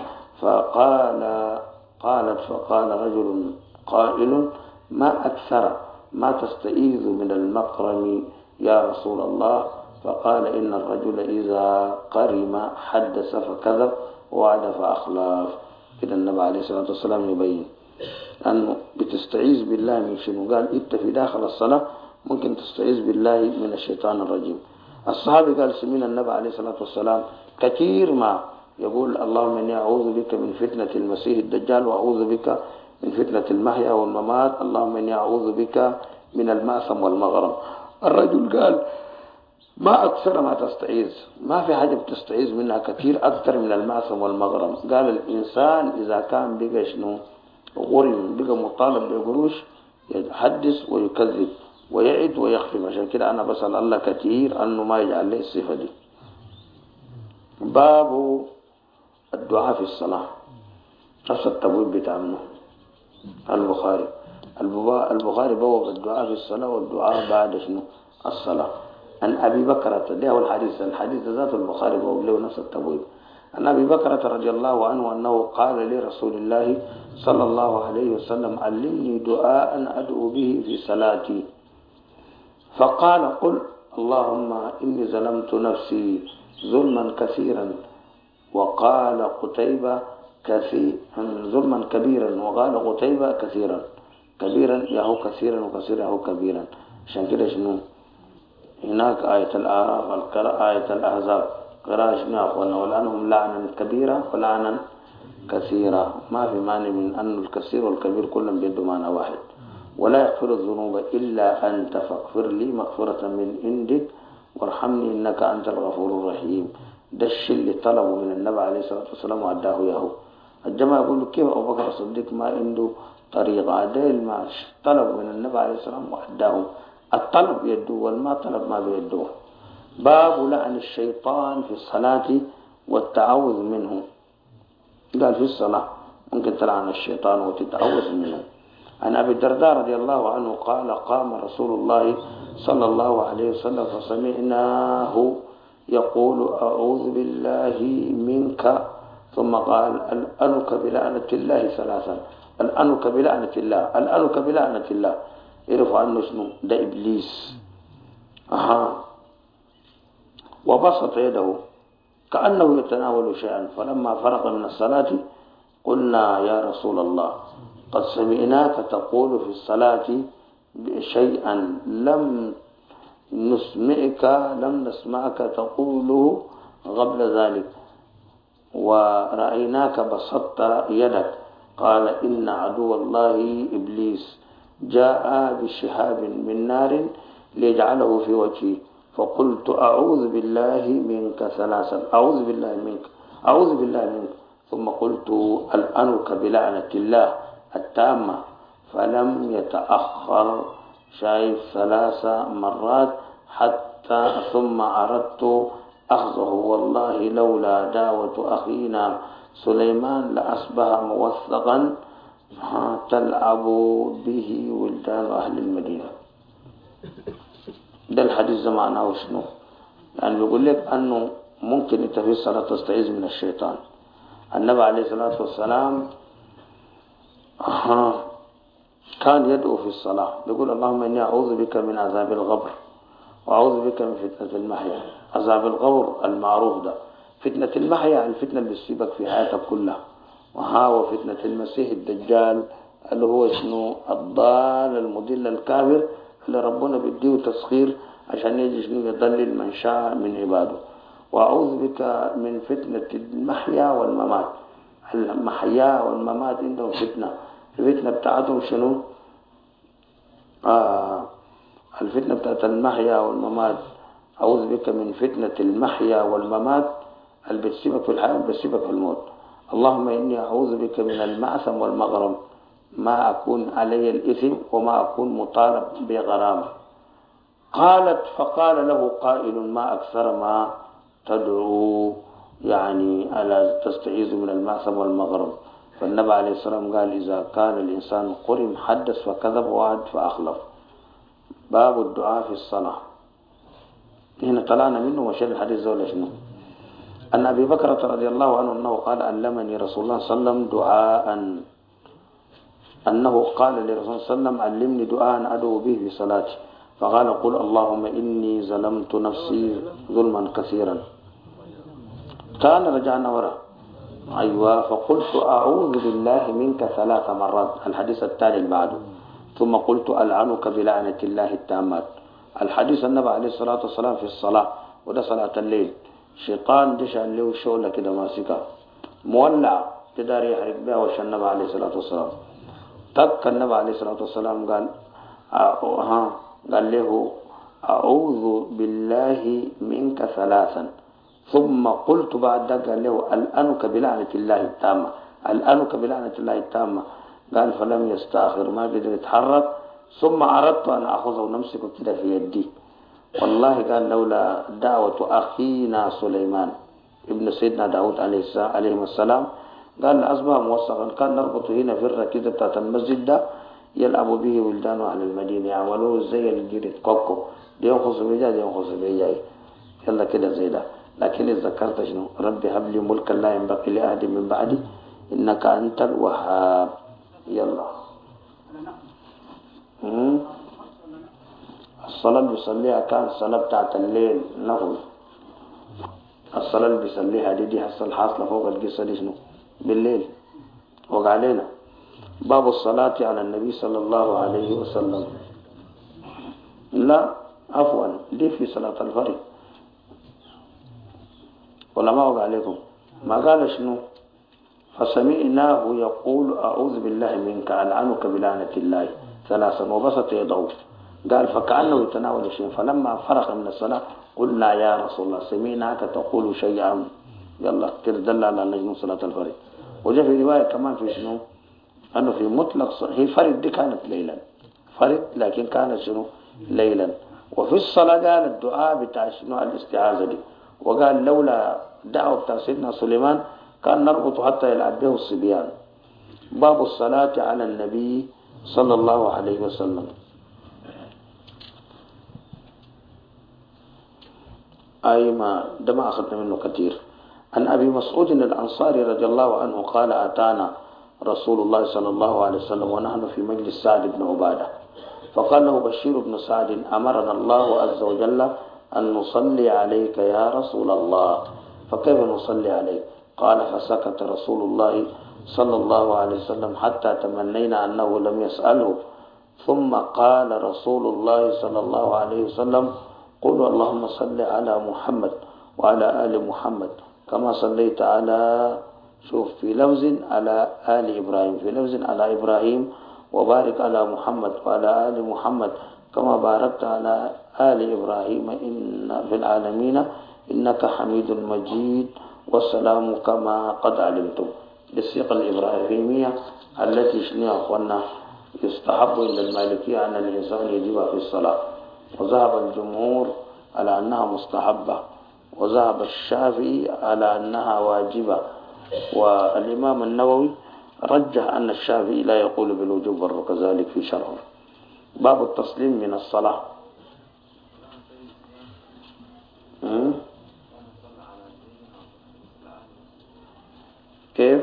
فقال رجل قائل: ما أكثر ما تستعيذ من المقرم يا رسول الله؟ فقال: إن الرجل إذا قرم حدث فكذب ووعد فأخلف. كده النبي عليه الصلاة والسلام يبين أنه بتستعيذ بالله من شنو. قال: إنت في داخل الصلاة ممكن تستعيذ بالله من الشيطان الرجيم. الصحابي قال: سمعنا النبي عليه الصلاة والسلام كثير ما يقول: اللهم إني أعوذ بك من فتنة المسيح الدجال، وأعوذ بك من فتنة المحيا والممات، اللهم إني أعوذ بك من المأثم والمغرم. الرجل قال: ما أكثر ما تستعيذ، ما في حاجة بتستعيذ منها كثير أكثر من المأثم والمغرم. قال: الإنسان إذا كان بقى شنو غرم، بقى مطالب بقروش، يحدث ويكذب ويعد ويخفي. عشان كده أنا بسأل الله كثير أنه ما يجعل لي الصفة دي. باب الدعاء في الصلاة، نفس التبويب بتاع منه البخاري بوب الدعاء في الصلاة والدعاء بعد شنو الصلاة. عن أبي بكرة، ده هو الحديث ذات البخاري بوب له نفس التبويب. عن أبي بكرة رضي الله عنه أنه قال لرسول الله صلى الله عليه وسلم: علمني دعاء أدعو به في صلاتي. فقال: قل اللهم إني ظلمت نفسي ظلما كثيرا، وقال قتيبة ظلما كبيرا، وقال قتيبة كثيرا. كبيرا يهو كثيرا، وكثيرا يهو كبيرا. عشان كده شنو هناك آية الأعراف، آية الأحزاب، قراءة شنو يا أخوانا؟ ولعنهم لعنا كبيرة ولعنا كثيرة. ما في معنى من أن الكثير والكبير كلهم بيدوا معنى واحد. ولا يغفر الذنوب إلا أنت فاغفر لي مغفرة من عندك وارحمني إنك أنت الغفور الرحيم. ده الشيء اللي طلبه من النبي عليه الصلاة والسلام وعداه ياهو. الجماعة يقولوا: كيف أبو بكر الصديق ما عنده طريقة؟ ده ما طلب من النبي عليه الصلاة والسلام وعداه. الطلب يدوه، والما طلب ما بيدوه. باب لعن الشيطان في الصلاة والتعوذ منه. قال في الصلاة ممكن تلعن الشيطان وتتعوذ منه. عن أبي الدرداء رضي الله عنه قال: قام رسول الله صلى الله عليه وسلم فسمعناه يقول: أعوذ بالله منك، ثم قال: ألأنك بلعنة الله ثلاثا. ألأنك بلعنة الله، ألأنك بلعنة الله. يعرف عنه شنو ده؟ إبليس. وبسط يده كأنه يتناول شيئا. فلما فرغ من الصلاة قلنا: يا رسول الله، قد سمعناك تقول في الصلاة شيئا لم نسمعك تقوله قبل ذلك، ورأيناك بسطت يدك. قال: إن عدو الله إبليس جاء بشهاب من نار ليجعله في وجهي، فقلت: أعوذ بالله منك ثلاثا، أعوذ بالله منك، أعوذ بالله منك. ثم قلت: ألأنك بلعنة الله التامة. فلم يتأخر شايف 3 مرات حتى ثم أردت أخذه. والله لولا دعوة أخينا سليمان لأصبح موثقا تلعب به ولدان أهل المدينة. ده الحديث معناه شنو؟ يعني بيقول لك أنه ممكن أنت في الصلاة تستعيذ من الشيطان. النبي عليه الصلاة والسلام كان يدعو في الصلاة بيقول: اللهم إني أعوذ بك من عذاب القبر، وأعوذ بك من فتنة المحيا. عذاب القبر المعروف ده، فتنة المحيا الفتنة اللي تصيبك في حياتك كلها، وفتنة المسيح الدجال اللي هو شنو الضال المضل الكافر اللي ربنا بيديه تسخير عشان يجي شنو يضلل من شاء من عباده. وأعوذ بك من فتنة المحيا والممات. المحيا والممات عندهم فتنة. الفتنة بتاعتهم شنو؟ الفتنة بتاعت المحيا والممات. أعوذ بك من فتنة المحيا والممات اللي بتسيبك في الحياة بتسيبك في الموت. اللهم إني أعوذ بك من المعثم والمغرم، ما أكون علي الإثم وما أكون مطالب بغرامة. قالت فقال له قائل ما أكثر ما تدعو يعني على تستعيذ من المعصم والمغرب. فالنبي عليه الصلاة والسلام قال إذا كان الإنسان قرم حدث فكذب وعد فأخلف. باب الدعاء في الصلاة. هنا طلعنا منه وشر الحديث زول شنو. أن أبي بكر رضي الله عنه أنه قال علمني رسول الله صلى الله عليه وسلم دعاء، أنه قال لرسول الله صلى الله عليه وسلم علمني دعاء أدعو به في صلاتي، فقال قل اللهم إني ظلمت نفسي ظلما كثيرا. كان رجعنا وراء أيوة، فقلت أعوذ بالله منك 3 مرات، الحديث التالي بعده، ثم قلت ألعنك بلعنة الله التامات. الحديث النبي عليه الصلاة والسلام في الصلاة، وده صلاة الليل، شيطان دشان له شغله كده ماسكه مولع تداري يحرق بها وش النبي عليه الصلاة والسلام. تك النبي عليه الصلاة والسلام قال قال له أعوذ بالله منك 3، ثم قلت بعد ذلك قال له ألأنك بلعنة الله التامة، ألأنك بلعنة الله التامة. قال فلم يستأخر، ما قدر يتحرك، ثم أردت أن أخذه ونمسكه كده في يدي. والله قال لولا دعوة أخينا سليمان ابن سيدنا داود عليه السلام، قال أصبح موثقا، كان نربطه هنا في الركيزة بتاعت المسجد ده، يلعب به ولدان أهل المدينة، يعملوه زي الجريد كوكو، دي ينخص بيجاي دي ينخص بيجاي، يلا كده زي ده. لكن إذا ذكرت شنو ربي هب لي ملكا لا ينبغي لأحد من بعدي إنك أنت الوهاب. يلا الصلاة اللي بيصليها كان الصلاة بتاعت الليل نفل، الصلاة اللي بيصليها دي حصل حاصلة فوق القصة دي شنو بالليل وقع علينا. باب الصلاة على النبي صلى الله عليه وسلم. لا عفوا، دي في صلاة الفرض ولا ما وقع عليكم؟ ما قال شنو فسمعناه يقول أعوذ بالله منك ألعنك بلعنة الله 3 وبسط يده. قال فكأنه يتناول شيء، فلما فرغ من الصلاة قلنا يا رسول الله سمعناك تقول شيئا. يلا كده دل على نجم صلاة الفرض. وجاء في رواية كمان في شنو أنه في مطلق هي فرض دي كانت ليلا، فرض لكن كانت شنو ليلا. وفي الصلاة قال الدعاء بتاع شنو الاستعاذة دي، وقال لولا دعوة بتاع سيدنا سليمان كان نربط حتى يلعب به الصبيان. باب الصلاة على النبي صلى الله عليه وسلم. أي ما ده ما أخذنا منه كثير. عن أبي مسعود الأنصاري رضي الله عنه قال أتانا رسول الله صلى الله عليه وسلم ونحن في مجلس سعد بن عبادة، فقال له بشير بن سعد أمرنا الله عز وجل أن نصلي عليك يا رسول الله، فكيف نصلي عليك؟ قال فسكت رسول الله صلى الله عليه وسلم حتى تمنينا أنه لم يسأله، ثم قال رسول الله صلى الله عليه وسلم قولوا اللهم صل على محمد وعلى آل محمد كما صليت على شوف في لفظ على آل إبراهيم، في لفظ على إبراهيم، وبارك على محمد وعلى آل محمد كما باركت على آل إبراهيم إن في العالمين إنك حميد مجيد، والسلام كما قد علمتم. بالصيغة الإبراهيمية التي شنيها أخوانا يستحب عند المالكية أن الإنسان يجب في الصلاة، وذهب الجمهور على أنها مستحبة، وذهب الشافعي على أنها واجبة، والإمام النووي رجح أن الشافعي لا يقول بالوجوب وكذلك في شرعه. باب التسليم من الصلاة. كيف؟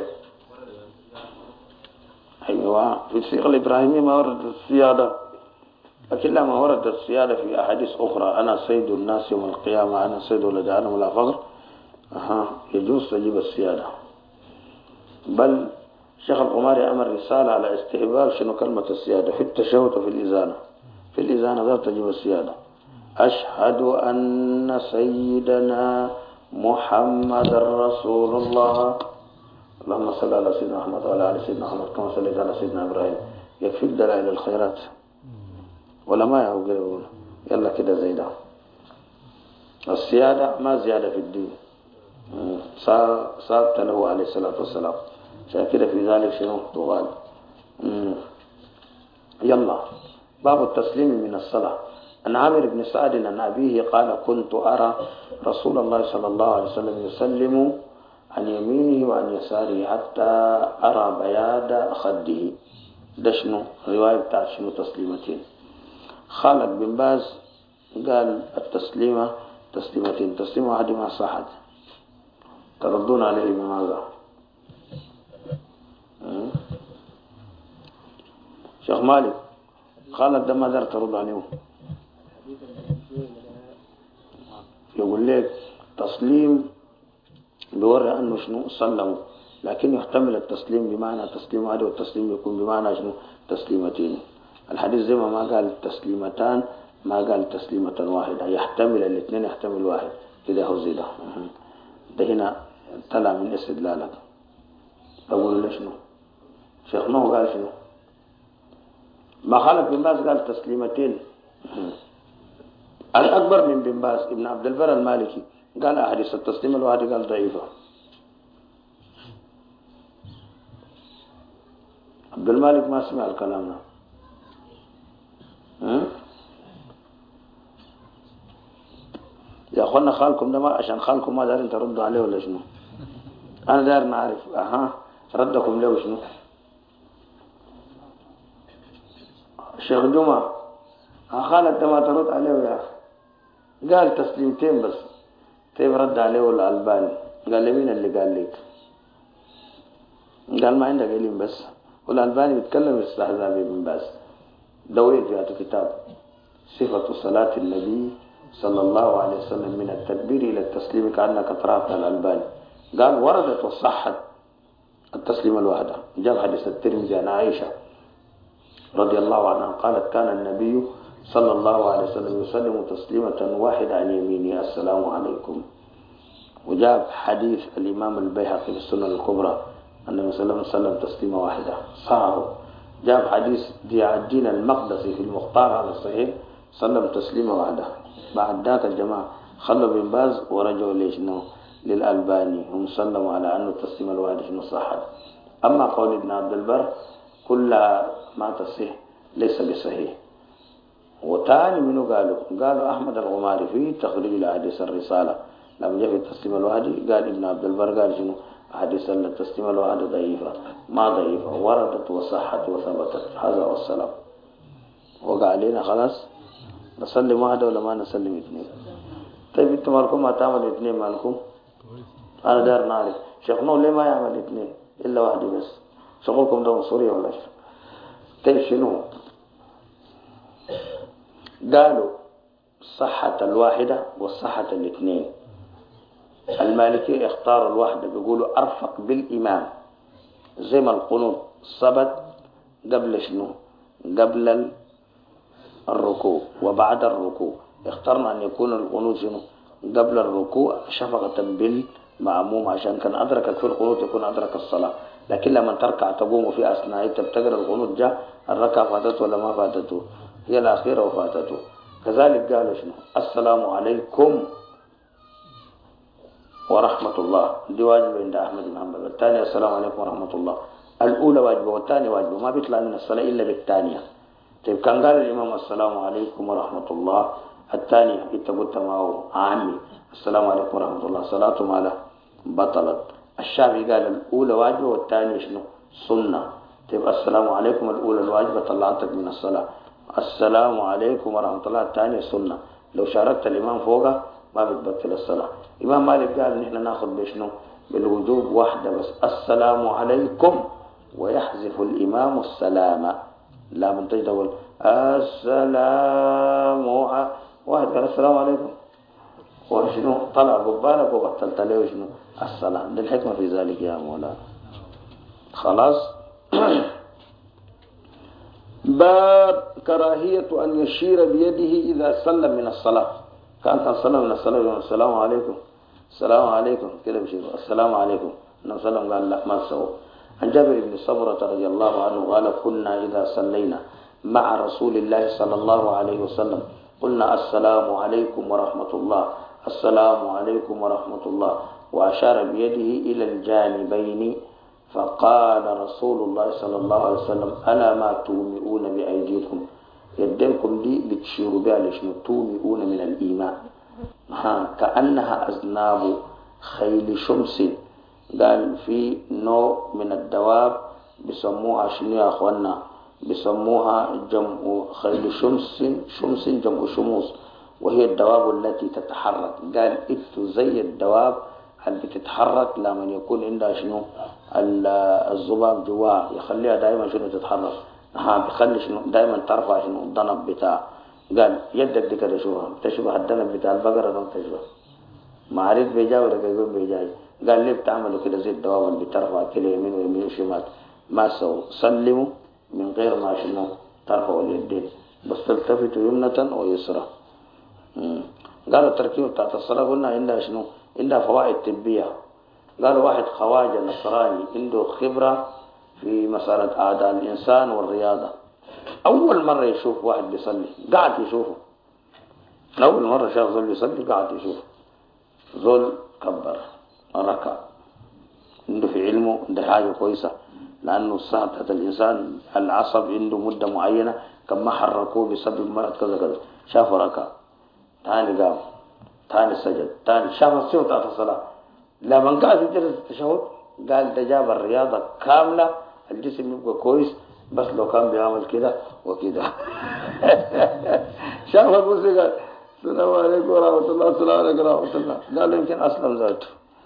أيوة في الصيغة الإبراهيمية ما ورد السيادة، لكن لما ورد السيادة في أحاديث أخرى أنا سيد الناس يوم القيامة، أنا سيد ولد آدم ولا فقر، يجوز تجيب السيادة. بل شيخ القماري أمر رسالة على استحباب شنو كلمة السيادة في التشهد وفي الإذانة. في الإذانة ذات تجيب السيادة أشهد أن سيدنا محمد رسول الله، اللهم صل على سيدنا محمد وعلى آل سيدنا محمد كما صليت على سيدنا إبراهيم. يكفيك دلائل الخيرات ولا ما يقولون يلا كده زي ده. السيادة ما زيادة في الدين، صابت له عليه الصلاة والسلام، عشان كده في ذلك شنو تغال. يلا باب التسليم من الصلاة. عن عامر بن سعد عن أبيه قال كنت أرى رسول الله صلى الله عليه وسلم يسلم عن يمينه وعن يساره حتى أرى بياض خده. ده شنو رواية بتاعت شنو تسليمتين. خالد بن باز قال التسليمة تسليمتين، تسليمة واحدة ما صحت، تردون عليه بماذا؟ شيخ مالك خالد ده ما دار ترد عليه، يقول لك تسليم بيوري أنه شنو سلموا، لكن يحتمل التسليم بمعنى تسليم واحد والتسليم يكون بمعنى شنو تسليمتين. الحديث زي ما قال تسليمتان ما قال تسليمة واحدة، يحتمل الاثنين، يحتمل واحد كده هو زي ده هنا طلع من استدلالك. أقول له شنو شيخ نو قال شنو ما خالد بن باز قال تسليمتين. الأكبر من بن باز ابن عبد البر المالكي قال أحاديث التسليم الواحد قال ضعيفة. عبد المالك ما سمع الكلام ده. يا أخوانا خالكم ده ما عشان خالكم ما دارين تردوا عليه ولا شنو؟ أنا دار نعرف ردكم له شنو؟ الشيخ جمعة خالد ده ما ترد عليه يا أخي، قال تسليمتين بس. طيب رد عليه الألباني قال لي مين اللي قال لك؟ قال ما عندك علم بس. والألباني بيتكلم استحزاء بن باز. دويت في هذا الكتاب صفة صلاة النبي صلى الله عليه وسلم من التكبير إلى التسليم كأنك تراها الألباني. قال وردت وصحت التسليم الواحدة. جاب حديث الترمذي عن عائشة رضي الله عنها قالت كان النبي صلى الله عليه وسلم يسلم تسليمة واحدة عن يمينه السلام عليكم. وجاب حديث الإمام البيهقي في السنن الكبرى أن النبي صلى الله عليه وسلم تسليمة واحدة صاره. جاب حديث ضياء الدين المقدسي في المختار على الصحيح سلم تسليمة واحدة. بعد ذاك الجماعة خلوا بن باز ورجعوا ليشنو للألباني هم سلموا على أنه التسليمة الواحدة شنو صحت. أما قول ابن عبد البر كل ما تصح ليس بصحيح. وتاني منه قالوا أحمد الغماري في تخريج الأحاديث الرسالة لما جاء في التسليم الواحد قال ابن عبد البر قال شنو أحاديث التسليم الواحد ضعيفة ما ضعيفة وردت وصحت وثبتت. هذا والسلام. وقع علينا خلاص نسلم واحدة ولا ما نسلم اثنين؟ طيب انتم مالكم ما تعمل اثنين مالكم؟ أنا دار نعرف شيخ نور ليه ما يعمل اثنين إلا واحدة بس؟ شغلكم ده مصورية ولا شيء؟ طيب شنو؟ قالوا صحة الواحدة وصحة الاثنين. المالكي اختار الواحدة بيقولوا أرفق بالإمام زي ما القنوت ثبت قبل شنو؟ قبل الركوع وبعد الركوع. اخترنا أن يكون القنوت شنو؟ قبل الركوع شفقة بالمأموم عشان كان أدركك في القنوت يكون أدرك الصلاة. لكن لما تركع تقوم في أثناء تبتقر القنوت جاء الركعة فاتته ولا ما فاتته؟ هي الأخيرة وفاتته. كذلك قالوا شنو؟ السلام عليكم ورحمة الله. دي واجب عند أحمد بن حنبل. الثانية السلام عليكم ورحمة الله. الأولى واجبة والثانية واجبة ما بيطلع من الصلاة إلا بالثانية. طيب كان قال الإمام السلام عليكم ورحمة الله الثانية أنت قلت معه عامي السلام عليكم ورحمة الله صلاته ماله بطلت. الشافعي قال الأولى واجبة والثانية شنو سنة. طيب السلام عليكم الأولى الواجبة طلعتك من الصلاة. السلام عليكم ورحمة الله الثانية سنة. لو شاركت الإمام فوقه ما بتبطل الصلاة. إمام مالك قال نحن ناخذ بشنو بالوجوب واحدة بس السلام عليكم ويحذف الإمام السلام لا منتج تقول السلام واحد قال السلام عليكم وشنو طلع قبالك وبطلت له شنو الصلاة. دي الحكمة في ذلك يا مولانا. خلاص. باب كراهية أن يشير بيده إذا سلم من الصلاة. كان سلم من الصلاة يقول السلام عليكم السلام عليكم كده بشير السلام عليكم. النبي صلى الله عليه وسلم قال لا ما تسووا. عن جابر بن سمرة رضي الله عنه قال كنا إذا صلينا مع رسول الله صلى الله عليه وسلم قلنا السلام عليكم ورحمة الله السلام عليكم ورحمة الله وأشار بيده إلى الجانبين فقال رسول الله صلى الله عليه وسلم ألا ما تومئون بأيديكم يدينكم دي بتشيروا بها لشنو تومئون من الإيمان كأنها أذناب خيل شمس. قال في نوع من الدواب بيسموها شنو يا أخوانا؟ بيسموها جمع خيل شمس جمع شموس، وهي الدواب التي تتحرك. قال إتو زي الدواب اللي بتتحرك لما يكون عندها شنو الذباب جواها، يخليها دائما شنو تتحرك. بيخلي شنو دائما ترفع شنو الضنب بتاع. قال يدك دي كده شوفها تشبه الضنب بتاع البقرة ده، تشبه ما عرف بيجاي ولا يقول بيجاي. قال ليه بتعملوا كده زي الدواب اللي بترفع كده يمين ويمين وشمال؟ ما سلموا من غير ما شنو ترفعوا اليدين، بس تلتفتوا يمنة ويسرى. قالوا التركيب بتاعت الصلاة قلنا عندها شنو؟ عندها فوائد طبية. قالوا واحد خواجة نصراني عنده خبرة في مسألة أعداء الإنسان والرياضة، أول مرة يشوف واحد بيصلي قاعد يشوفه، أول مرة شاف زول بيصلي قاعد يشوفه، زول كبر ركع، عنده في علمه عنده حاجة كويسة، لأنه الصحة بتاعت الإنسان العصب عنده مدة معينة كما حركوه بسبب مرض كذا كذا، شافه ركع، تاني قام، تاني سجد، تاني شاف الصيغة بتاعت الصلاة. لما قاعد في جلسة التشهد قال ده جاب الرياضة كاملة، الجسم يبقى كويس، بس لو كان بيعمل كده وكده. شاف الكرسي قال السلام عليكم ورحمة الله، السلام عليكم ورحمة الله، قال يمكن أسلم ذاته.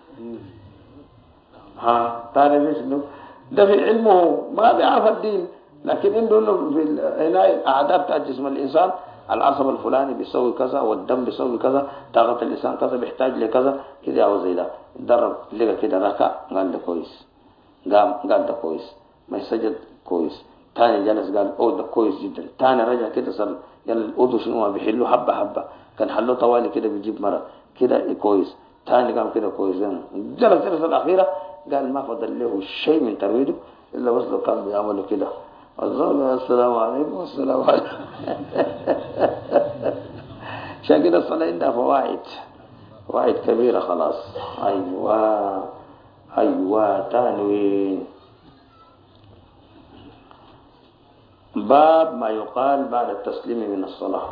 تاني بيسلم، ده في علمه ما بيعرف الدين، لكن عنده في هنا الأعداء بتاع جسم الإنسان، العصب الفلاني بيسوي كذا، والدم بيسوي كذا، طاقة الإنسان كذا، بيحتاج لكذا كده أو زي ده. درب لقى كده ركع قال ده كويس، قام قال ده كويس، ما يسجد كويس، تاني جلس قال ده كويس جدا، تاني رجع كده صار قال الأذو شنو ما بيحلوا حبة حبة، كان حلو طوالي كده بيجيب مرة كده كويس، تاني قام كده كويس. جلس الأخيرة قال ما فضل له شيء من ترويده إلا بس لو كان بيعملوا كده السلام عليكم والسلام عليكم. عشان كده الصلاة عندها فوائد كبيرة خلاص. أيوة تانوين. باب ما يقال بعد التسليم من الصلاة.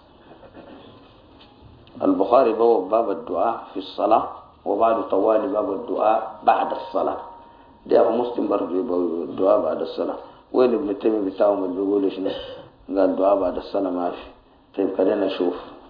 البخاري بواب باب الدعاء في الصلاة، وبعد طوال باب الدعاء بعد الصلاة. ده أبو مسلم برضه الدعاء بعد الصلاة. وين ابن تيمية بتاعهم اللي بيقول شنو؟ قال دعاء بعد الصلاة ما في. طيب خلينا نشوف.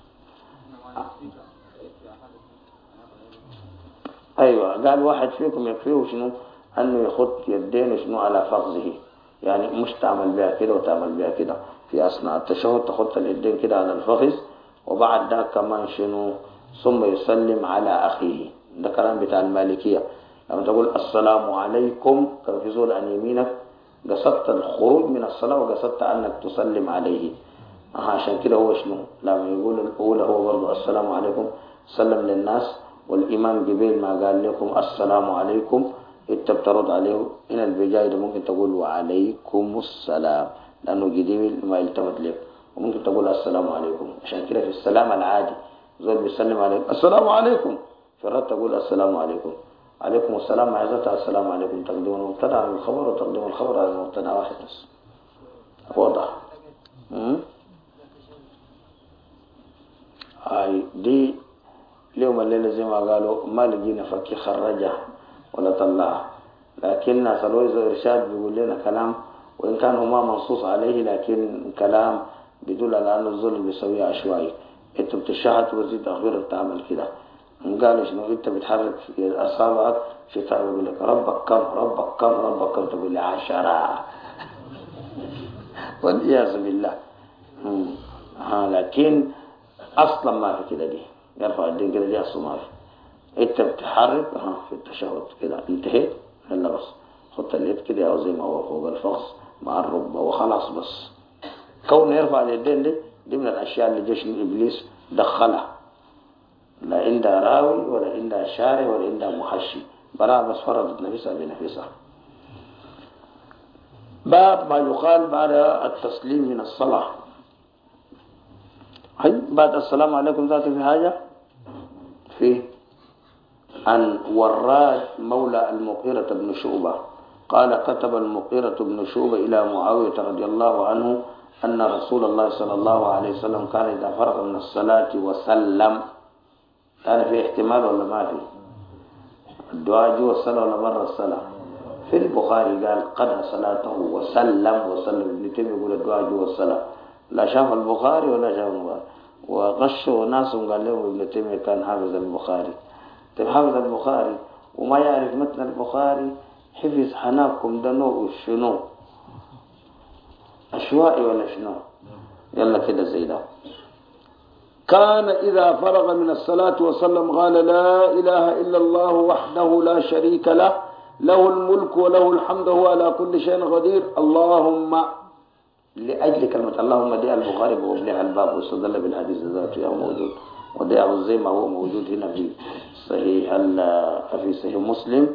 أيوة قال واحد فيكم يكفيه شنو؟ أنه يخط يدين شنو على فخذه، يعني مش تعمل بها كده وتعمل بها كده في أثناء التشهد، تخط اليدين كده على الفخذ، وبعد ده كمان شنو؟ ثم يسلم على أخيه. ده كلام بتاع المالكية. لما تقول السلام عليكم تركزوا عن يمينك، قصدت الخروج من الصلاة وقصدت أنك تسلم عليه. عشان كده هو شنو؟ لما يقول الأولى هو برضو السلام عليكم سلم للناس، والإمام جبيل ما قال لكم السلام عليكم انت بترد عليه. هنا البجاي ده ممكن تقول وعليكم السلام لأنه جبيل ما يلتفت لك، وممكن تقول السلام عليكم. عشان كده في السلام العادي زول بيسلم عليكم السلام عليكم، في الرد تقول السلام عليكم، عليكم السلام مع عزتها السلام عليكم، تقديم المبتدا على الخبر وتقديم الخبر على المبتدا واحد بس. واضح؟ دي اليوم الليلة زي ما قالوا ما لقينا فكي خرجه ولا طلعه، لكن ناس الويز إرشاد بيقول لنا كلام وإن كان هما منصوص عليه، لكن كلام بيدل على أنه الظلم بيسويه عشوائي. انت بتشهد وزيد أخبار بتعمل كده، قال شنو انت بتحرك أصابعك، شيطان يقول لك ربك كم ربك كم ربك كم، تقول لي 10 والعياذ بالله. لكن أصلا ما في كده، دي يرفع الدين كده دي أصلا ما في. انت بتحرك في التشهد كده انتهيت، هلا بس خدت اليد كده او زي ما هو فوق الفخذ مع الركبه وخلاص. بس كونه يرفع اليدين دي من الاشياء اللي جيش ابليس دخلها، لا عندها راوي ولا عندها شارع ولا عندها محشي، براء بس فرضت نفسها بنفسها. باب ما يقال بعد التسليم من الصلاة. بعد السلام عليكم ذات في حاجة فيه عن وراد مولى المغيرة بن شعبة قال كتب المغيرة بن شعبة إلى معاوية رضي الله عنه أن رسول الله صلى الله عليه وسلم كان إذا فرغ من الصلاة وسلم، كان في احتمال ولا ما في؟ الدعاء جوا الصلاة ولا برا الصلاة؟ في البخاري قال قضى صلاته وسلم ابن تيمية يقول الدعاء جوا الصلاة، لا شاف البخاري ولا شاف البخاري، وغشوا ناس قال لهم ابن تيمية كان حافظ البخاري. طيب حافظ البخاري وما يعرف متن البخاري، حفظ حناكم ده نوع شنو؟ أشوائي ولا شنو؟ يلا كده زي ده. كان إذا فرغ من الصلاة وسلم قال لا إله إلا الله وحده لا شريك له، له الملك وله الحمد وهو على كل شيء قدير. اللهم، لأجل كلمة اللهم دي البخاري بوبلها الباب واستدل بالحديث ذاته موجود، وده زي ما هو موجود هنا في صحيح مسلم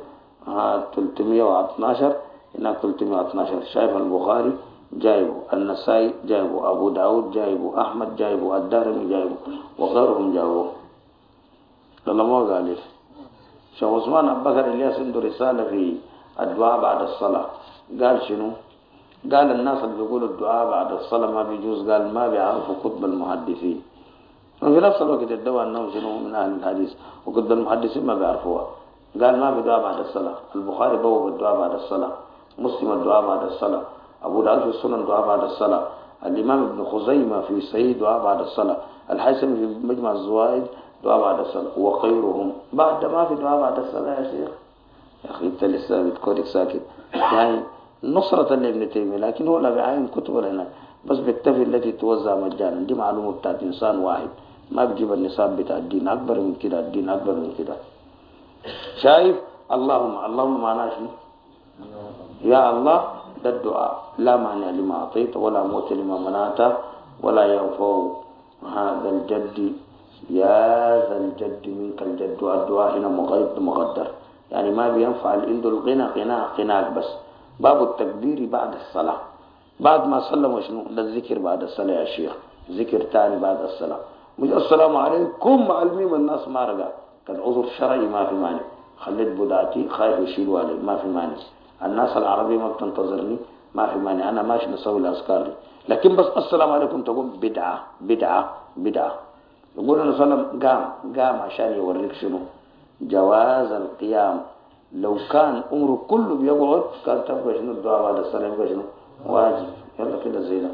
312 هناك 312. شايف البخاري جايبه، النسائي جايبه، أبو داود جايبه، أحمد جايبه، الدارمي جايبه، وغيرهم جايبه. لما ما قال شيخ عثمان أبو بكر الياس عنده رسالة في الدعاء بعد الصلاة، قال شنو؟ قال الناس اللي بيقولوا الدعاء بعد الصلاة ما بيجوز، قال ما بيعرفوا كتب المحدثين، وفي نفس الوقت الدواء أنهم شنو من أهل الحديث، وكتب المحدثين ما بيعرفوها. قال ما في دعاء بعد الصلاة. البخاري بوب الدعاء بعد الصلاة، مسلم الدعاء بعد الصلاة، أبو داود في السنن دعاء بعد الصلاة، الإمام ابن خزيمة في صحيح دعاء بعد الصلاة، الحيثمي في مجمع الزوائد دعاء بعد الصلاة، وغيرهم. بعد ما في دعاء بعد الصلاة يا شيخ، يا أخي أنت لسه بتكونك ساكت يعني نصرة لابن تيمية، لكن هو لا بعين كتب لنا، بس بيكتفي التي توزع مجانا. دي معلومة بتاعت إنسان واحد، ما بيجيب النصاب بتاع الدين أكبر من كده، الدين أكبر من كده. شايف؟ اللهم معناه شنو؟ يا الله. ده الدعاء لا مانع لما أعطيت ولا موت لما منعت ولا ينفع هذا الجد يا ذا الجد منك الجد. الدعاء هنا مقدر، يعني ما بينفع عنده الغنى غناك بس. باب التكبير بعد الصلاة، بعد ما صلى وشنو ده الذكر بعد الصلاة يا شيخ، ذكر تاني بعد الصلاة، مش السلام عليكم مع الميم الناس ما رجع، كان عذر شرعي ما في مانع، خليت بدعتي خايف يشيلوا علي ما في مانع، الناس العربية ما بتنتظرني ما في مانع، أنا ماشي نسوي الأذكار دي، لكن بس السلام عليكم تقول بدعة. يقول النبي صلى الله عليه وسلم قام عشان يوريك شنو جواز القيام. لو كان أمره كله بيقعد كان تبقى شنو الدعاء بعد الصلاة يبقى شنو واجب. يلا كده زي ده.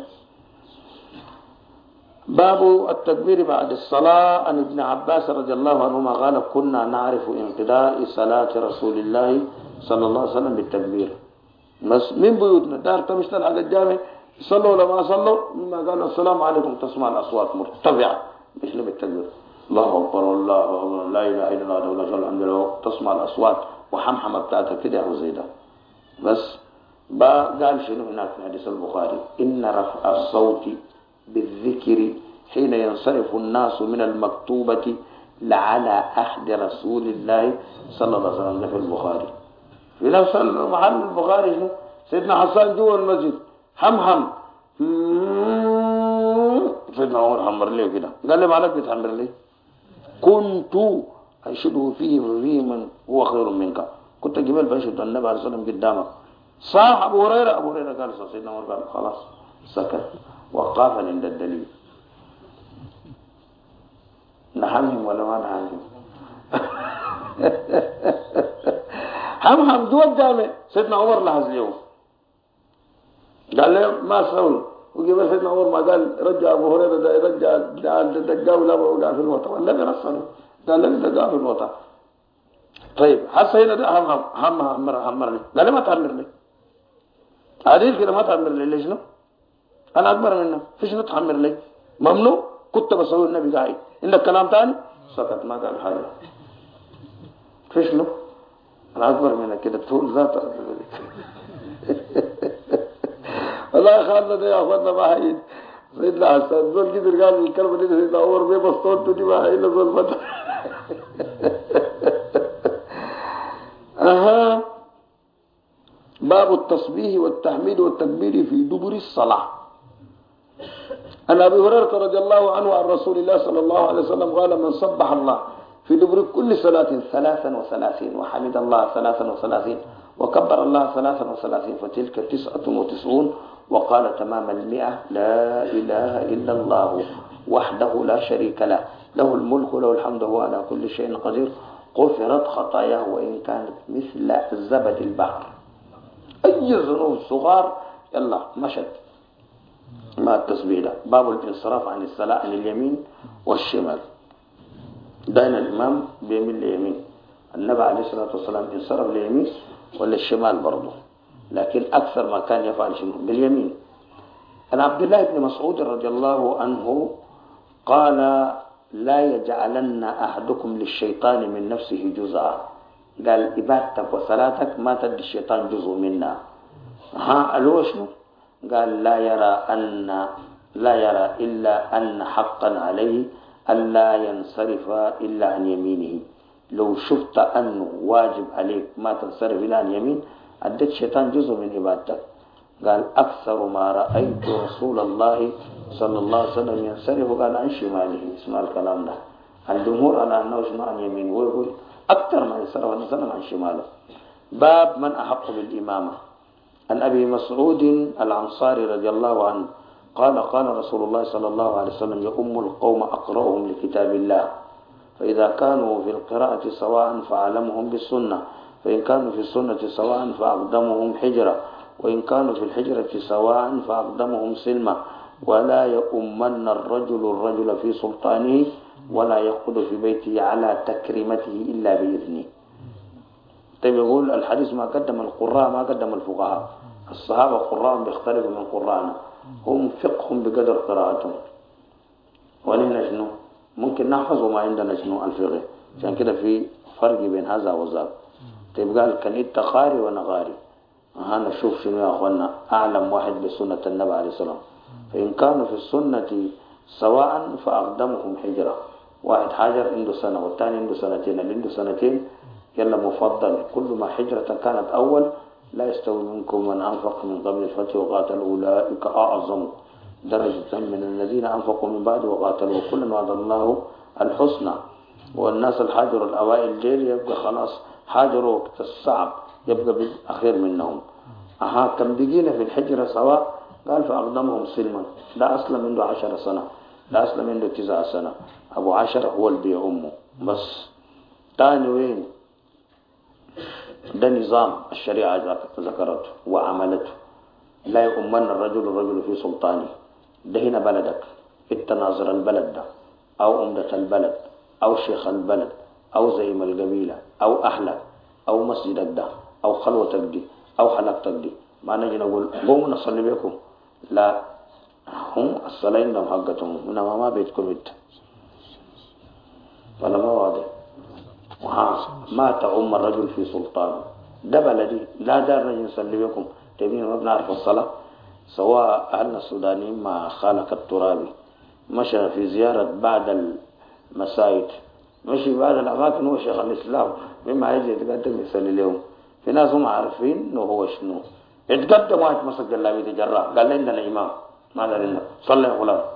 باب التكبير بعد الصلاة. عن ابن عباس رضي الله عنهما قال كنا نعرف انقضاء صلاة رسول الله صلى الله عليه وسلم بالتكبير. بس من بيوتنا دار تمشتل على الجامع صلوا ولا ما صلوا، مما قال السلام عليكم تسمع الأصوات مرتفعة مش بالتكبير، الله أكبر الله أكبر لا إله إلا الله ولا شيء الحمد لله، تسمع الأصوات وحمحمة بتاعتها كده وزي ده. بس قال شنو هناك في حديث البخاري إن رفع الصوت بالذكر حين ينصرف الناس من المكتوبة لعلى عهد رسول الله صلى الله عليه وسلم. في البخاري في نفس محل البخاري شنو سيدنا حسان جوا المسجد حمحم سيدنا عمر حمر ليه كده، قال لي مالك بتحمر ليه؟ كنت أشهده فيه من هو خير منك، كنت جبال بشهد النبي عليه الصلاة والسلام قدامك. صاح أبو هريرة قال سيدنا عمر قال خلاص سكت وقافا عند الدليل. نحمهم ولا ما نحمهم؟ حمهم جوا الجامع. سيدنا عمر لاحظ اليوم قال له ما سوي، وجب سيدنا عمر ما قال رجع ابو هريره ده رجع دقاه ولا وقع في الوطا، والنبي رسله قال له دقاه في الوطا. طيب حس هنا ده حمر قال له ما تعمر لي عادل كده، ما تعمر لي ليش؟ شنو انا اكبر منك في شنو تحمر لي؟ ممنوع كنت بسوي النبي قاعد عندك كلام ثاني سكت ما قال حاجه. في شنو انا اكبر منك كده تقول ذات والله خالنا ده يا اخواننا ما حيد سيدنا حسن زول كده قال الكلمه دي سيدنا عمر بيبسطوا دي ما حيد زول فتح. باب التصبيح والتحميد والتكبير في دبر الصلاه. عن ابي هريره رضي الله عنه عن رسول الله صلى الله عليه وسلم قال من سبح الله في دبر كل صلاه 33 وحمد الله 33 وكبر الله 33 فتلك 99 وقال تمام 100 لا إله إلا الله وحده لا شريك له له الملك وله الحمد وهو على كل شيء قدير غفرت خطاياه وإن كانت مثل زبد البحر. أي ذنوب صغار يلا مشت مع التسبيح ده. باب الانصراف عن الصلاة عن اليمين والشمال. دائما الإمام بيميل لليمين. النبي عليه الصلاة والسلام انصرف لليمين ولا الشمال برضه، لكن أكثر ما كان يفعل باليمين. عن عبد الله بن مسعود رضي الله عنه قال لا يجعلن أحدكم للشيطان من نفسه جزءا. قال إبادتك وصلاتك ما تدي الشيطان جزء منا. الوشن قال لا يرى إلا أن حقا عليه ألا ينصرف إلا عن يمينه. لو شفت أنه واجب عليك ما تنصرف إلا عن يمين أدت الشيطان جزء من إبادتك. قال أكثر ما رأيت رسول الله صلى الله عليه وسلم ينصرف قال عن شماله. اسمع الكلام ده. الجمهور على أنه شمال عن يمين ويقول أكثر ما ينصرف وسلم عن شماله. باب من أحق بالإمامة. عن أبي مسعود الأنصاري رضي الله عنه قال قال رسول الله صلى الله عليه وسلم يؤم القوم أقرأهم لكتاب الله فإذا كانوا في القراءة سواء فعلمهم بالسنة فإن كانوا في السنة سواء فأقدمهم حجرة وإن كانوا في الحجرة سواء فأقدمهم سلمة ولا يؤمن الرجل في سلطانه ولا يقعد في بيته على تكريمته إلا بإذنه. طيب يقول الحديث ما قدم القراء ما قدم الفقهاء. الصحابة قراء بيختلفوا من قراءنا، هم فقهم بقدر قراءتهم ونحن شنو ممكن نحفظ وما عندنا شنو الفقه. عشان كده في فرق بين هذا وذاك. طيب قال كان انت قاري وانا قاري نشوف شنو يا اخوانا اعلم واحد بسنة النبي عليه الصلاة والسلام. فإن كانوا في السنة سواء فأقدمهم حجرة. واحد حاجر عنده سنة والثاني عنده سنتين، اللي عنده سنتين يلا مفضل. كل ما حجرة كانت أول لا يستوي منكم من أنفق من قبل الفتح وقاتل أولئك أعظم درجة من الذين أنفقوا من بعد وقاتلوا كلا وعد الله الحسنى. والناس الحاجر الأوائل ديل يبقى خلاص حاجروا وقت الصعب يبقى بالأخير منهم. كم بيجينا في الحجرة سواء قال فأقدمهم سلما. لا أسلم عنده 10 سنة لا أسلم عنده 9 سنة. أبو 10 هو اللي بيأمه بس. تاني وين ده نظام الشريعة ذكرته وعملته. لا يؤمن الرجل في سلطانه. ده هنا بلدك انت ناظر البلد ده أو أمدة البلد أو شيخ البلد أو زعيم القبيلة أو أحلى أو مسجدك ده أو خلوتك دي أو حلقتك دي ما نجي نقول قوموا نصلي بكم. لا هم الصلاة عندهم حقتهم إنما ما بيتكم انت ولا ما واضح. ما تؤم الرجل في سلطانه. ده بلدي لا دار نجي نصلي بكم تبين ما بنعرف الصلاة. سواء أهلنا السودانيين مع خالق الترابي مشى في زيارة بعد المساجد مشي بعد الأماكن هو شيخ الإسلام مما يجي يتقدم يصلي لهم. في ناس هم عارفين إنه هو شنو يتقدم واحد مسك جلابي تجرى قال لنا الإمام ما لنا صلي يا فلان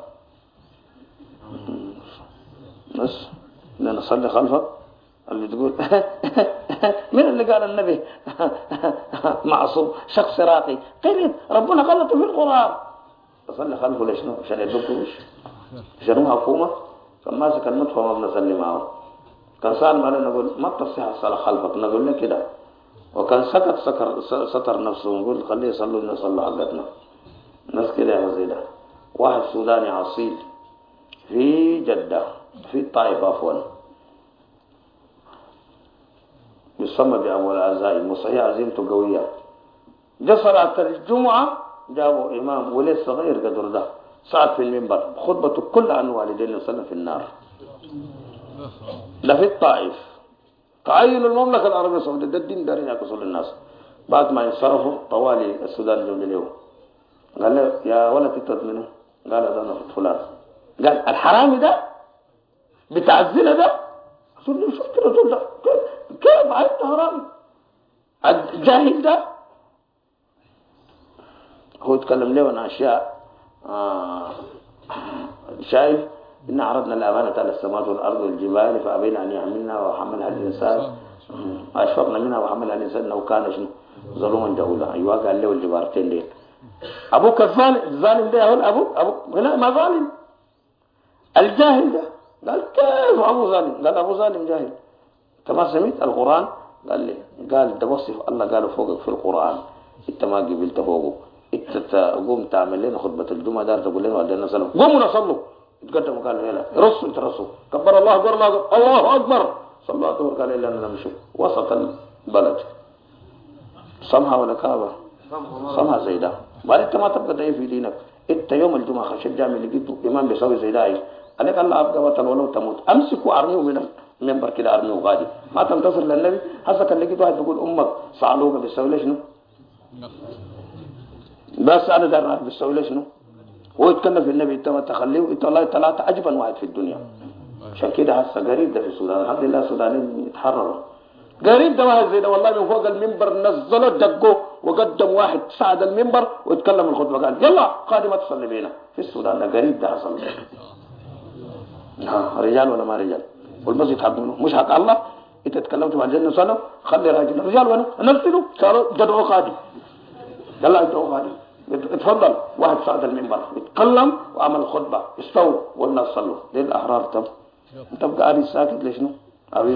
بس بدنا نصلي خلفك. اللي تقول من اللي قال النبي معصوم شخص راقي قريب ربنا غلطه في القرآن أصلي خلفه ليش نو عشان يدوكوش عشان هو حكومة. كان ماسك المدفع ما بنصلي معه. كان سالم علينا نقول ما بتصيح الصلاة خلفك نقول له كده. وكان ستر نفسه نقول خليه يصلوا لنا صلوا حقتنا ناس كده يا وزيدة. واحد سوداني عصيل في جدة في الطائف عفوا يسمى بأول عزائم وصحيح عزيمته قوية. جاء صلاة الجمعة جابوا إمام ولد صغير قدر ده صعد في المنبر خطبته كل عن والدين وسلم في النار. ده في الطائف تعين المملكة العربية السعودية ده الدين دارين يقصوا الناس. بعد ما ينصرفوا طوالي السودان جمد اليوم قال له يا ولد تتمنه قال هذا أنا فلان. قال الحرامي ده بتاع الزنا ده قلت له شفت الرسول ده كيف عرفت حرامي الجاهل ده. هو يتكلم له عن أشياء شايف إن عرضنا الأمانة على السماوات والأرض والجبال فأبينا أن يحملنا وحملها الإنسان أشفقنا منها وحملها الإنسان إنه كان شنو ظلوما جهولا. أيوة قال له الجبارتين دي أبوك الظالم ده هو أبو لا ما ظالم الجاهل ده. قال كيف أبو ظالم؟ قال أبو ظالم جاهل. كما سمعت القرآن قال لي قال ده وصف الله قالوا فوقك في القرآن انت ما قبلت فوقه انت تقوم تعمل لنا خطبة الجمعة دار تقول لنا ودينا صلوا قوموا نصلوا يتقدم قال يلا رسوا يترسوا كبر الله أكبر الله أكبر صلوا الظهر قال إلا أننا نمشي وسط البلد سمها ولا كابة سمها زي ده. بعد انت ما تبقى ضعيف في دينك انت يوم الجمعة خشيت جامع لقيته إمام بيسوي زي ده عليك الله أبقى وطن ولو تموت أمسكوا أرميه من المنبر كده أرميه وغادي ما تنتصر للنبي. حتى كان لقيت واحد بيقول أمك صعلوقة بيسوي ليش شنو بس أنا دار نعرف بيسوي ليش شنو هو يتكلم في النبي انت ما تخليه انت والله ثلاثة عجبا واحد في الدنيا. عشان كده هسه قريب ده في السودان الحمد لله السودانيين يتحرروا قريب ده واحد زي ده والله من فوق المنبر نزله دقه وقدم واحد ساعد المنبر ويتكلم الخطبة قال يلا قادمة تصلي بينا في السودان ده قريب ده حصل. رجال ولا ما رجال والمسجد حق منه مش حق الله. انت تكلمت مع الجنة سنة خلي راجل الرجال وانا نفسه صاروا جدعوا قادم يلا انتوا قادم اتفضل واحد صعد المنبر يتكلم وعمل خطبة استووا والناس صلوا. دي الأحرار. طب انت بقى قاعد ساكت ليش نو عبير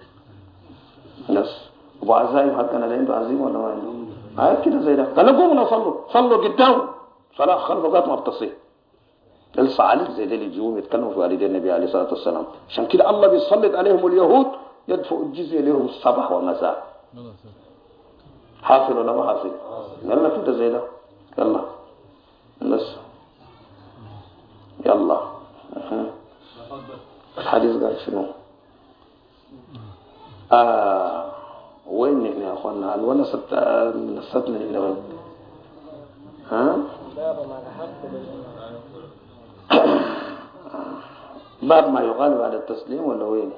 بس ابو عزايم حقنا ده عنده عزيم ولا ما عنده هاي كده زي ده. قال قوموا صلوا قدام صلاة خلف وقت ما بتصيح الصعاليك زي ده اللي يجيهم يتكلموا في والدين النبي عليه الصلاة والسلام. عشان كده الله بيسلط عليهم اليهود يدفعوا الجزية لهم الصباح والمساء. حاصل ولا ما حاصل؟ يلا كده زي ده يلا بس يلا. الحديث قال شنو وين يا اخوانا الولا نستنا هنا ها باب ما يقال بعد التسليم ولا وين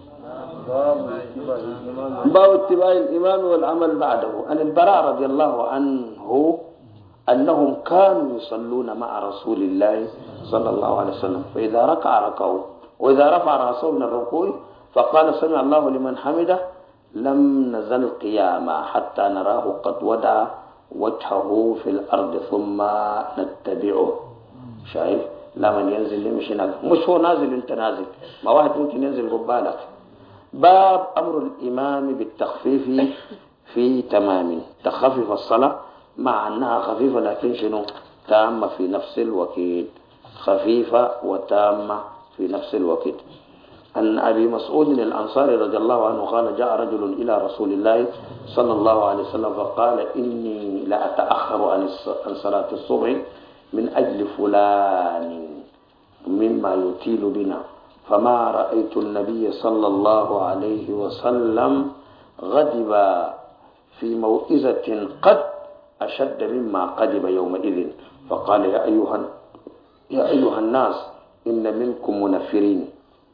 باب اتباع الإمام والعمل بعده. عن البراء رضي الله عنه أنهم كانوا يصلون مع رسول الله صلى الله عليه وسلم فإذا ركع ركعوا وإذا رفع رأسه من الركوع فقال سمع الله لمن حمده لم نزل قياما حتى نراه قد وضع وجهه في الأرض ثم نتبعه. شايف لا من ينزل يمشي نازل مش هو نازل انت نازل ما واحد ممكن ينزل قبالك. باب أمر الإمام بالتخفيف في تمام تخفف الصلاة مع أنها خفيفة لكن شنو تامة في نفس الوقت خفيفة وتامة في نفس الوقت. أن أبي مسعود الأنصاري رضي الله عنه قال جاء رجل إلى رسول الله صلى الله عليه وسلم فقال إني لا أتأخر عن صلاة الصبح من أجل فلان مما يطيل بنا فما رأيت النبي صلى الله عليه وسلم غضب في موئزة قد أشد مما قدب يومئذ فقال يا أيها الناس إن منكم منفرين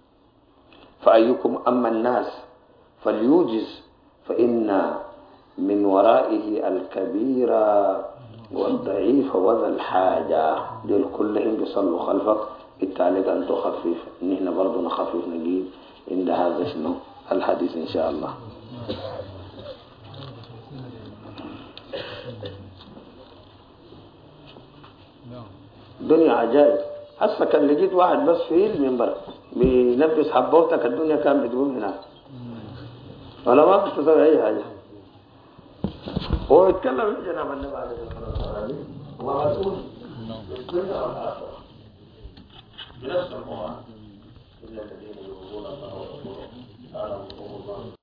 فأيكم أما الناس فليوجز فإن من ورائه الكبير والضعيف وذا الحاجة دول كلهم بيصلوا خلفك التالي أن تخفف نحن برضو نخفف نجيب عند هذا شنو الحديث إن شاء الله. دنيا عجائب. هسه كان لقيت واحد بس في المنبر بيلبس حبوتك الدنيا كان بتقوم هناك ولا ما كنت تسوي أي حاجة. هو يتكلم في جناب النبي عليه الصلاة والسلام ورسول الدنيا والآخرة بنفس القرآن إلا الذين يؤمنون الله ورسوله قال الله